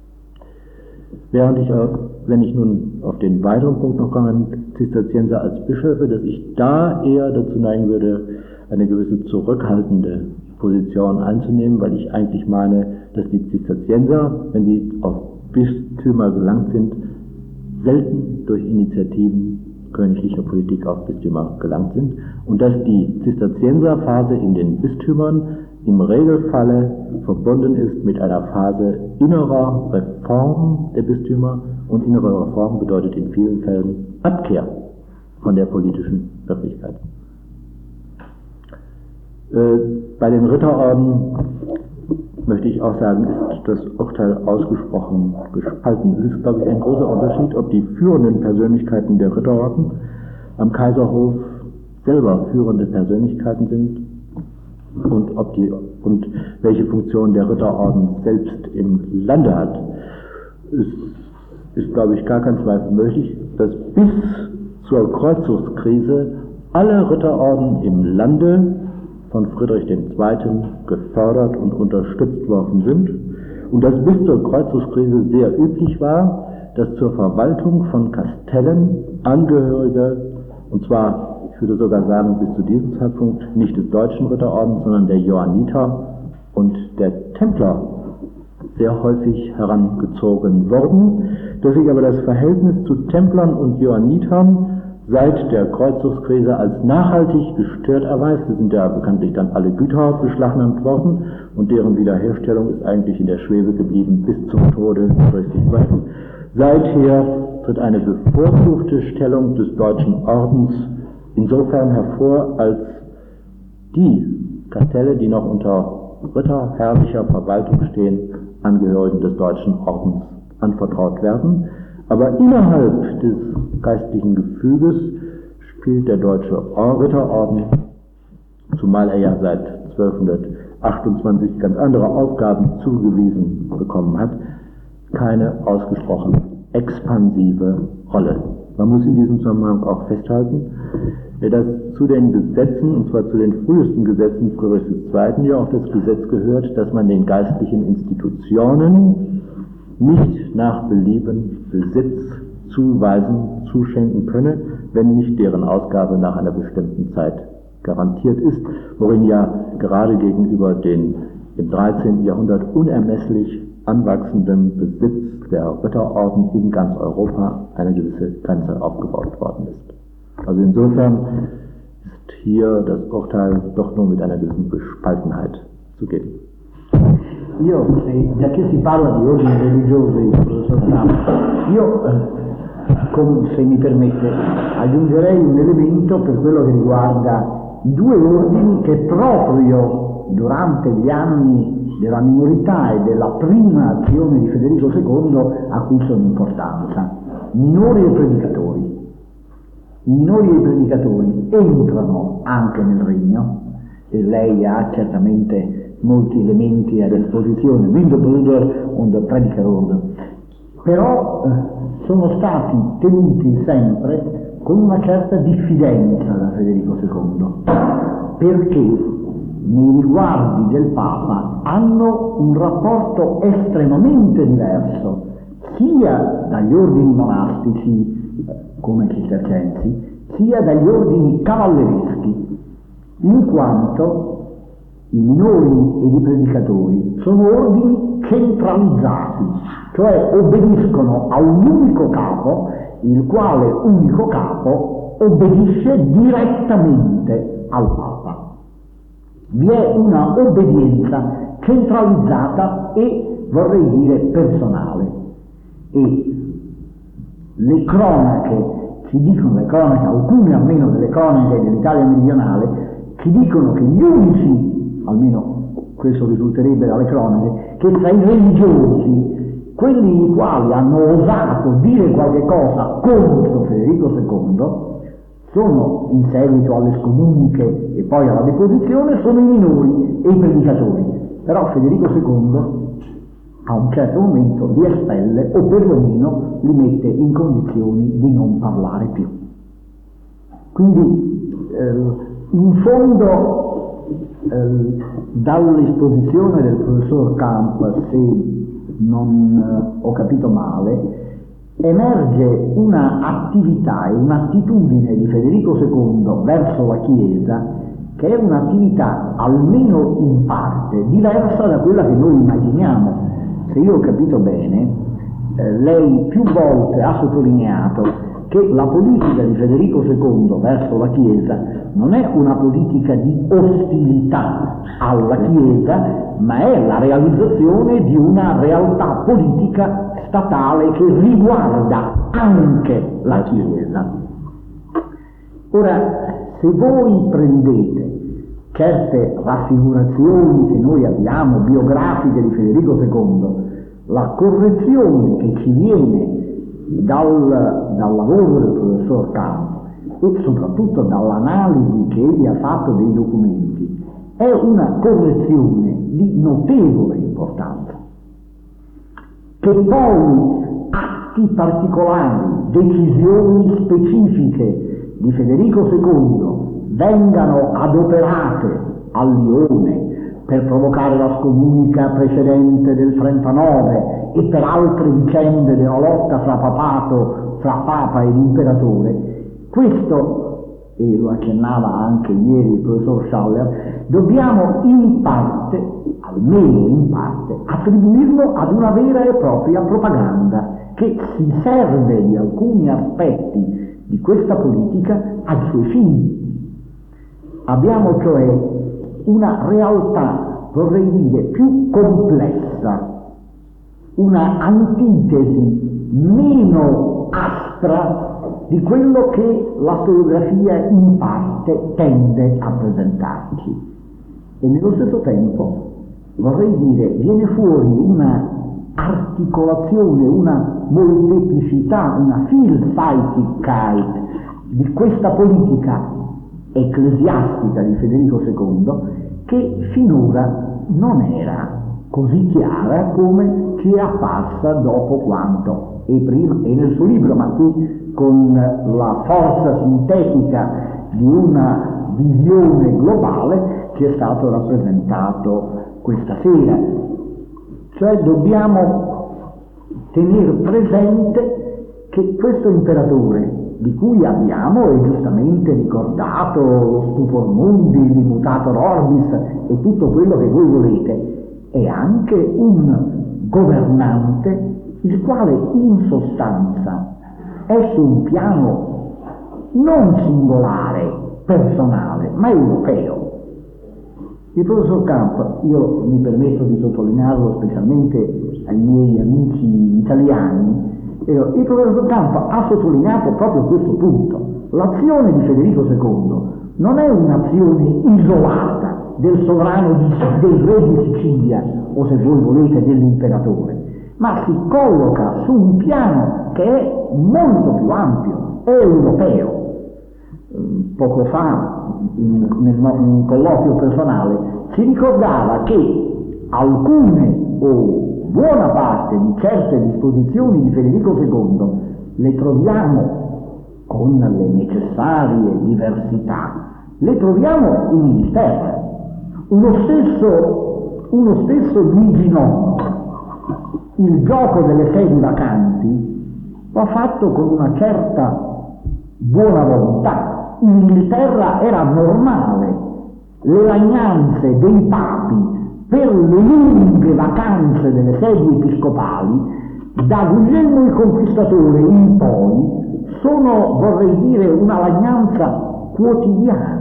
Während wenn ich nun auf den weiteren Punkt noch komme, Zisterzienser als Bischöfe, dass ich da eher dazu neigen würde, eine gewisse zurückhaltende Position einzunehmen, weil ich eigentlich meine, dass die Zisterzienser, wenn sie auf Bistümer gelangt sind, selten durch Initiativen königlicher Politik auf Bistümer gelangt sind und dass die Zisterzienserphase in den Bistümern im Regelfalle verbunden ist mit einer Phase innerer Reform der Bistümer, und innere Reform bedeutet in vielen Fällen Abkehr von der politischen Wirklichkeit. Bei den Ritterorden möchte ich auch sagen, ist das Urteil ausgesprochen gespalten. Es ist, glaube ich, ein großer Unterschied, ob die führenden Persönlichkeiten der Ritterorden am Kaiserhof selber führende Persönlichkeiten sind und welche Funktion der Ritterorden selbst im Lande hat. Es ist, glaube ich, gar kein Zweifel möglich, dass bis zur Kreuzzuchtskrise alle Ritterorden im Lande von Friedrich II. Gefördert und unterstützt worden sind und dass bis zur Kreuzzuchtskrise sehr üblich war, dass zur Verwaltung von Kastellen Angehörige, und zwar, ich würde sogar sagen, bis zu diesem Zeitpunkt nicht des deutschen Ritterordens, sondern der Johanniter und der Templer sehr häufig herangezogen wurden, dass sich aber das Verhältnis zu Templern und Johannitern seit der Kreuzzuchtskrise als nachhaltig gestört erweist. Es sind ja bekanntlich dann alle Güter beschlagnahmt worden und deren Wiederherstellung ist eigentlich in der Schwebe geblieben bis zum Tode Friedrichs II. Seither tritt eine bevorzugte Stellung des deutschen Ordens insofern hervor, als die Kastelle, die noch unter ritterherrlicher Verwaltung stehen, Angehörigen des deutschen Ordens anvertraut werden. Aber innerhalb des geistlichen Gefüges spielt der deutsche Ritterorden, zumal er ja seit 1228 ganz andere Aufgaben zugewiesen bekommen hat, keine ausgesprochen expansive Rolle. Man muss in diesem Zusammenhang auch festhalten, dass zu den Gesetzen, und zwar zu den frühesten Gesetzen Friedrichs II. Ja auch das Gesetz gehört, dass man den geistlichen Institutionen nicht nach Belieben Besitz zuweisen, zuschenken könne, wenn nicht deren Ausgabe nach einer bestimmten Zeit garantiert ist, worin ja gerade gegenüber den im 13. Jahrhundert unermesslich anwachsenden Besitz der Ritterorden in ganz Europa eine gewisse Grenze aufgebaut worden ist. Also insofern ist hier das Urteil doch nur mit einer gewissen Gespaltenheit zu geben. Io, già che si parla di ordini religiosi, professor Campa, se mi permette, aggiungerei un elemento per quello che riguarda i due ordini che proprio durante gli anni della minorità e della prima azione di Federico II acquistano importanza. Minori e predicatori. I minori e i predicatori entrano anche nel regno, e lei ha certamente molti elementi a disposizione, Windbruder und Predigerorden, però sono stati tenuti sempre con una certa diffidenza da Federico II, perché nei riguardi del Papa hanno un rapporto estremamente diverso, sia dagli ordini monastici, come i cistercensi, sia dagli ordini cavallereschi, in quanto i minori e i predicatori sono ordini centralizzati, cioè obbediscono a un unico capo, il quale unico capo obbedisce direttamente al Papa. Vi è una obbedienza centralizzata e, vorrei dire, personale. E le cronache ci dicono, alcune almeno delle cronache dell'Italia meridionale, ci dicono che gli unici, almeno questo risulterebbe dalle cronache, che tra i religiosi, quelli i quali hanno osato dire qualche cosa contro Federico II, sono, in seguito alle scomuniche e poi alla deposizione, sono i minori e i predicatori. Però Federico II a un certo momento li espelle o perlomeno li mette in condizioni di non parlare più. Quindi in fondo dall'esposizione del professor Campa, se non ho capito male, emerge una attività e un'attitudine di Federico II verso la Chiesa che è un'attività almeno in parte diversa da quella che noi immaginiamo. Se io ho capito bene, lei più volte ha sottolineato che la politica di Federico II verso la Chiesa non è una politica di ostilità alla Chiesa, ma è la realizzazione di una realtà politica statale che riguarda anche la Chiesa. Ora, se voi prendete certe raffigurazioni che noi abbiamo, biografiche di Federico II, la correzione che ci viene dal lavoro del professor Campo e soprattutto dall'analisi che egli ha fatto dei documenti, è una correzione di notevole importanza. Che poi atti particolari, decisioni specifiche di Federico II vengano adoperate a Lione per provocare la scomunica precedente del 39 e per altre vicende della lotta fra Papa ed Imperatore, questo, e lo accennava anche ieri il professor Schaller, dobbiamo in parte, almeno in parte, attribuirlo ad una vera e propria propaganda che si serve di alcuni aspetti di questa politica ai suoi fini. Abbiamo cioè una realtà, vorrei dire, più complessa, una antitesi meno aspra di quello che la storiografia in parte tende a presentarci. E nello stesso tempo, vorrei dire, viene fuori una articolazione, una molteplicità, una Vielseitigkeit di questa politica ecclesiastica di Federico II che finora non era così chiara come ci è apparsa dopo quanto e prima e nel suo libro, ma qui con la forza sintetica di una visione globale ci è stato rappresentato questa sera. Cioè dobbiamo tenere presente che questo imperatore, di cui abbiamo e giustamente ricordato lo stupor mundi, l'imutator orbis e tutto quello che voi volete, è anche un governante il quale in sostanza è su un piano non singolare, personale, ma europeo. Il professor Camp, io mi permetto di sottolinearlo specialmente ai miei amici italiani, il professor Camp ha sottolineato proprio questo punto. L'azione di Federico II non è un'azione isolata del sovrano del re di Sicilia, o se voi volete dell'imperatore, ma si colloca su un piano che è molto più ampio, è europeo. Poco fa, in un colloquio personale, si ricordava che alcune o buona parte di certe disposizioni di Federico II le troviamo con le necessarie diversità, le troviamo in Inghilterra. Uno stesso Luigi IX, il gioco delle sedi vacanti, l'ha fatto con una certa buona volontà. In Inghilterra era normale le lagnanze dei papi per le lunghe vacanze delle sedi episcopali, da Guglielmo il Conquistatore in poi, sono, vorrei dire, una lagnanza quotidiana.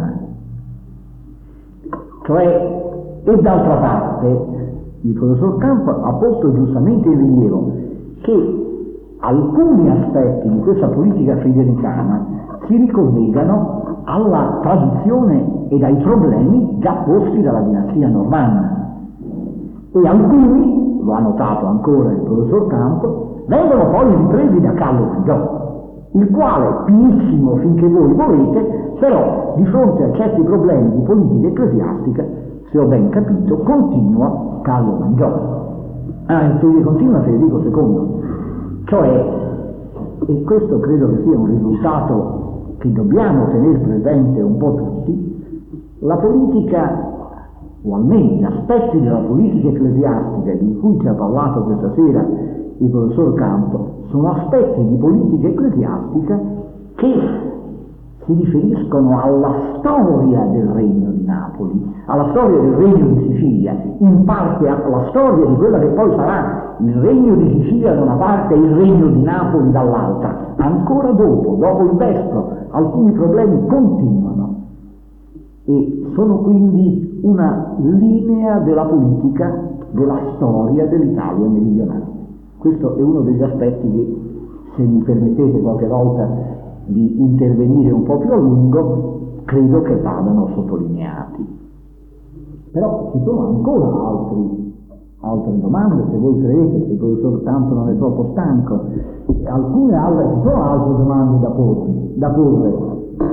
Cioè, e d'altra parte, il professor Camp ha posto giustamente in rilievo che alcuni aspetti di questa politica federicana si ricollegano alla tradizione e ai problemi già posti dalla dinastia normanna. E alcuni, lo ha notato ancora il professor Camp, vengono poi ripresi da Carlo Maggiore, il quale, pienissimo finché voi volete, però di fronte a certi problemi di politica ecclesiastica, se ho ben capito, continua Carlo Maggiore. Continua Federico II. Cioè, e questo credo che sia un risultato che dobbiamo tenere presente un po' tutti, la politica, o almeno gli aspetti della politica ecclesiastica di cui ci ha parlato questa sera il professor Campo, sono aspetti di politica ecclesiastica che si riferiscono alla storia del Regno di Napoli, alla storia del Regno di Sicilia, in parte alla storia di quella che poi sarà il regno di Sicilia da una parte e il regno di Napoli dall'altra. Ancora dopo il Vespro, alcuni problemi continuano e sono quindi una linea della politica, della storia dell'Italia meridionale. Questo è uno degli aspetti che, se mi permettete qualche volta di intervenire un po' più a lungo, credo che vadano sottolineati. Però ci sono ancora altre domande, se voi credete, se il professor Campo non è troppo stanco, ci sono altre domande da porre.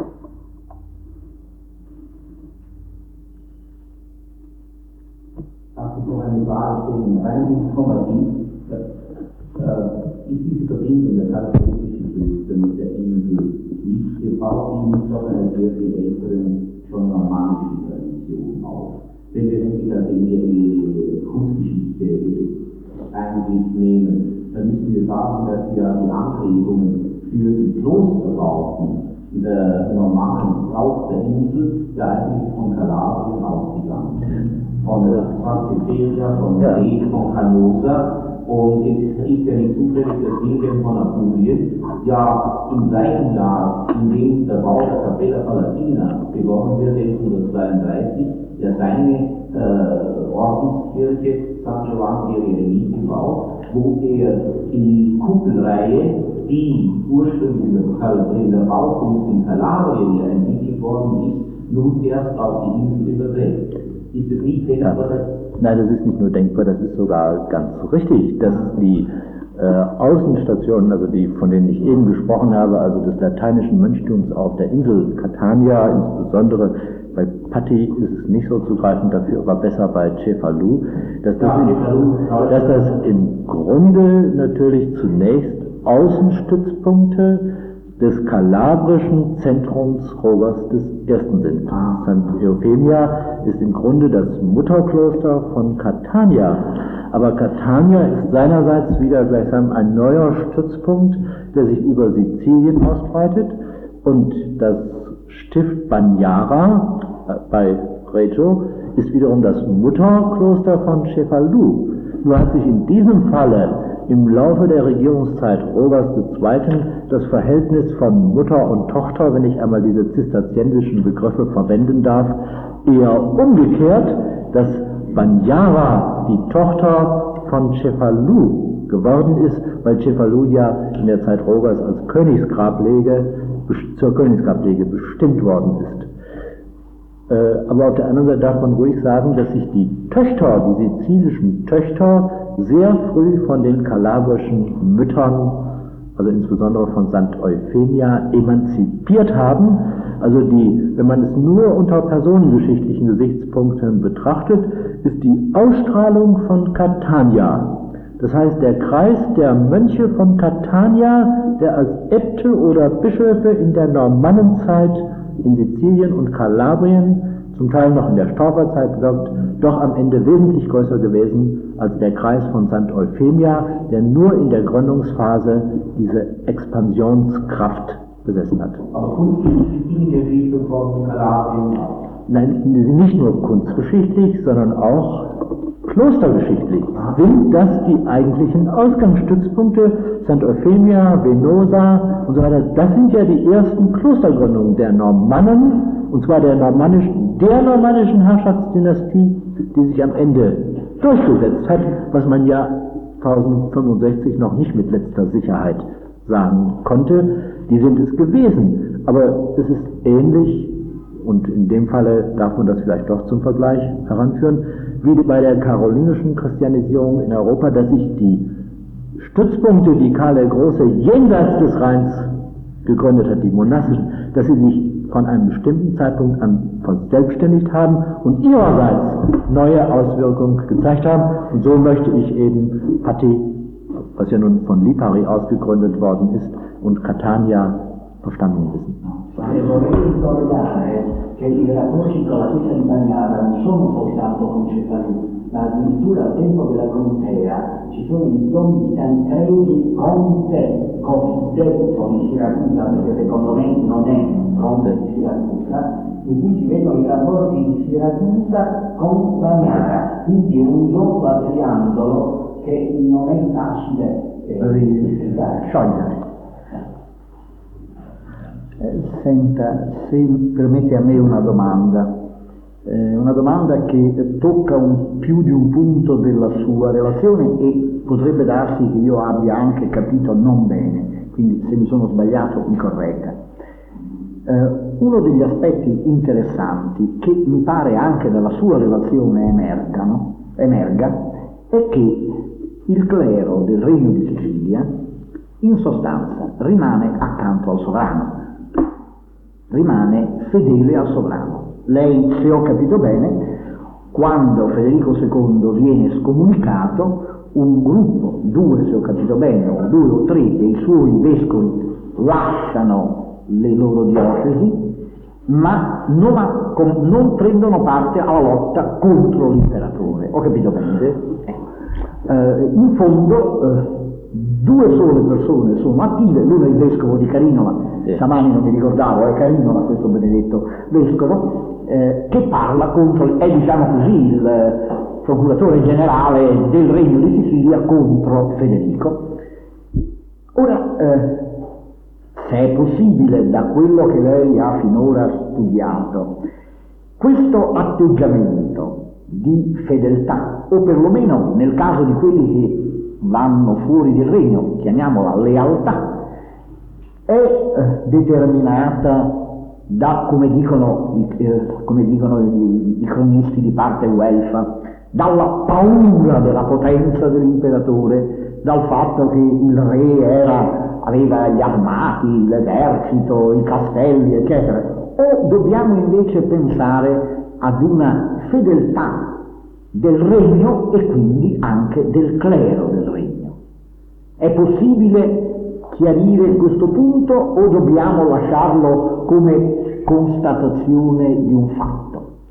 Noch eine Frage stellen, rein informativ. Ist diese Verbindung der charakteristischen Küste mit der Insel nicht, baut die nicht auf einer sehr viel älteren, schon normannischen Tradition auf? Wenn wir nämlich die Kunstgeschichte eigentlich nehmen, dann müssen wir sagen, dass ja die Anregungen für die Klosterbauten in der Normannen auf der Insel ja eigentlich von Kalabrien ausgegangen sind. Von St. Cecilia, von Reh, von Canosa. Und es ist ja nicht zufällig, dass Wilhelm von Apulien ja im gleichen Jahr, in dem der Bau der Capella Palatina begonnen wird, 1132, ja seine Ordenskirche San Giovanni dei Eremiti baut, wo er die Kuppelreihe, die ursprünglich in der Baukunst in Kalabrien ja entwickelt worden ist, nun erst auf die Insel überträgt. Ist es nicht denkbar, Nein, das ist nicht nur denkbar, das ist sogar ganz richtig. Das ist die Außenstationen, also die, von denen ich eben gesprochen habe, also des lateinischen Mönchtums auf der Insel Catania, insbesondere bei Patti ist es nicht so zugreifend, dafür aber besser bei Cefalù, dass das im Grunde natürlich zunächst Außenstützpunkte des kalabrischen Zentrums Rogas I. sind. St. Euphemia ist im Grunde das Mutterkloster von Catania, aber Catania ist seinerseits wieder gleichsam ein neuer Stützpunkt, der sich über Sizilien ausbreitet, und das Stift Bagnara bei Reggio ist wiederum das Mutterkloster von Cefalù. Nur hat sich in diesem Falle im Laufe der Regierungszeit Rogas II. Das Verhältnis von Mutter und Tochter, wenn ich einmal diese zisterziensischen Begriffe verwenden darf, eher umgekehrt, dass Bagnara die Tochter von Cefalù geworden ist, weil Cefalù ja in der Zeit Rogas als zur Königsgrablege bestimmt worden ist. Aber auf der anderen Seite darf man ruhig sagen, dass sich die sizilischen Töchter, sehr früh von den kalabrischen Müttern, also insbesondere von St. Euphemia, emanzipiert haben. Also wenn man es nur unter personengeschichtlichen Gesichtspunkten betrachtet, ist die Ausstrahlung von Catania, das heißt der Kreis der Mönche von Catania, der als Äbte oder Bischöfe in der Normannenzeit in Sizilien und Kalabrien, zum Teil noch in der Stauferzeit wirkt, doch am Ende wesentlich größer gewesen als der Kreis von St. Euphemia, der nur in der Gründungsphase diese Expansionskraft besessen hat. Aber kunstgeschichtlich in der Entwicklung von Kalabrien? Nein, nicht nur kunstgeschichtlich, sondern auch klostergeschichtlich sind das die eigentlichen Ausgangsstützpunkte. St. Euphemia, Venosa und so weiter, das sind ja die ersten Klostergründungen der Normannen, und zwar der normannischen Herrschaftsdynastie, die sich am Ende durchgesetzt hat, was man ja 1065 noch nicht mit letzter Sicherheit sagen konnte. Die sind es gewesen, aber es ist ähnlich, und in dem Falle darf man das vielleicht doch zum Vergleich heranführen, wie bei der karolinischen Christianisierung in Europa, dass sich die Stützpunkte, die Karl der Große jenseits des Rheins gegründet hat, die monastischen, dass sie sich von einem bestimmten Zeitpunkt an verselbstständigt haben und ihrerseits neue Auswirkungen gezeigt haben. Und so möchte ich eben Patti, was ja nun von Lipari ausgegründet worden ist, und Catania verstanden wissen. Vorrei ricordare che i rapporti con la Chiesa di Bagnara non sono soltanto con Cefalù, ma addirittura al tempo della Contea ci sono i diplomi di Tancredi Conte cosiddetto di Siracusa, perché secondo me non è Conte di Siracusa, in cui si vedono i rapporti di Siracusa con Bagnara, quindi è un gioco a triangolo che che non è facile sciogliere. Senta, se permette a me una domanda che tocca più di un punto della sua relazione e potrebbe darsi che io abbia anche capito non bene, quindi se mi sono sbagliato mi corregga. Uno degli aspetti interessanti che mi pare anche dalla sua relazione emerga è che il clero del Regno di Sicilia in sostanza rimane accanto al sovrano, rimane fedele al sovrano. Lei, se ho capito bene, quando Federico II viene scomunicato, un gruppo, 2 se ho capito bene, o 2 o 3 dei suoi vescovi lasciano le loro diocesi, ma non prendono parte alla lotta contro l'imperatore. Ho capito bene? In fondo 2 sole persone sono attive, l'uno è il vescovo di Carinola, Samani non mi ricordavo, è Carinola questo benedetto vescovo, che parla contro, è diciamo così il procuratore generale del Regno di Sicilia contro Federico. Ora, se è possibile, da quello che lei ha finora studiato, questo atteggiamento di fedeltà, o perlomeno nel caso di quelli che vanno fuori del regno, chiamiamola lealtà, è determinata da, come dicono i cronisti di parte guelfa, dalla paura della potenza dell'imperatore, dal fatto che il re aveva gli armati, l'esercito, i castelli, eccetera, o dobbiamo invece pensare ad una fedeltà del regno e quindi anche del clero del regno? È possibile chiarire questo punto o dobbiamo lasciarlo come constatazione di un fatto?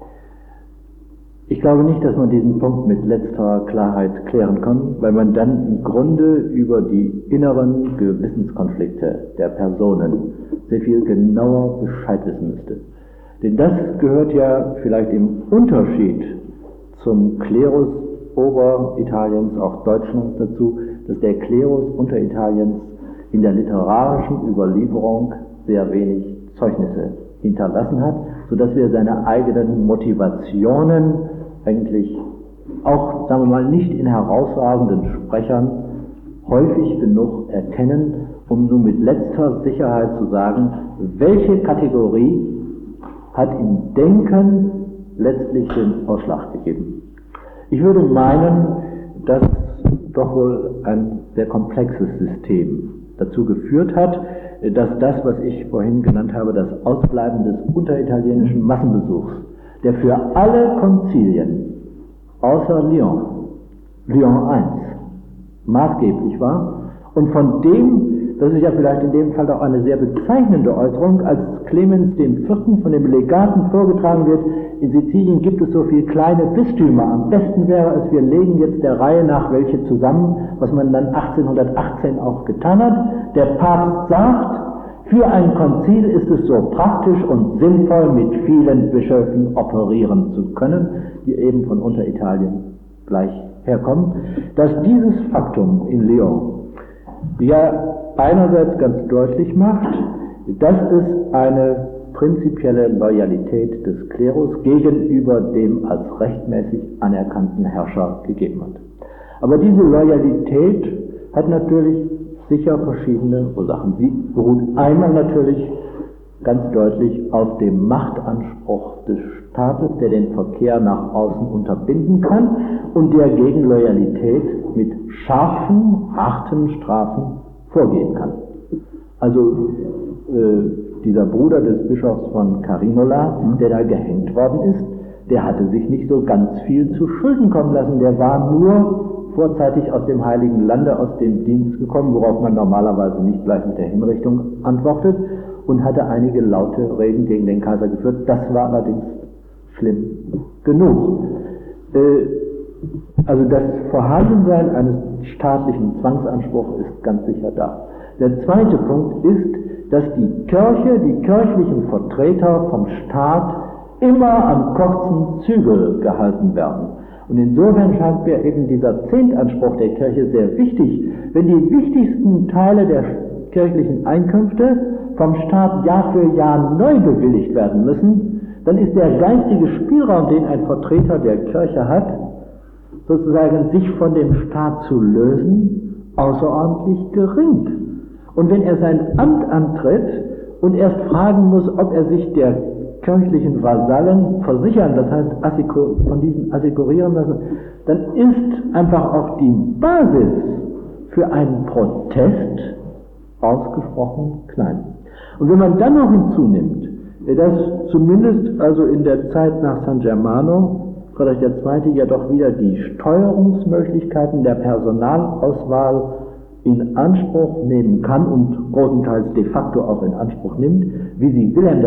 Ich glaube nicht, dass man diesen Punkt mit letzter Klarheit klären kann, weil man dann im Grunde über die inneren Gewissenskonflikte der Personen sehr viel genauer Bescheid wissen müsste. Denn das gehört ja vielleicht im Unterschied zum Klerus Oberitaliens, auch Deutschlands dazu, dass der Klerus Unteritaliens in der literarischen Überlieferung sehr wenig Zeugnisse hinterlassen hat, sodass wir seine eigenen Motivationen eigentlich auch, sagen wir mal, nicht in herausragenden Sprechern häufig genug erkennen, um nur mit letzter Sicherheit zu sagen, welche Kategorie hat im Denken letztlich den Ausschlag gegeben. Ich würde meinen, dass doch wohl ein sehr komplexes System dazu geführt hat, dass das, was ich vorhin genannt habe, das Ausbleiben des unteritalienischen Massenbesuchs, der für alle Konzilien außer Lyon I, maßgeblich war und von dem, das ist ja vielleicht in dem Fall auch eine sehr bezeichnende Äußerung, als Clemens IV. Von dem Legaten vorgetragen wird, in Sizilien gibt es so viele kleine Bistümer, am besten wäre es, wir legen jetzt der Reihe nach welche zusammen, was man dann 1818 auch getan hat. Der Papst sagt, für ein Konzil ist es so praktisch und sinnvoll, mit vielen Bischöfen operieren zu können, die eben von Unteritalien gleich herkommen, dass dieses Faktum in Lyon ja einerseits ganz deutlich macht, dass es eine prinzipielle Loyalität des Klerus gegenüber dem als rechtmäßig anerkannten Herrscher gegeben hat. Aber diese Loyalität hat natürlich sicher verschiedene Ursachen. Sie beruht einmal natürlich ganz deutlich auf dem Machtanspruch des Staates, der den Verkehr nach außen unterbinden kann und der gegen Loyalität mit scharfen, harten Strafen vorgehen kann. Also dieser Bruder des Bischofs von Carinola, der da gehängt worden ist, der hatte sich nicht so ganz viel zu Schulden kommen lassen, der war nur vorzeitig aus dem Heiligen Lande, aus dem Dienst gekommen, worauf man normalerweise nicht gleich mit der Hinrichtung antwortet, und hatte einige laute Reden gegen den Kaiser geführt. Das war allerdings schlimm genug. Also das Vorhandensein eines staatlichen Zwangsanspruchs ist ganz sicher da. Der zweite Punkt ist, dass die Kirche, die kirchlichen Vertreter vom Staat immer an kurzen Zügel gehalten werden. Und insofern scheint mir eben dieser Zehntanspruch der Kirche sehr wichtig. Wenn die wichtigsten Teile der kirchlichen Einkünfte vom Staat Jahr für Jahr neu bewilligt werden müssen, dann ist der geistige Spielraum, den ein Vertreter der Kirche hat, sozusagen sich von dem Staat zu lösen, außerordentlich gering. Und wenn er sein Amt antritt und erst fragen muss, ob er sich der kirchlichen Vasallen versichern, das heißt von diesen assekurieren lassen, dann ist einfach auch die Basis für einen Protest ausgesprochen klein. Und wenn man dann noch hinzunimmt, dass zumindest also in der Zeit nach San Germano Friedrich II. Ja doch wieder die Steuerungsmöglichkeiten der Personalauswahl in Anspruch nehmen kann und großenteils de facto auch in Anspruch nimmt, wie sie Wilhelm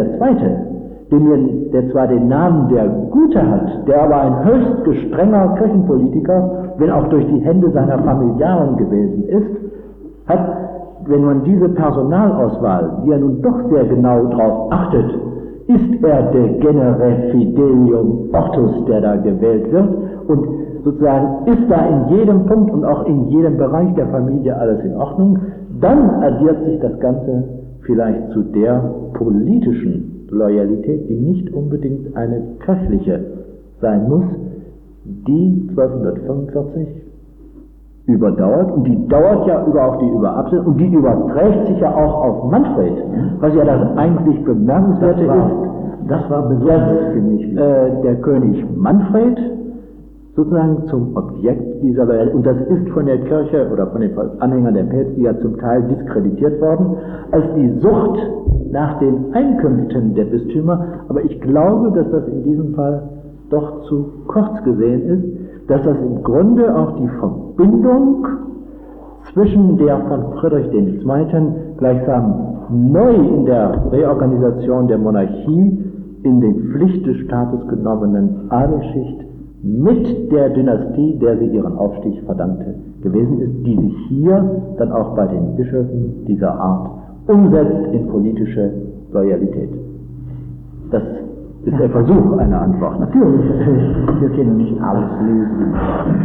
II., der zwar den Namen der Gute hat, der aber ein höchst gestrenger Kirchenpolitiker, wenn auch durch die Hände seiner Familiaren gewesen ist, hat, wenn man diese Personalauswahl, die ja nun doch sehr genau darauf achtet, ist er der Genere Fidelium Ortus, der da gewählt wird, und sozusagen ist da in jedem Punkt und auch in jedem Bereich der Familie alles in Ordnung, dann addiert sich das Ganze vielleicht zu der politischen Loyalität, die nicht unbedingt eine kirchliche sein muss, die 1245 überdauert, und die dauert ja auch die Überabsicht, und die überträgt sich ja auch auf Manfred, was ja das eigentlich Bemerkenswerte ist, das war besonders für mich. Der König Manfred sozusagen zum Objekt dieser Loyalität, und das ist von der Kirche oder von den Anhängern der Päpste ja zum Teil diskreditiert worden, als die Sucht nach den Einkünften der Bistümer, aber ich glaube, dass das in diesem Fall doch zu kurz gesehen ist, dass das im Grunde auch die Verbindung zwischen der von Friedrich II. Gleichsam neu in der Reorganisation der Monarchie in den Pflicht des Staates genommenen Adelsschicht mit der Dynastie, der sie ihren Aufstieg verdankte, gewesen ist, die sich hier dann auch bei den Bischöfen dieser Art umsetzt in politische Loyalität. Das ist der Versuch einer Antwort. Natürlich, wir können nicht alles lesen.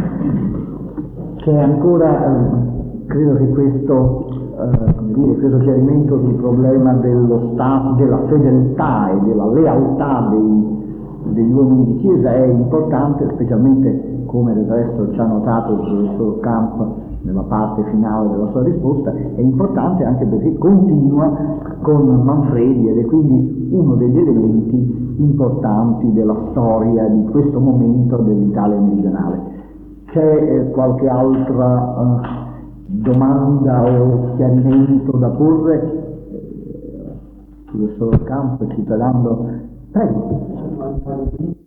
C'è ancora, credo che questo chiarimento del problema dello Stato, della fedeltà e della lealtà degli uomini di Chiesa è importante, specialmente come del resto ci ha notato il professor Camp nella parte finale della sua risposta, è importante anche perché continua con Manfredi ed è quindi uno degli elementi importanti della storia di questo momento dell'Italia meridionale. C'è qualche altra domanda o chiarimento da porre? Professor Camp, ci sta dando... Prego.